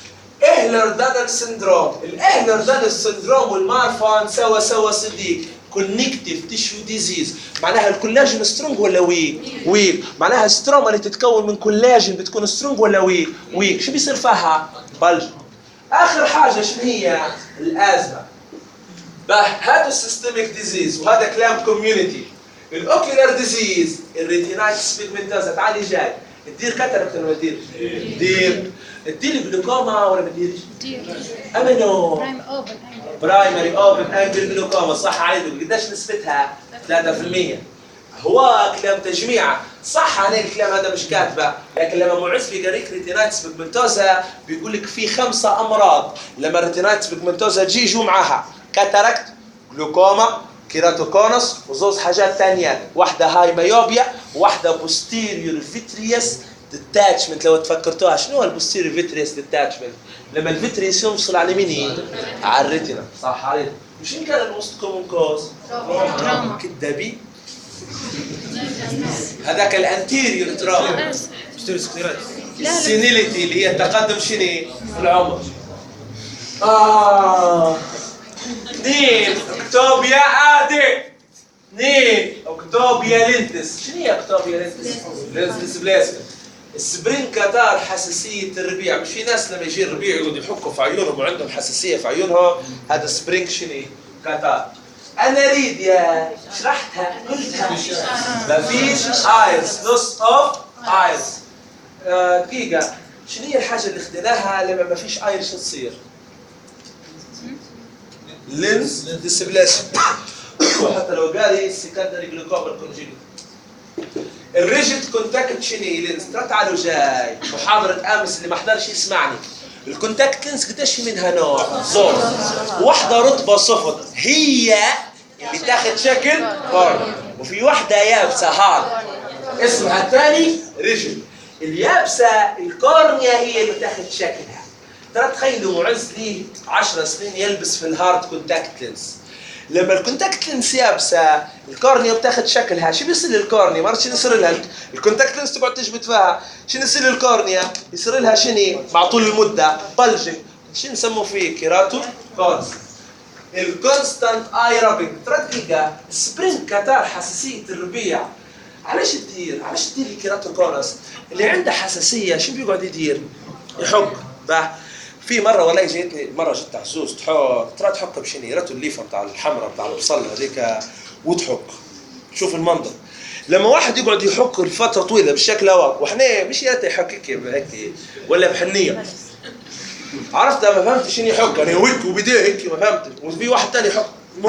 اهلر دانل سندروم، الاهلر دانل سندروم والمارفان سوا سوا صديق، كونكتيف تيشو ديزيز. معناها الكولاجين سترونج ولا ويك؟ ويك. معناها ستروما اللي تتكون من كولاجين بتكون سترونج ولا ويك؟ ويك. شو بيصير فيها؟ بلج. اخر حاجه شنو هي؟ الازمه. باه هذا السيستميك ديزيز وهذا كلام كوميونتي. الاوكيولار ديزيز، الريتينايتس بيجمنتوزا، تعالي جاي تدير كاتاراكت ولا ما تدير؟ تدير. تدير جلوكوما ولا ما تديرش؟ دير. امنو برايم اوبن برايمري اوبن انجل جلوكوما، صح عليكم. قداش نسبتها؟ ثلاثة بالمئة. هو كلام تجميعه، صح. انا الكلام هذا مش كاتبه، لكن لما معز بيقريك ريتينايتس بيجمنتوزا بيقول لك في خمسه امراض لما الريتينايتس بيجمنتوزا تجي يجوا معاها: كاتاراكت، جلوكوما، كيراتوكونس، وزوز حاجات ثانيات، واحده هاي مايوبيا، وواحده بوستيريور فيتريس ديتاتشمنت. لو تفكرتوها شنو هو البوستيريور فيتريس ديتاتشمنت؟ لما الفيتريس يوصل على مين؟ على الريتنا، صح عليك. وشين كان الموست كومون كوز؟ تراما. كدابي. هذاك الانتيريور تراما، السينيليتي اللي هي التقدم شنو؟ في العمر. آه اثنين اكتوبيا عادي، اثنين اكتوبيا لينتس. شنو هي اكتوبيا لينتس؟ لينتس ديسبليسمنت. السبرين كاتار، حساسيه الربيع. مش في ناس لما يجي الربيع يقعدوا يحكوا في عيونهم وعندهم حساسيه في عيونهم، هذا سبرينج شنو؟ كاتار. انا اريد يا شرحتها قلتها ما فيش ايرس، لوس اوف ايرس. دقيقه، شنو هي الحاجه اللي خدناها لما ما فيش ايرس تصير؟ لينس ديسبليسمنت. وحتى لو قال سكندري جلوكوما كونجينيتال. الريجيد كونتاكت شنو؟ لينس. تعالوا جاي محاضره امس اللي ما حضرش يسمعني. الكونتاكت لينس قداش في منها نوع؟ زور. واحده رتبه صفر هي اللي تاخذ شكل كورنيا، وفي واحده يابسه هارد اسمها الثاني ريجيد. اليابسه الكورنيا هي اللي تاخذ شكلها. ترى تخيلوا معز ليه عشر سنين يلبس في الهارد كونتاكت لينس. لما الكونتاكت لينس يابسه الكورنيا بتاخذ شكلها. شو بيصير للكورنيا؟ ما شنو يصير لها؟ الكونتاكت لينس تقعد تجبد فيها. شنو يصير للكورنيا؟ يصير لها شنو؟ مع طول المده بلجنج. شنو نسموه فيه؟ كيراتو كونس. الكونستانت اي رابنج. ترى دقيقه، سبرينج كاتار حساسيه الربيع. علاش تدير؟ علاش تدير الكيراتو كونس؟ اللي عنده حساسيه شو بيقعد يدير؟ يحك. باه في مره والله جيتني مره جت عزوز تحك، ترى تحك بشني؟ راتو الليفه بتاع الحمراء بتاع البصل هذيك وتحك. شوف المنظر لما واحد يقعد يحك لفتره طويله بالشكل هذا، وحنا مش يا يحكك هيك ولا بحنيه. عرفت؟ ما فهمت شنو يحك، انا هيك وبديه هيك ما فهمت. وفي واحد ثاني يحك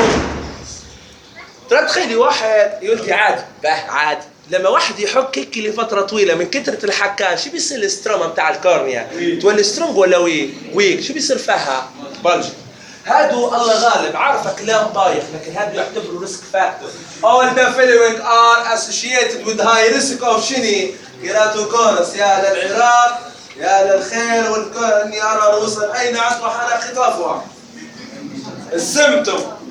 ترى تخيلي واحد يقول لي عادي. باه عادي. لما واحد يحك هيك لفتره طويله من كثره الحكان شو بيصير الاستروما بتاع الكورنيا؟ تولي سترونج ولا ويك؟ ويك. شو بيصير فيها؟ بلج. هادو الله غالب عارفه كلام طايح، لكن هادو يعتبروا ريسك فاكتور. all the following are associated with high risk of شنو؟ كيراتوكونس. يا للعراق يا للخير والكون يا رؤوس اين اصبح انا خطافها. السيمتوم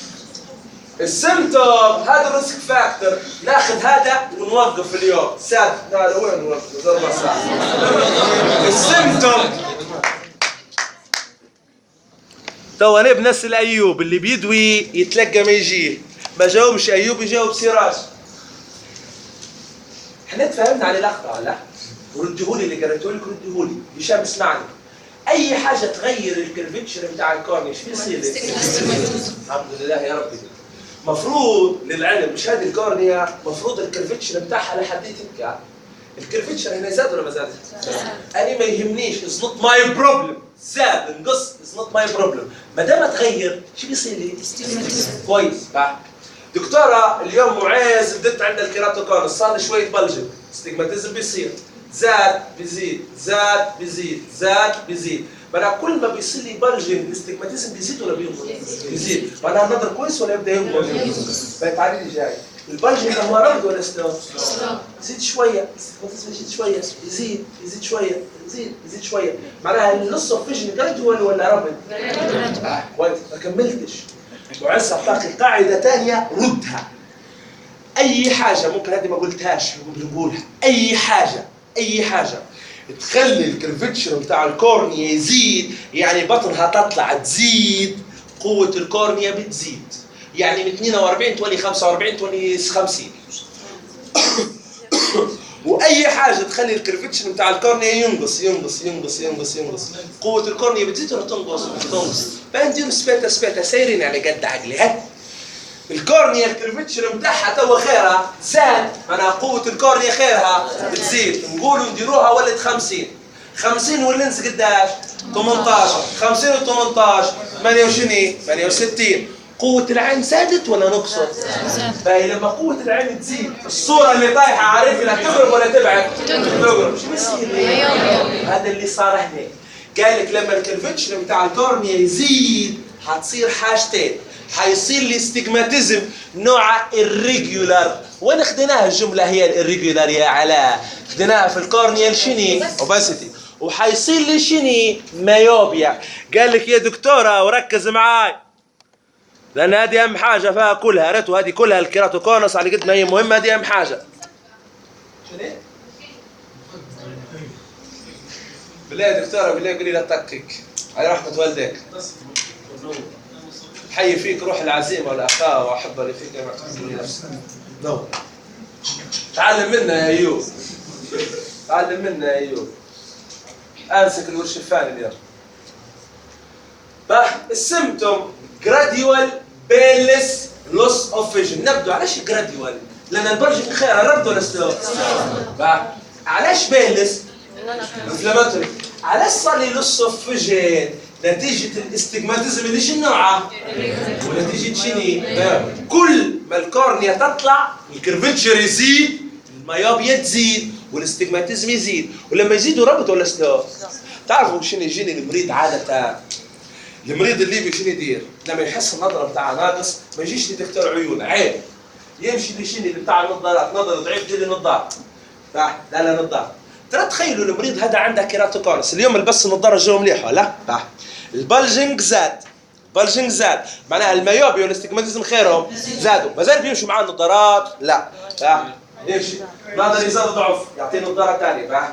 السيمتوم هذا الريسك فاكتور. ناخذ هذا ونوقف اليوم. ساد هذا وين نوقف؟ اربع ساعات. السيمتوم تو انا بنسال ايوب اللي بيدوي يتلقى ما يجيه، ما جاوبش ايوب يجاوب سراج. احنا تفاهمنا على لقطه ولا؟ ردهولي اللي قريته لك، ردهولي هشام اسمعني. اي حاجه تغير الكيرفتشر بتاع الكورنيا شو بيصير؟ الحمد لله يا ربي. مفروض للعلم مش هذه الكورنيا مفروض الكيرفتشر بتاعها لحد تبكى. الكيرفتشر هنا زاد ولا ما زاد؟ انا ما يهمنيش، از نوت ماي بروبلم. زاد انقص از نوت ماي بروبلم. ما دام تغير شو بيصير لي؟ كويس. دكتوره اليوم معاذ بدت عندنا الكيراتوكونس صار لي شويه بلجن، ستيغماتيزم بيصير، زاد بيزيد زاد بيزيد زاد بيزيد. معناها كل ما بيصير لي بلجن الاستيغماتيزم بيزيد ولا بينقص؟ بيزيد. معناها النظر كويس ولا يبدا ينقص؟ فالتعليل اللي جاي البلجن هو رمض ولا سلو؟ يزيد شويه، الاستيغماتيزم يزيد شويه، يزيد يزيد شويه، يزيد يزيد شويه. معناها النص اوف فيجن جراديوال ولا رمض؟ اه كويس ما كملتش. معز اعطاك قاعده ثانيه ردها. اي حاجه ممكن هذه ما قلتهاش نقولها، اي حاجه اي حاجه تخلي الكيرفتشر بتاع الكورنيا يزيد، يعني بطنها تطلع تزيد، قوه الكورنيا بتزيد، يعني من اثنين وأربعين تولي خمسة وأربعين تولي خمسين. واي حاجه تخلي الكيرفتشر بتاع الكورنيا ينقص ينقص ينقص ينقص ينقص، قوه الكورنيا بتزيد ولا تنقص؟ تنقص. فنديروا سبيتا سبيتا سايرين على قد عقلي. هات الكورنيا الكيرفتشر بتاعها توا خيرها زاد، معناها قوه الكورنيا خيرها بتزيد. نقولوا نديروها ولد خمسين. خمسين واللينس قداش؟ ثمانية عشر. خمسين و ثمانية عشر ثمانية وعشرين ثمانية وستين. قوة العين زادت ولا نقصت؟ فهي لما قوة العين تزيد الصورة اللي طايحة عارف انها تقرب ولا تبعد؟ تقرب. شو بيصير؟ هذا اللي صار هنا. قال لك لما الكيرفتشر بتاع الكورنيا يزيد حتصير حاجتين، حيصير لي استجماتيزم نوع الريجولار. وين خدناها الجملة هي الريجولار يا علاء؟ خدناها في الكورنيا الشني اوباسيتي، وحيصير لي شني مايوبيا. قال لك يا دكتورة وركز معاي لأن هذه أهم حاجة فيها كلها، ريتو هذه كلها الكيراتوكونس على قد ما هي مهمة، هذه أهم حاجة. شنو؟ بالله يا دكتورة بالله قولي لا تقك على رحمة والديك. حي فيك روح العزيمة والأخاء وأحب اللي فيك ما تحزني نفسك. نو. تعلم منا يا أيوب. تعلم منا يا أيوب. أمسك الورش الفاني اليوم. باه السيمتوم جراديوال بيلس لوس اوف فيجن. نبدو علاش جراديوال؟ لأن البرج خير رد ولا سلو؟ باه علاش بيلس؟ انفلاماتوري. علاش صار لي لوس اوف فيجن؟ نتيجة الاستجماتيزم اللي شنو نوعها؟ ونتيجة شنو؟ كل ما الكورنيا تطلع الكيرفتشر يزيد، الميوبيا تزيد، والاستجماتيزم يزيد، ولما يزيدوا ربط ولا سلو؟ تعرفوا شنو يجيني المريض عادة؟ المريض الليبي شنو يدير؟ لما يحس النظرة بتاعه ناقص ما يجيش لدكتور عيون، عيب. يمشي لشنو بتاع النظارات، نظرة ضعيف يجي لي نظارة. لا لا نظارة. ترى تخيلوا المريض هذا عنده كيراتوكونس، اليوم لبس النظارة جو مليحة لا؟ لا. البلجنج زاد، البلجنج زاد، معناها الميوبيا والاستجماتيزم خيرهم زادوا، مازال بيمشوا معاه النظارات؟ لا، لا، يمشي، نظر يزاد ضعف، يعطيه نظارة ثانية، لا.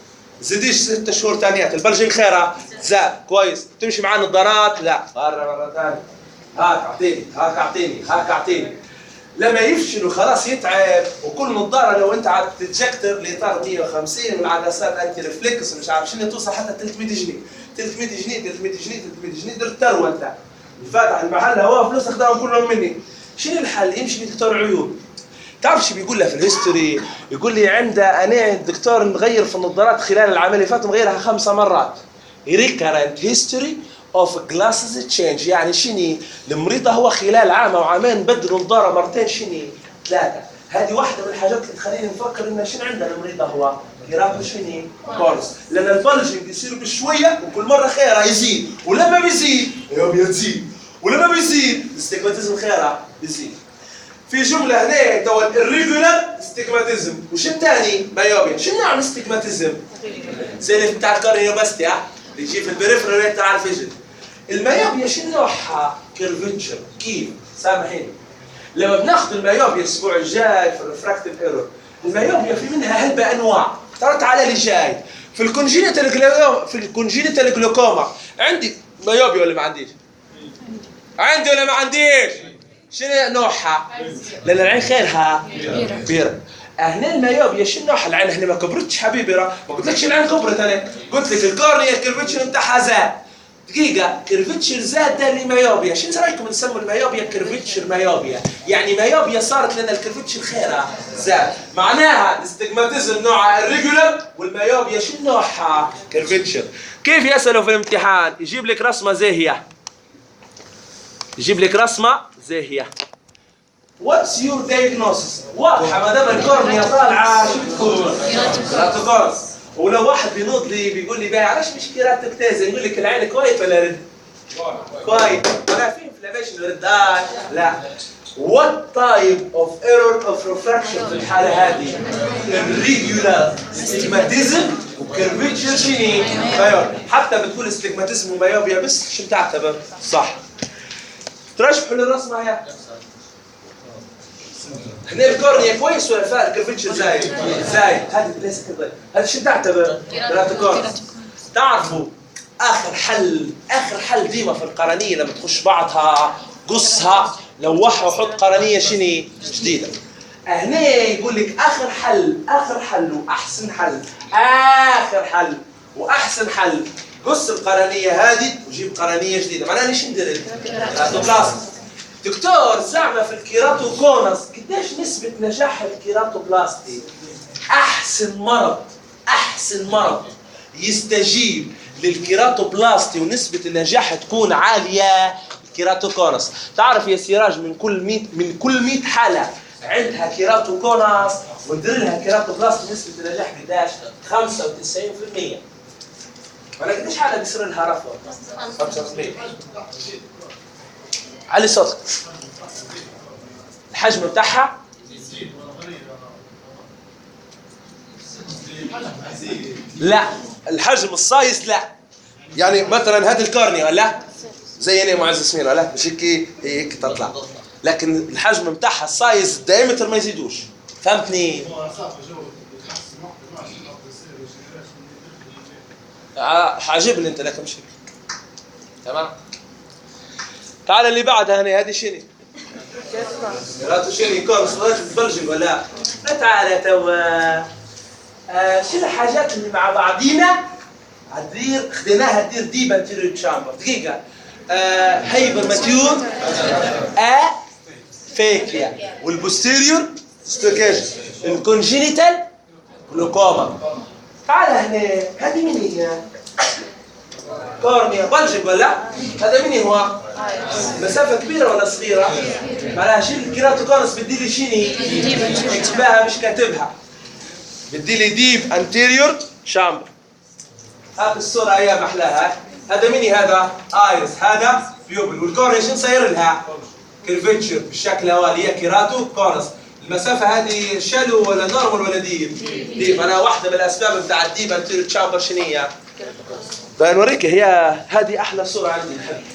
زيديش ست شهور ثانيات، البلجنج خيرها زاد، كويس، تمشي معاه نظارات؟ لا، مرة مرة ثانية، هاك أعطيني، هاك أعطيني، هاك أعطيني. لما يفشل وخلاص يتعب وكل نظاره لو انت عاد تتجكتر لاطار مية وخمسين والعدسات انتي ريفلكس مش عارف شنو توصل حتى ثلاثمية جنيه ثلاثمية جنيه ثلاثمية جنيه ثلاثمية جنيه درت ثروه انت الفاتح المحل هو فلوس اخذهم كلهم مني. شنو الحل؟ يمشي لدكتور عيون. تعرف شو بيقول له في الهيستوري؟ يقول لي عنده انا الدكتور مغير في النظارات خلال العام اللي فات مغيرها خمسه مرات. ريكارنت هيستوري اوف جلاسز تشينج، يعني شني المريض هو خلال عام او عامين بدل نظاره مرتين شني ثلاثه. هذه واحده من الحاجات اللي تخليني نفكر ان شنو عندنا المريض هو كيراتو شني كورس، لان البلجنج يصير بشويه وكل مره خيره يزيد، ولما بيزيد يوم يزيد، ولما بيزيد الاستجماتيزم خيره يزيد. في جمله هنا تو الريجولار استجماتيزم، وش الثاني؟ مايوبيا. شنو نوع الاستجماتيزم؟ زي اللي بتاع الكارنيوباستي ها اللي يجي في البريفرال تاع الفيجن. المايوبيا شنو نوعها؟ كيرفتشر. كيف؟ سامحيني. لما بناخذ المايوبيا الاسبوع الجاي في الريفراكتيف ايرور، المايوبيا في منها هلبة انواع، ترى تعالى لي جاي. في الكونجينيتال في الكونجينيتال جلوكوما عندي مايوبيا ولا ما عنديش؟ عندي ولا ما عنديش؟ شنو نوعها؟ لان العين خيرها كبيره. هنا الميوبيا شنو نوعها؟ العين هنا ما كبرتش حبيبي، ما قلتلكش العين كبرت، انا قلت لك الكورنيا الكيرفتشر بتاعها زاد. دقيقة، كيرفتشر زاد ده اللي ميوبيا، شنو رايكم نسموا الميوبيا كيرفتشر ميوبيا؟ يعني ميوبيا صارت لنا الكيرفتشر خيرها زاد، معناها الاستجماتيزم نوعها الريجولر والميوبيا شنو نوعها؟ كيرفتشر. كيف يسألوا في الامتحان؟ يجيب لك رسمة زاهية. يجيب لك رسمة زاهية. What's your diagnosis؟ واضحة ما دام الكورنيا طالعة شو بتكون؟ كيراتوكونس. ولو واحد بينوض لي بيقول لي بقى علاش مش كيراتوكتازي؟ نقول لك العين كويت ولا رد؟ كويت. ولا في انفلاميشن ردات؟ لا. What type of error of refraction في الحالة هذه؟ irregular stigmatism وكيرفتشر شنو؟ مايوبيا. حتى بتقول استجماتيزم ومايوبيا بس شو بتعتبر؟ صح. ترشحوا للرسمة هي. هنا الكورنيا كويس ولا فارق الكيرفتشر زايد؟ زايد. هذه ليس كذا. هذا شو تعتبر؟ كيراتوكونس. تعرفوا آخر حل آخر حل ديما في القرنية لما تخش بعضها قصها لوحها وحط قرنية شنو جديدة. هنا يقول لك آخر حل آخر حل وأحسن حل آخر حل وأحسن حل قص القرنية هذه وجيب قرنية جديدة. معناها ليش ندير كيراتوبلاست؟ دكتور زعما في الكيراتوكونس قديش نسبة نجاح الكيراتوبلاستي؟ أحسن مرض أحسن مرض يستجيب للكيراتوبلاستي ونسبة النجاح تكون عالية الكيراتوكونس. تعرف يا سراج من كل مية من كل مية حالة عندها كيراتوكونس وندير لها كيراتوبلاستي نسبة النجاح قداش؟ خمسة وتسعين بالمية. ولا قديش حالة بيصير لها رفض؟ خمسة بالمية. علي صوتك. الحجم بتاعها لا، الحجم الصايص لا. يعني مثلا هذه الكورنيا لا زي انا معز اسمين لا مش هيك هيك تطلع، لكن الحجم بتاعها الصايص الدايمتر ما يزيدوش. فهمتني؟ عاجبني انت لكن مش هيك. تمام. تعال اللي بعدها هنا هذه شنو؟ كيراتو شنو كورس راجل بلجن ولا؟ لا تعال توا آه شنو الحاجات اللي مع بعضينا هتدير خديناها تدير ديب انتيريور تشامبر. دقيقة آه هايبر ماتيور ا فيكيا والبوستيريور ستوكيج الكونجينيتال جلوكوما. تعال هنا هذه مين هي؟ كورنيا بلجن ولا؟ هذا مين هو؟ مسافة كبيرة ولا صغيرة؟ معناها شيل الكيراتوكونس بدي لي شيني؟ اكتبها مش كاتبها. بدي لي ديب انتيريور شامبر. هات الصورة يا محلاها. هذا مين هذا؟ ايرس، هذا بيوبل، والكورنيا شنو صاير لها؟ كيرفتشر بالشكل هذا هي كيراتوكونس. المسافة هذه شالو ولا نورمال ولا ديب؟ ديب. أنا واحدة من الأسباب بتاع الديب انتيريور شامبر شنو هي؟ بنوريك هي هذه أحلى صورة عندي.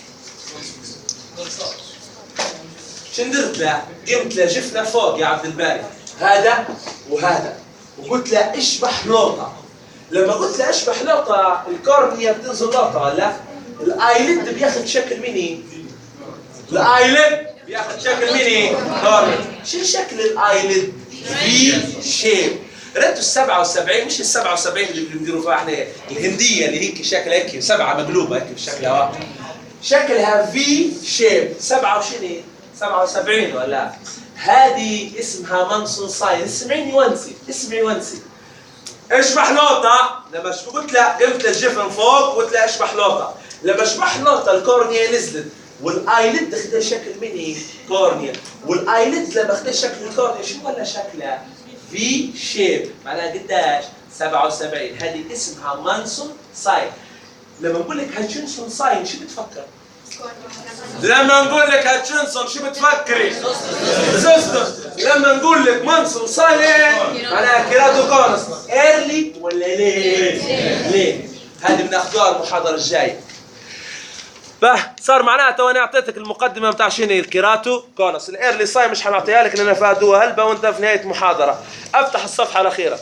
شن درت له؟ قمت له جفنا فوق يا عبد الباري هذا وهذا وقلت له اشبح لوطة. لما قلت له اشبح لوطة الكورنيا بتنزل لوطة ولا؟ الايلid بياخذ شكل ميني. الايلid بياخذ شكل ميني كورنيا. شو شكل الايلid؟ في شيب. ريتو السبعة وسبعين مش السبعة وسبعين اللي بنديروا فيها احنا الهندية اللي هيك شكلها هيك سبعة مقلوبة هيك بشكلها شكلها في شيب. سبعة وشنو؟ سبعة وسبعين ولا؟ هذه اسمها مانسون ساين. اسمعيني وانسي اسمعي وانسي. اشبح لوطة. لما قلت له قمت الجفن فوق قلت له اشبح لوطة. لما اشبح لوطة الكورنيا نزلت والايلid اخذ شكل ميني كورنيا. والايلid لما اخذ شكل الكورنيا شو ولا شكلها؟ في شيب. معناها قداش؟ سبعة وسبعين. هذه اسمها مانسون ساين. لما نقول لك هاتشنسون ساين شو بتفكر؟ لما نقول لك هاتشنسون شو بتفكري؟ زوستوس. لما نقول لك مانسون ساين معناها كيراتوكونس. ايرلي ولا ليه؟ ليه؟ هذه بناخذوها المحاضرة الجاية. باه صار معناها تو انا اعطيتك المقدمه بتاع شنو الكيراتوكونس. الايرلي ساين مش حنعطيها لك لان فادوها هلبة وانت في نهايه محاضره. افتح الصفحه الاخيره.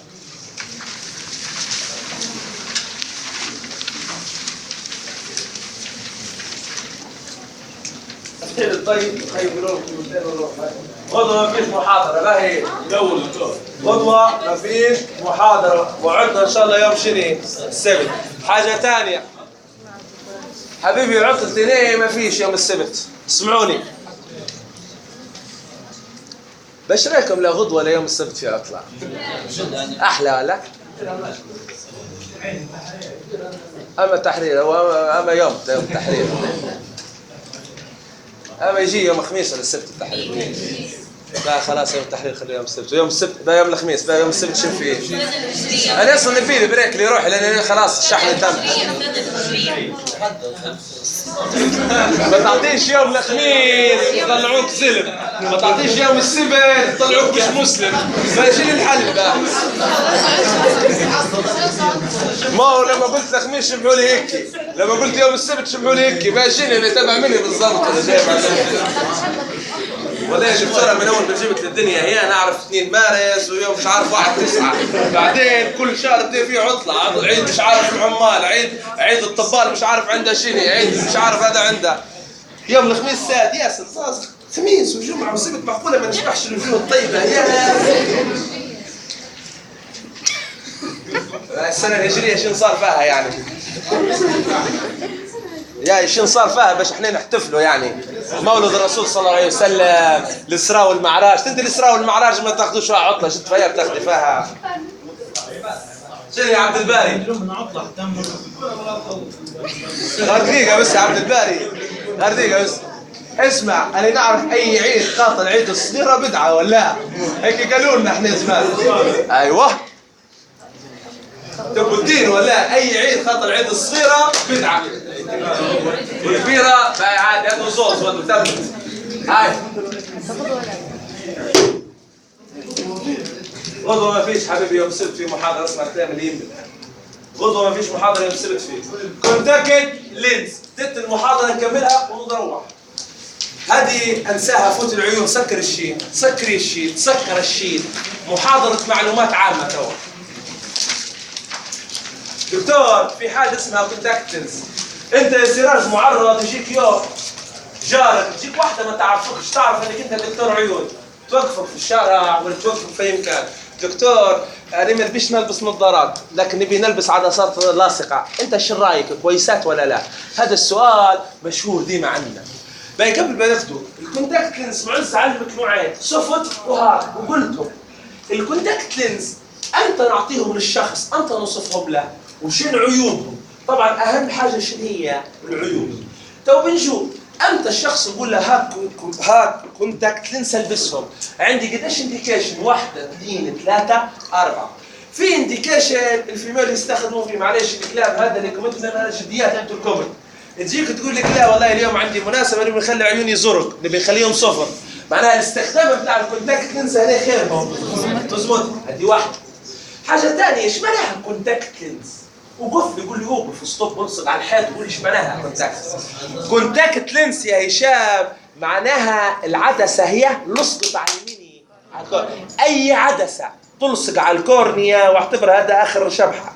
طيب طيب نروح نروح غدوة ما فيش محاضرة لا هي الأول غدوة ما فيش محاضرة وعدنا إن شاء الله يوم شنو السبت. حاجة ثانية حبيبي عطلة ليه ما فيش يوم السبت؟ اسمعوني بشريكم لغدوة ليوم السبت في عطلة أحلى ولا؟ أما تحرير أما يوم يوم تحرير أما يجي يوم الخميس ولا السبت التحرير. لا خلاص يوم التحرير خليه يوم السبت ويوم السبت بقى يوم الخميس بقى يوم السبت شوف فيه. أنا أصلا نبيلي بريك اللي يروح لأن خلاص الشحن تم. ما تعطيش يوم الخميس يطلعوك زلم، ما تعطيش يوم السبت يطلعوك مش مسلم. فايش الحل بقى؟ ما هو لما قلت الخميس شمعوا لي هيك، لما قلت يوم السبت شمعوا لي هيك، باجيني اللي تبع مني بالضبط انا جاي مع ولا شفتها من اول ما جبت للدنيا هي انا اعرف اثنين مارس ويوم مش عارف واحد تسعة، بعدين كل شهر بده فيه عطله، عيد مش عارف العمال، عيد عيد الطبال مش عارف عنده شنو، عيد مش عارف هذا عنده. يوم الخميس ساد ياسر صاص خميس وجمعه وسبت معقوله ما نشبحش الوجوه الطيبه يا السنه الهجريه شنو صار فيها يعني؟ يا شنو صار فيها باش احنا نحتفلوا يعني مولد الرسول صلى الله عليه وسلم، الإسراء والمعراج. انت الإسراء والمعراج ما تاخذوش فيها عطله، شفت فيها بتاخذي فيها شنو يا عبد الباري؟ غير دقيقة بس يا عبد الباري، غير دقيقة بس. اسمع انا نعرف اي عيد خاطر عيد الصغيرة بدعة ولا هيك قالوا لنا احنا زمان. ايوه تبوا الدين ولا اي عيد خاطر عيد الصغيرة بدعة والكبيرة باي عادي هاتوا صوص وانتوا تمت. هاي غدوة ما فيش حبيبي يوم السبت في محاضرة اسمها كلام اليمين. غدوة ما فيش محاضرة يوم السبت فيه. كونتاكت لينز تت المحاضرة نكملها ونروح. هذه انساها فوت العيون سكر الشيء سكري الشيء سكر الشيء. محاضرة معلومات عامة توا. دكتور في حاجة اسمها كونتاكت لينز. انت يا سراج معرض يجيك يوم جارك تجيك واحدة ما تعرفكش تعرف انك انت دكتور عيون توقفك في الشارع ولا توقفك في اي مكان. دكتور انا ما نبيش نلبس نظارات لكن نبي نلبس عدسات لاصقة، انت شو رايك كويسات ولا لا؟ هذا السؤال مشهور ديما عندنا. باي قبل ما ناخذه الكونتاكت لينز معز علمك نوعين سوفت وهارد وقلتهم. الكونتاكت لينز امتى نعطيهم للشخص امتى نوصفهم له وشنو عيوبهم. طبعا اهم حاجه شنو هي العيوب. تو بنشوف امتى الشخص يقول له هاك هاك كونتاكت لينز البسهم. عندي قديش انديكيشن؟ واحده اثنين ثلاثه اربعه. في انديكيشن الفيميل يستخدمون فيه معلش الكلام هذا اللي كومنت لنا جديات انتم الكومنت تجيك تقول لك لا والله اليوم عندي مناسبه نبي نخلي عيوني زرق نبي نخليهم صفر. معناها الاستخدام بتاع الكونتاكت لينز هذا خيرهم تزبط. هذه واحده. حاجه ثانيه ايش معناها كونتاكت لينز؟ وقف يقول لي وقف ستوب بنصق على الحيط يقول لي ايش معناها كونتاكت. كونتاكت لينز يا هشام معناها العدسه هي لصقت على اليمين على الكورنيا. اي عدسه تلصق على الكورنيا واعتبر هذا اخر شبحه.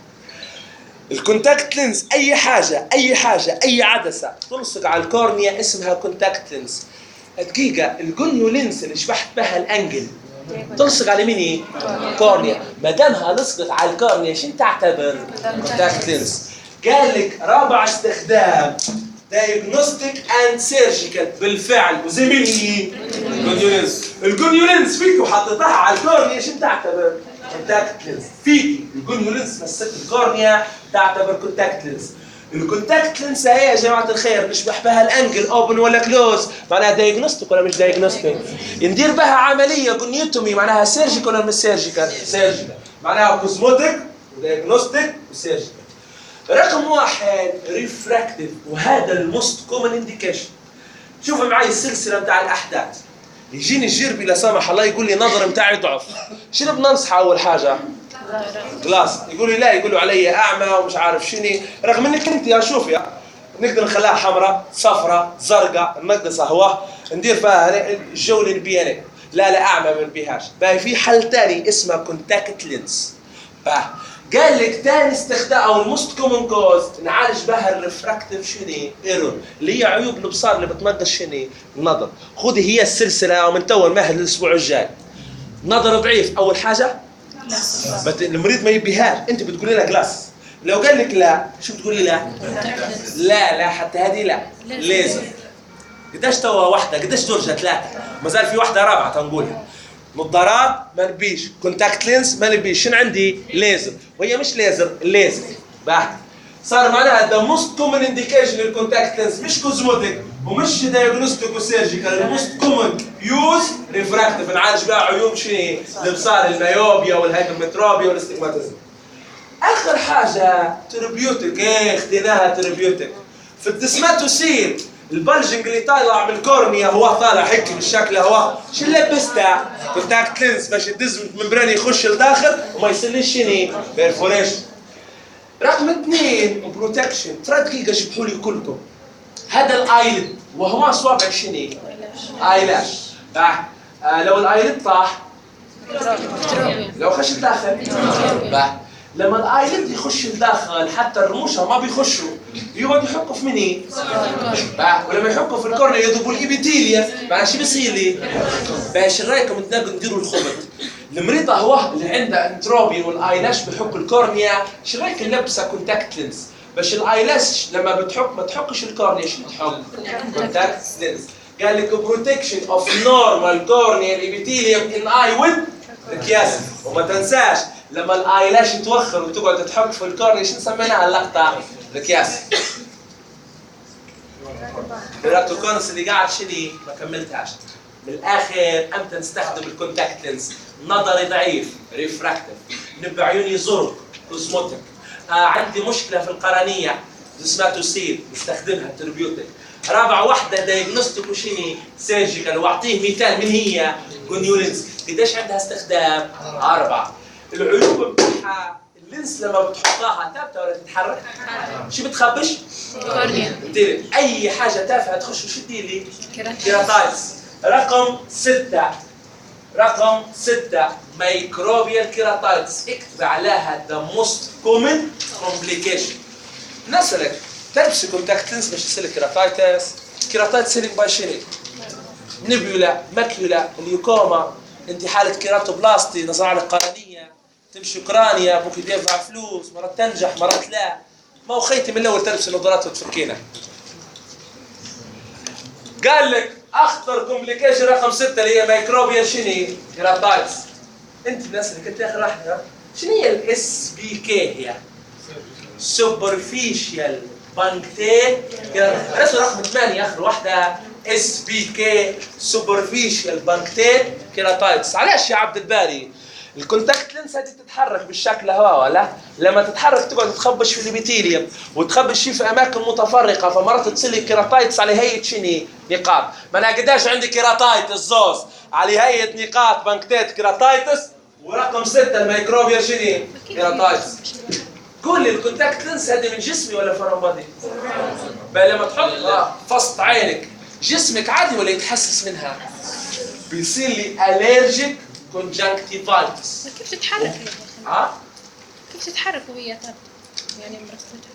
الكونتاكت لينز اي حاجه اي حاجه اي عدسه تلصق على الكورنيا اسمها كونتاكت لينز. دقيقه الجونيو لينز اللي شبحت بها الانجل تلصق على مين؟ كورنيا. ما دامها لصقت على الكورنيا شنو تعتبر؟ كونتاكت لينز. قال لك رابع استخدام دايجنوستيك اند سيرجيكال بالفعل وزي مين هي؟ الجونيو لينز. الجونيو لينز فيك حطيتها على الكورنيا شنو تعتبر؟ كونتاكت لينز. فيك الجونيو لينز مسكت الكورنيا تعتبر كونتاكت لينز. الكونتاكت لينز هي يا جماعه الخير نشبح بها الانجل اوبن ولا كلوز معناها دايجنوستيك ولا مش دايجنوستيك. ندير بها عمليه جونيوتومي معناها سيرجيكال ولا مش سيرجيكال؟ سيرجيكال. معناها كوزموتيك ودايجنوستيك وسيرجيكال. رقم واحد ريفراكتيف وهذا الموست كومن انديكيشن. شوفوا معي السلسله بتاع الاحداث. يجيني الجربي لا سمح الله يقول لي نظر بتاعي ضعف. شنو بننصحه اول حاجه؟ خلاص يقول لي لا يقولوا علي اعمى ومش عارف شنو رغم انك انت يا شوف يا نقدر نخليها حمراء صفراء زرقاء نقصها هو ندير فيها الجو اللي نبيه. لا لا اعمى ما نبيهاش. باقي في حل ثاني اسمه كونتاكت لينز. قال لك ثاني استخدام او الموست كومن كوز نعالج بها الريفراكتيف شنو؟ ايرور اللي هي عيوب الابصار اللي بتنقص شنو؟ النظر. خذي هي السلسله ومن تو المهد الاسبوع الجاي. نظر ضعيف اول حاجه بت... المريض ما يبيهاش، انت بتقولي له جلاس. لو قال لك لا شو بتقولي له؟ لا لا حتى هذه لا ليزر. قديش توا واحده؟ قديش درجه؟ ثلاثه. ما زال في واحده رابعه تنقولها. نظارات ما نبيش، كونتاكت لينس ما نبيش، شنو عندي؟ ليزر، وهي مش ليزر، ليزر. بعد صار معناها ذا موست كومن انديكيشن للكونتاكت لينس مش كوزموتيك ومش دايجنوستيك وسيرجيكال، الموست كومن يوز ريفراكتيف نعالج بها عيوب شنو؟ الابصار الميوبيا والهايبرمتروبيا والاستجماتيزم. اخر حاجه تربيوتيك، ايه اخذناها تربيوتيك. في الدسماتوسيل البلجنج اللي طالع من الكورنيا هو طالع هيك بالشكل هو شو لبسته؟ كونتاكت لينس باش الدز ممبراني يخش لداخل وما يصيرليش شنو؟ بيرفوريشن. رقم اثنين بروتكشن، ترى دقيقه جيبوا لي كلكم هذا الايلid وهما اصوابع شنو؟ ايلاش. آه لو الايلid طاح لو خش لداخل باه لما الايلid يخش لداخل حتى الرموشها ما بيخشوا يقعد يحكوا في مني باه ولما يحكوا في الكورنيا يضربوا الابيثيليا بعد شو بيصير لي؟ باش رايكم تنقوا نديروا الخبط. المريضه هو اللي عندها انتروبين والايلاش بحك الكورنيا شو رايك لابسه كونتاكت لينس باش الايلاش لما بتحك ما تحكش الكورنيا شو بتحك؟ كونتاكت لينس. قال لك بروتكشن اوف نورمال كورنيال ابيثيليوم ان اي ويز ركياس. وما تنساش لما الايلاش يتوخر وتقعد تحك في الكورنيا شو نسميناها اللقطه؟ ركياس. الراكتوكونس اللي قاعد شني ما كملتهاش. من الاخر امتى نستخدم الكونتاكت لينس؟ نظري ضعيف ريفراكتيف، نبي عيوني زرق كوزموتيك، آه عندي مشكله في القرنيه دسماتوسيل نستخدمها تربيوتيك. رابع واحده دايجنوستيك وشيني سيرجيكال واعطيه مثال من هي؟ جونيولينز. قديش عندها استخدام؟ اربعه. العيوب بتاعها اللينس لما بتحطها ثابته ولا تتحرك؟ شو بتخبش؟ كورنيا. اي حاجه تافهه تخش وش تديلي؟ كيراتايتس. رقم ستة رقم ستة ميكروبيال كيراتايتس. اكتب عليها ذا موست كومن كومبليكيشن. نسألك تلبس كونتاكت لينس باش يصير لك كيراتايتس؟ كيراتايتس سيلينج باي شنو؟ نبيولا، ماكيولا، ليوكوما، انت حالة كيراتوبلاستي، نزرع لك قرنية، تمشي اوكرانيا، ابوك يدفع فلوس، مرات تنجح مرات لا. ما هو خيتي من الاول تلبس النظارات وتفكينا. قال لك اخطر كومبليكيشن رقم ستة اللي هي ميكروبيال شنو؟ كيراتايتس. انت الناس اللي كنت اخر واحده شنو هي الاس بي كي؟ هي سوبرفيشال بانكتيل كيراتايتس. رقم ثمانية اخر واحده اس بي كي سوبرفيشال بانكتيل كيراتايتس. علاش يا عبد الباري؟ الكونتاكت لينس هذه تتحرك بالشكل هوا ولا؟ لما تتحرك تقعد تخبش في الابيثيليوم وتخبش فيه في اماكن متفرقه فمرات تصير لك كيراتايتس على هيئه شنو؟ نقاط. ما انا قداش عندي كيراتايتس زوز على هيئه نقاط بانكتيت كيراتايتس. ورقم ستة الميكروبيال شنو؟ كيراتايتس. كل الكونتاكت لينس هذه من جسمي ولا فورم بادي؟ بقى لما تحط فصت عينك جسمك عادي ولا يتحسس منها؟ بيصير لي الرجيك كونجكتيفايتس. كيف تتحرك؟ ها؟ كيف تتحرك وهي طب؟ يعني مركزتها.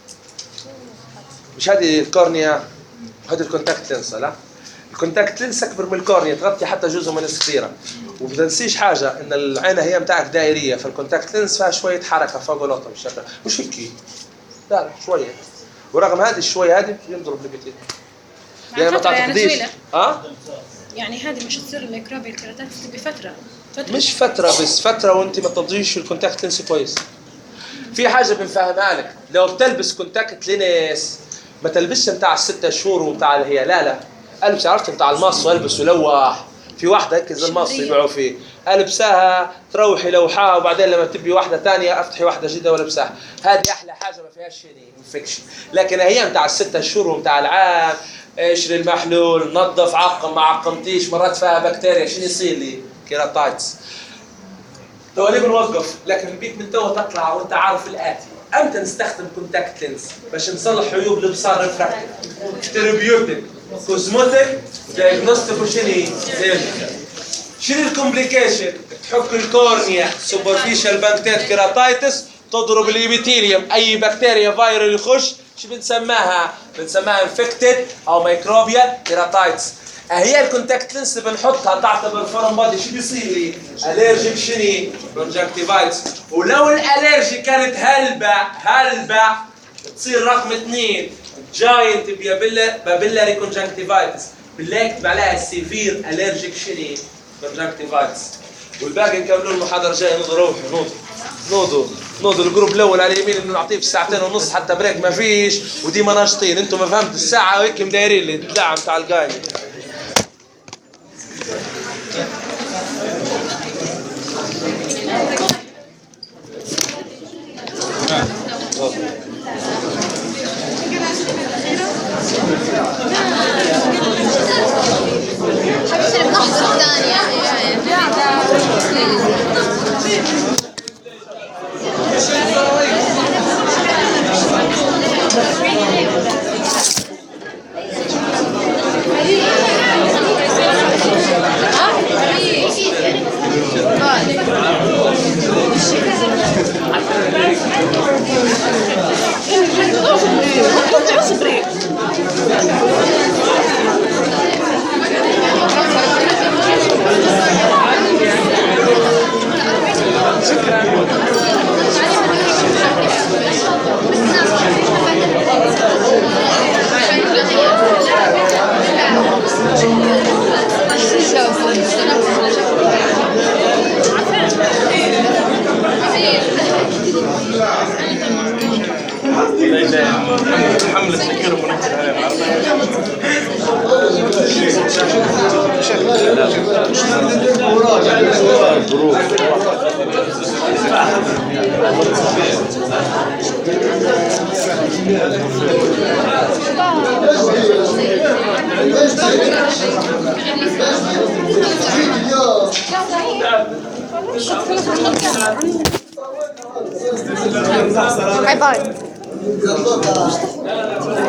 مش هذه الكورنيا، هذه الكونتاكت لينس لا؟ الكونتاكت لينس اكبر من الكورنيا تغطي حتى جزء من السفيره. وما تنسيش حاجه ان العين هي بتاعك دائريه فالكونتاكت لينس فيها شويه حركه فوق ولوطه بالشكل مش هيك. لا لا شويه. ورغم هذه الشويه هذه ينضرب البتين. يعني ما تعتقديش ها؟ يعني هذه مش تصير الميكروبيال كيراتايتس بفتره فتره مش فتره بس فتره وانت ما تضيش الكونتاكت لينس كويس. في حاجه بنفهمها لك، لو بتلبس كونتاكت لينس ما تلبسش بتاع الستة شهور وبتاع اللي هي لا لا البس عرفت بتاع المص والبس ولوح. في واحده هيك زي المص يبيعوا فيه البسها تروحي لوحها وبعدين لما تبي واحده ثانيه افتحي واحده جديده والبسها. هذه احلى حاجه ما فيهاش شيء انفكشن. لكن هي بتاع الستة شهور وبتاع العام اشري المحلول نظف عقم ما عقمتيش مرات فيها بكتيريا شنو يصير لي؟ كيراتايتس. تو ليه بنوقف؟ لكن بيك من تو تطلع وانت عارف الاتي. امتى نستخدم كونتاكت لينس؟ باش نصلح عيوب الابصار ريفراكتيف، تربيوتيك، كوزموتيك، دايجنوستيك وشنو؟ سيرجيكال. شنو الكومبليكيشن؟ تحك الكورنيا سوبرفيشال بانكتات كيراتايتس تضرب الابيثيليوم، اي بكتيريا فايرال يخش شو بنسماها؟ بنسماها انفكتد او ميكروبيال كيراتايتس. هي الكونتاكت لينس بنحطها تعتبر فورم بادي، شو بيصير لي؟ الرجيك شني؟ كونجكتيفايتس. ولو الالرجي كانت هلبة هلبة تصير رقم اثنين جاينت بابيلا بابيلاري كونجكتيفايتس، بالله اكتب عليها سيفير الرجيك شني؟ كونجكتيفايتس. والباقي نكملوا المحاضرة الجاية. نوضوا روحوا نوضوا نوضوا نوضوا الجروب الاول على اليمين انه نعطيه في ساعتين ونص حتى بريك ما فيش، وديما ناشطين. انتم ما فهمتوا الساعة وهيك مدايرين اللي الدعم تاع القايم. حبيبي نحضر الثانية. حملة الكرم ونكتب باي باي.